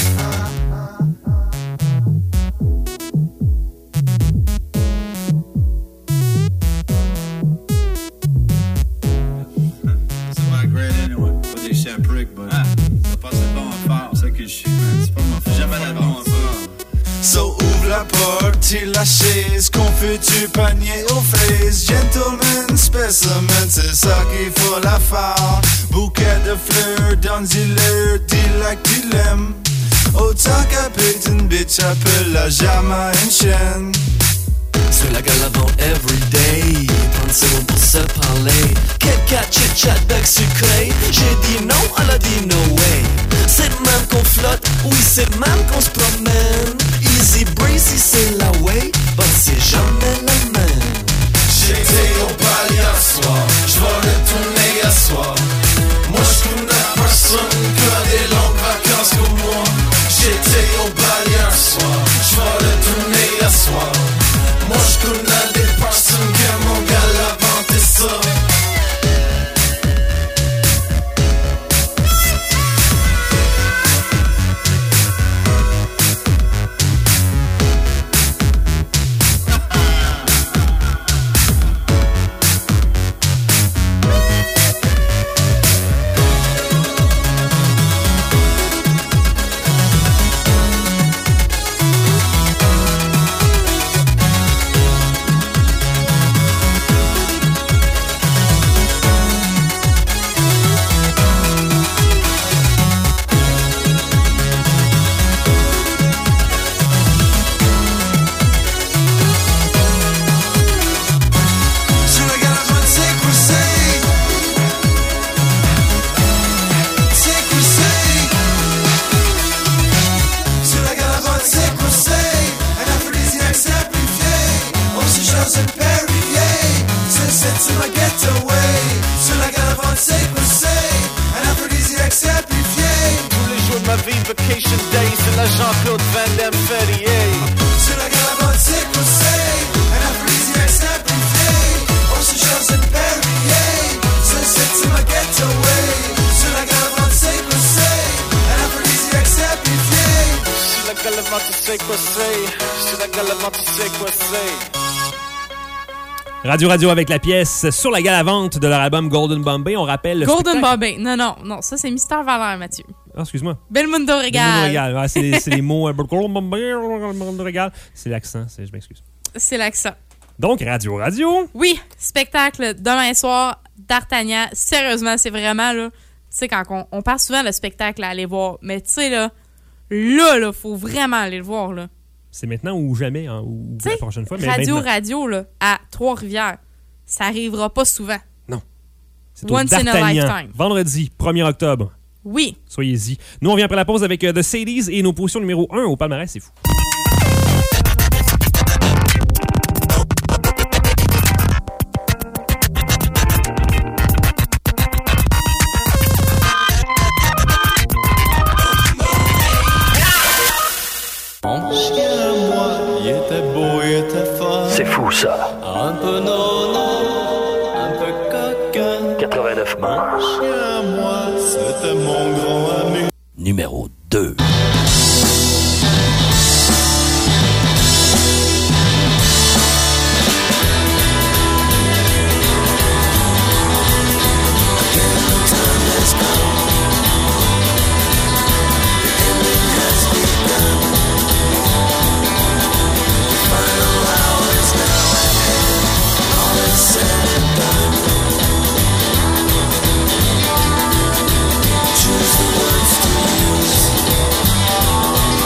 So ouvre la porte, tire la chaise, confus du panier aux fraises. Gentleman specimen, c'est ça qu'il faut la faire. Bouquet de fleurs, donne-y-leur, dis-la que tu l'aimes. Autant qu'appeler une bitch, appelle-la jamais une chienne. Sur la galavante everyday, trente secondes pour se parler. Quelqu'un chit-chat bec sucré. J'ai dit non, elle a dit no way. C'est de même qu'on flotte, oui c'est de même qu'on se promène. Easy breezy c'est la way, but c'est jamais la même. J'étais au bal hier soir, j'vais retourner à soir. Moi j'connais personne qui a des longues vacances comme moi. J'étais au bal hier soir, j'vais retourner à soir. Moi j'connais des personnes qui aiment mon galavante et ça. Vacation Day, c'est la Jean-Claude Van Damme Ferrier. Sur la galavante, c'est quoi c'est? Un aphrodisiaque simplifié. On se chasse une Perrier. C'est c'est ma getaway. Sur la galavante, c'est quoi c'est? Un aphrodisiaque simplifié. Sur la galavante, c'est quoi c'est? Sur la galavante, c'est quoi c'est? Radio Radio avec la pièce Sur la galavante de leur album Golden Bombay. On rappelle le Golden spectacle... Bombay. Non, non, non. Ça, c'est Mister Valère, Mathieu. Ah, excuse-moi. Belmundo Regal. Belmundo Regal. Ouais, c'est, les, c'est les mots. Golden Bombay, Belmundo Regal. C'est l'accent. C'est, je m'excuse. C'est l'accent. Donc, Radio Radio. Oui, spectacle demain soir, D'Artagnan. Sérieusement, c'est vraiment, là... Tu sais, quand on, on parle souvent de spectacle à aller voir, mais tu sais, là, là, là, faut vraiment aller le voir, là. C'est maintenant ou jamais, hein, ou T'sais, la prochaine fois. Mais Radio maintenant. Radio, là, à Trois-Rivières, ça arrivera pas souvent. Non. C'est au Once in a D'Artagnan. lifetime. Vendredi, premier octobre. Oui. Soyez-y. Nous, on vient après la pause avec euh, The Sadies et nos positions numéro un au palmarès, c'est fou. Chien, moi, il était beau, il était fort. C'est fou, ça. Un peu nono, un peu coquin. quatre-vingt-neuf manches. Chien, moi, c'était mon grand ami. Numéro deux. Choose the words to use.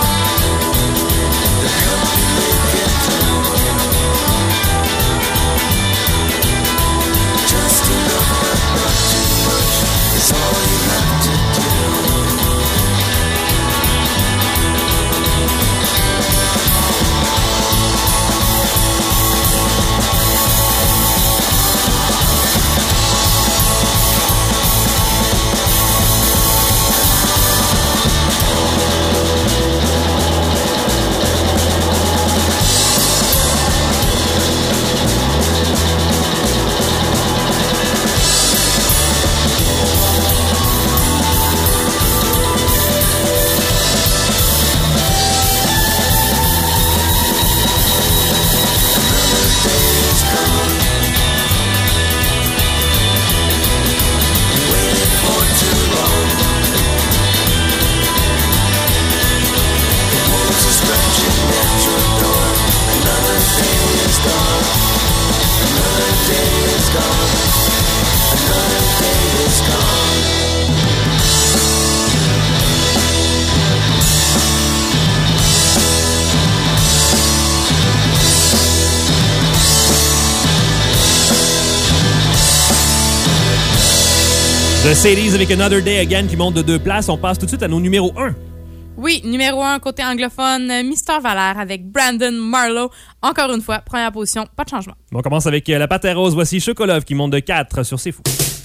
The Sadies avec Another Day Again qui monte de deux places. On passe tout de suite à nos numéros un. Oui, numéro un, côté anglophone, Mister Valère avec Brandon Marlowe. Encore une fois, première position, pas de changement. On commence avec la Pâte Rose. Voici Chocolove qui monte de quatre sur C'est Fou.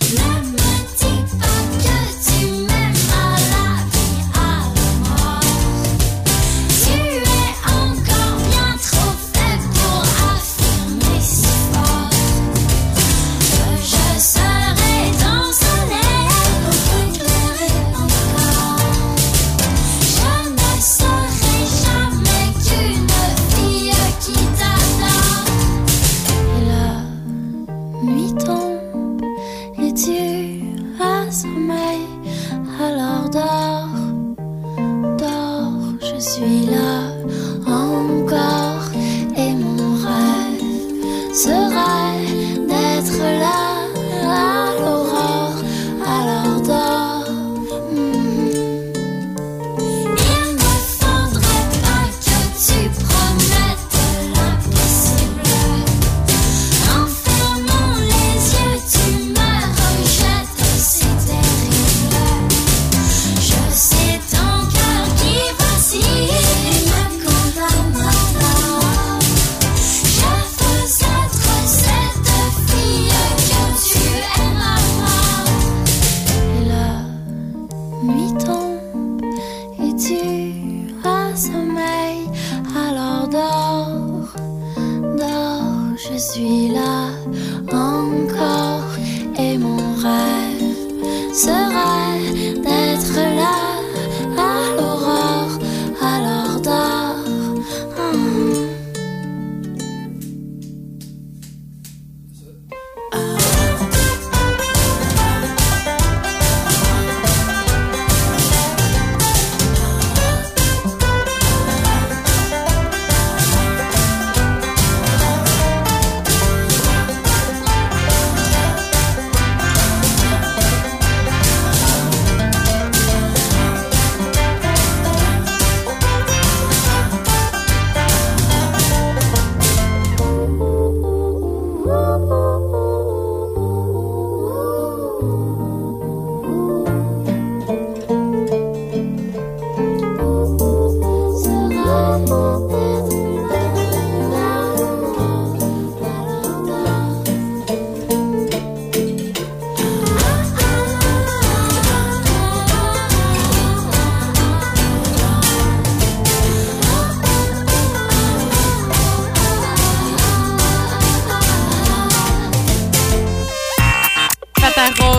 Alors dors, dors, je suis là encore et mon rêve serait d'être là à l'aurore. Alors dors. Mm-hmm. Il ne faudrait pas que tu promettes l'impossible. En fermant les yeux, tu me rejettes, c'est terrible. Je sais ton cœur qui vacille et me condamne maintenant. Je veux être cette fille que tu aimes avoir. Et la nuit tombe et tu as sommeil. Alors dors, dors, je suis là encore et mon rêve serait d'être là à l'aurore. Alors dors. Hum.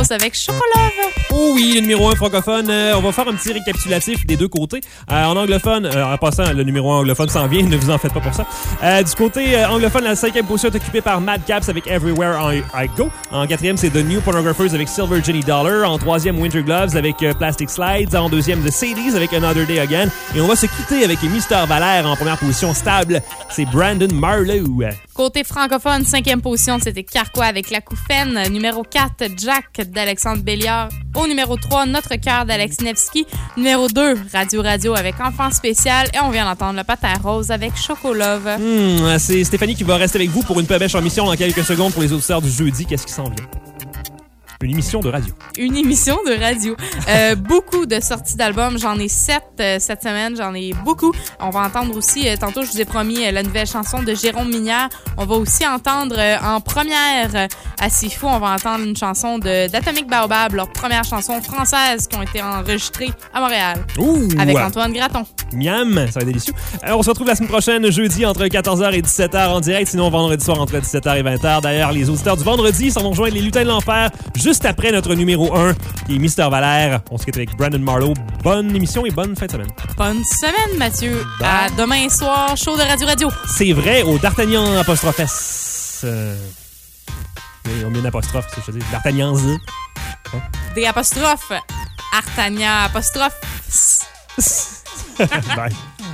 Caps avec Chocolove. Oh oui, le numéro un francophone. Euh, on va faire un petit récapitulatif des deux côtés. Euh, en anglophone, euh, en passant, le numéro un anglophone s'en vient, ne vous en faites pas pour ça. Euh, du côté euh, anglophone, la cinquième position est occupée par Mad Caps avec Everywhere I, I Go. En quatrième, c'est The New Pornographers avec Silver Jenny Dollar. En troisième, Winter Gloves avec euh, Plastic Slides. En deuxième, The Sadies avec Another Day Again. Et on va se quitter avec Mister Valère en première position stable. C'est Brandon Marlowe. Côté francophone, cinquième position, c'était Carquois avec La Couffaine. Numéro quatre, Jack d'Alexandre Béliard. Au numéro trois, Notre cœur d'Alex Nevsky. Numéro deux, Radio Radio avec Enfant spécial. Et on vient d'entendre Le Patin Rose avec Chocolove. Mmh, c'est Stéphanie qui va rester avec vous pour une pêche en mission dans quelques secondes pour les auditeurs du jeudi. Qu'est-ce qui s'en vient? Une émission de radio. Une émission de radio. Euh, beaucoup de sorties d'albums. J'en ai sept euh, cette semaine. J'en ai beaucoup. On va entendre aussi, euh, tantôt, je vous ai promis euh, la nouvelle chanson de Jérôme Minière. On va aussi entendre euh, en première euh, à Sifu, on va entendre une chanson de d'Atomic Baobab, leur première chanson française qui ont été enregistrées à Montréal. Ouh! Avec Antoine Graton. Miam, ça va être délicieux. Euh, on se retrouve la semaine prochaine, jeudi, entre quatorze heures et dix-sept heures en direct. Sinon, vendredi soir, entre dix-sept heures et vingt heures. D'ailleurs, les auditeurs du vendredi s'en vont rejoindre les Lutins de l'Enfer juste après notre numéro un, qui est Mister Valère. On se quitte avec Brandon Marlowe. Bonne émission et bonne fin de semaine. Bonne semaine, Mathieu. Bye. À demain soir, show de Radio Radio. C'est vrai, au D'Artagnan apostrophe S. Euh... On met une apostrophe, c'est ce que je dis. D'Artagnan Z. Hein? Des apostrophes. Artagnan apostrophe. Bye.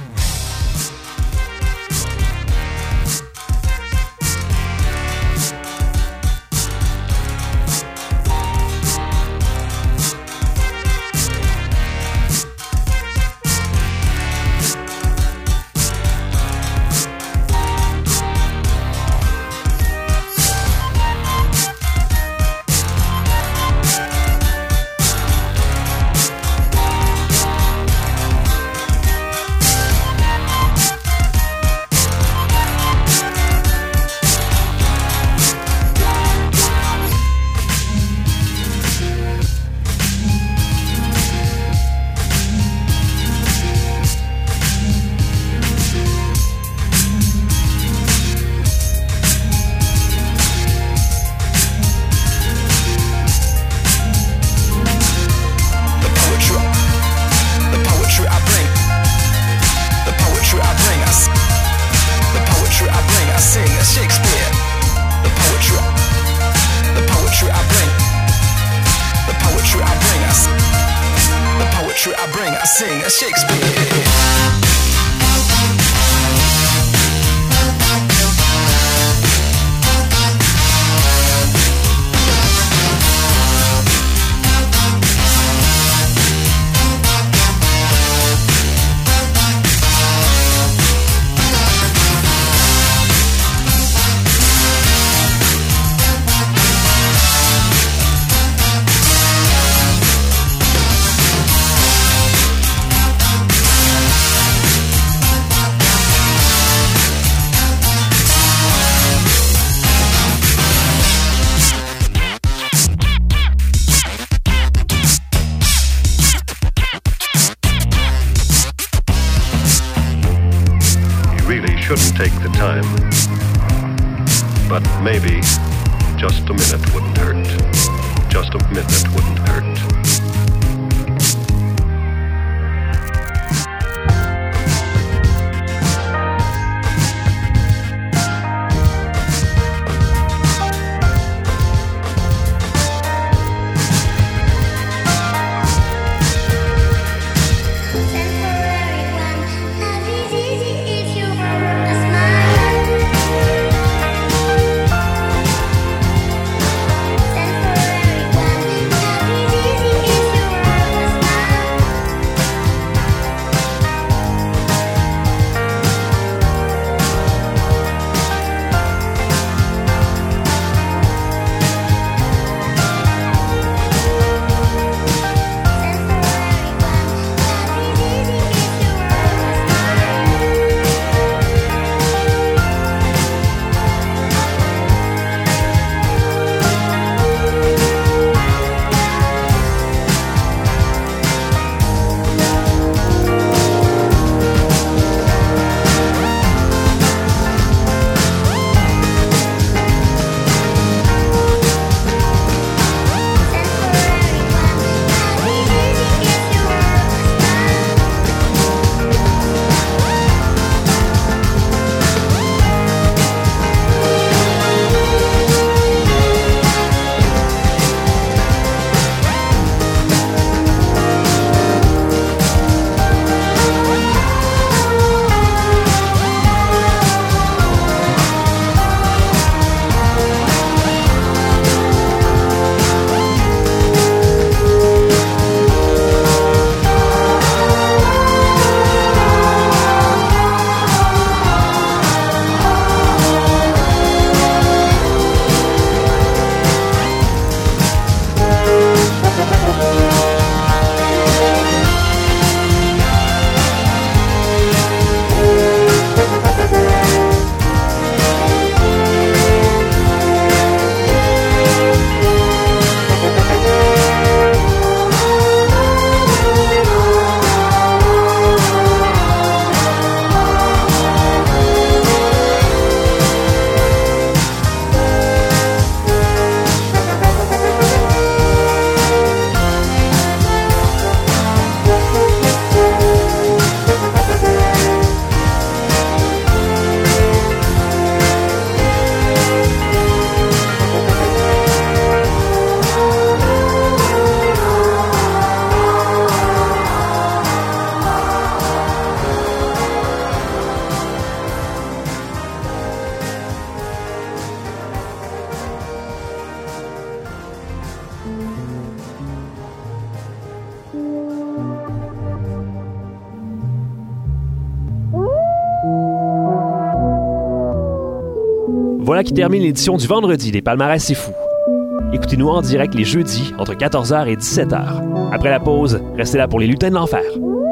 shouldn't take the time. But maybe just a minute wouldn't hurt. Just a minute wouldn't hurt. Easy Voilà qui termine l'édition du vendredi des Palmarès C'est Fou. Écoutez-nous en direct les jeudis entre quatorze heures et dix-sept heures. Après la pause, restez là pour les lutins de l'enfer.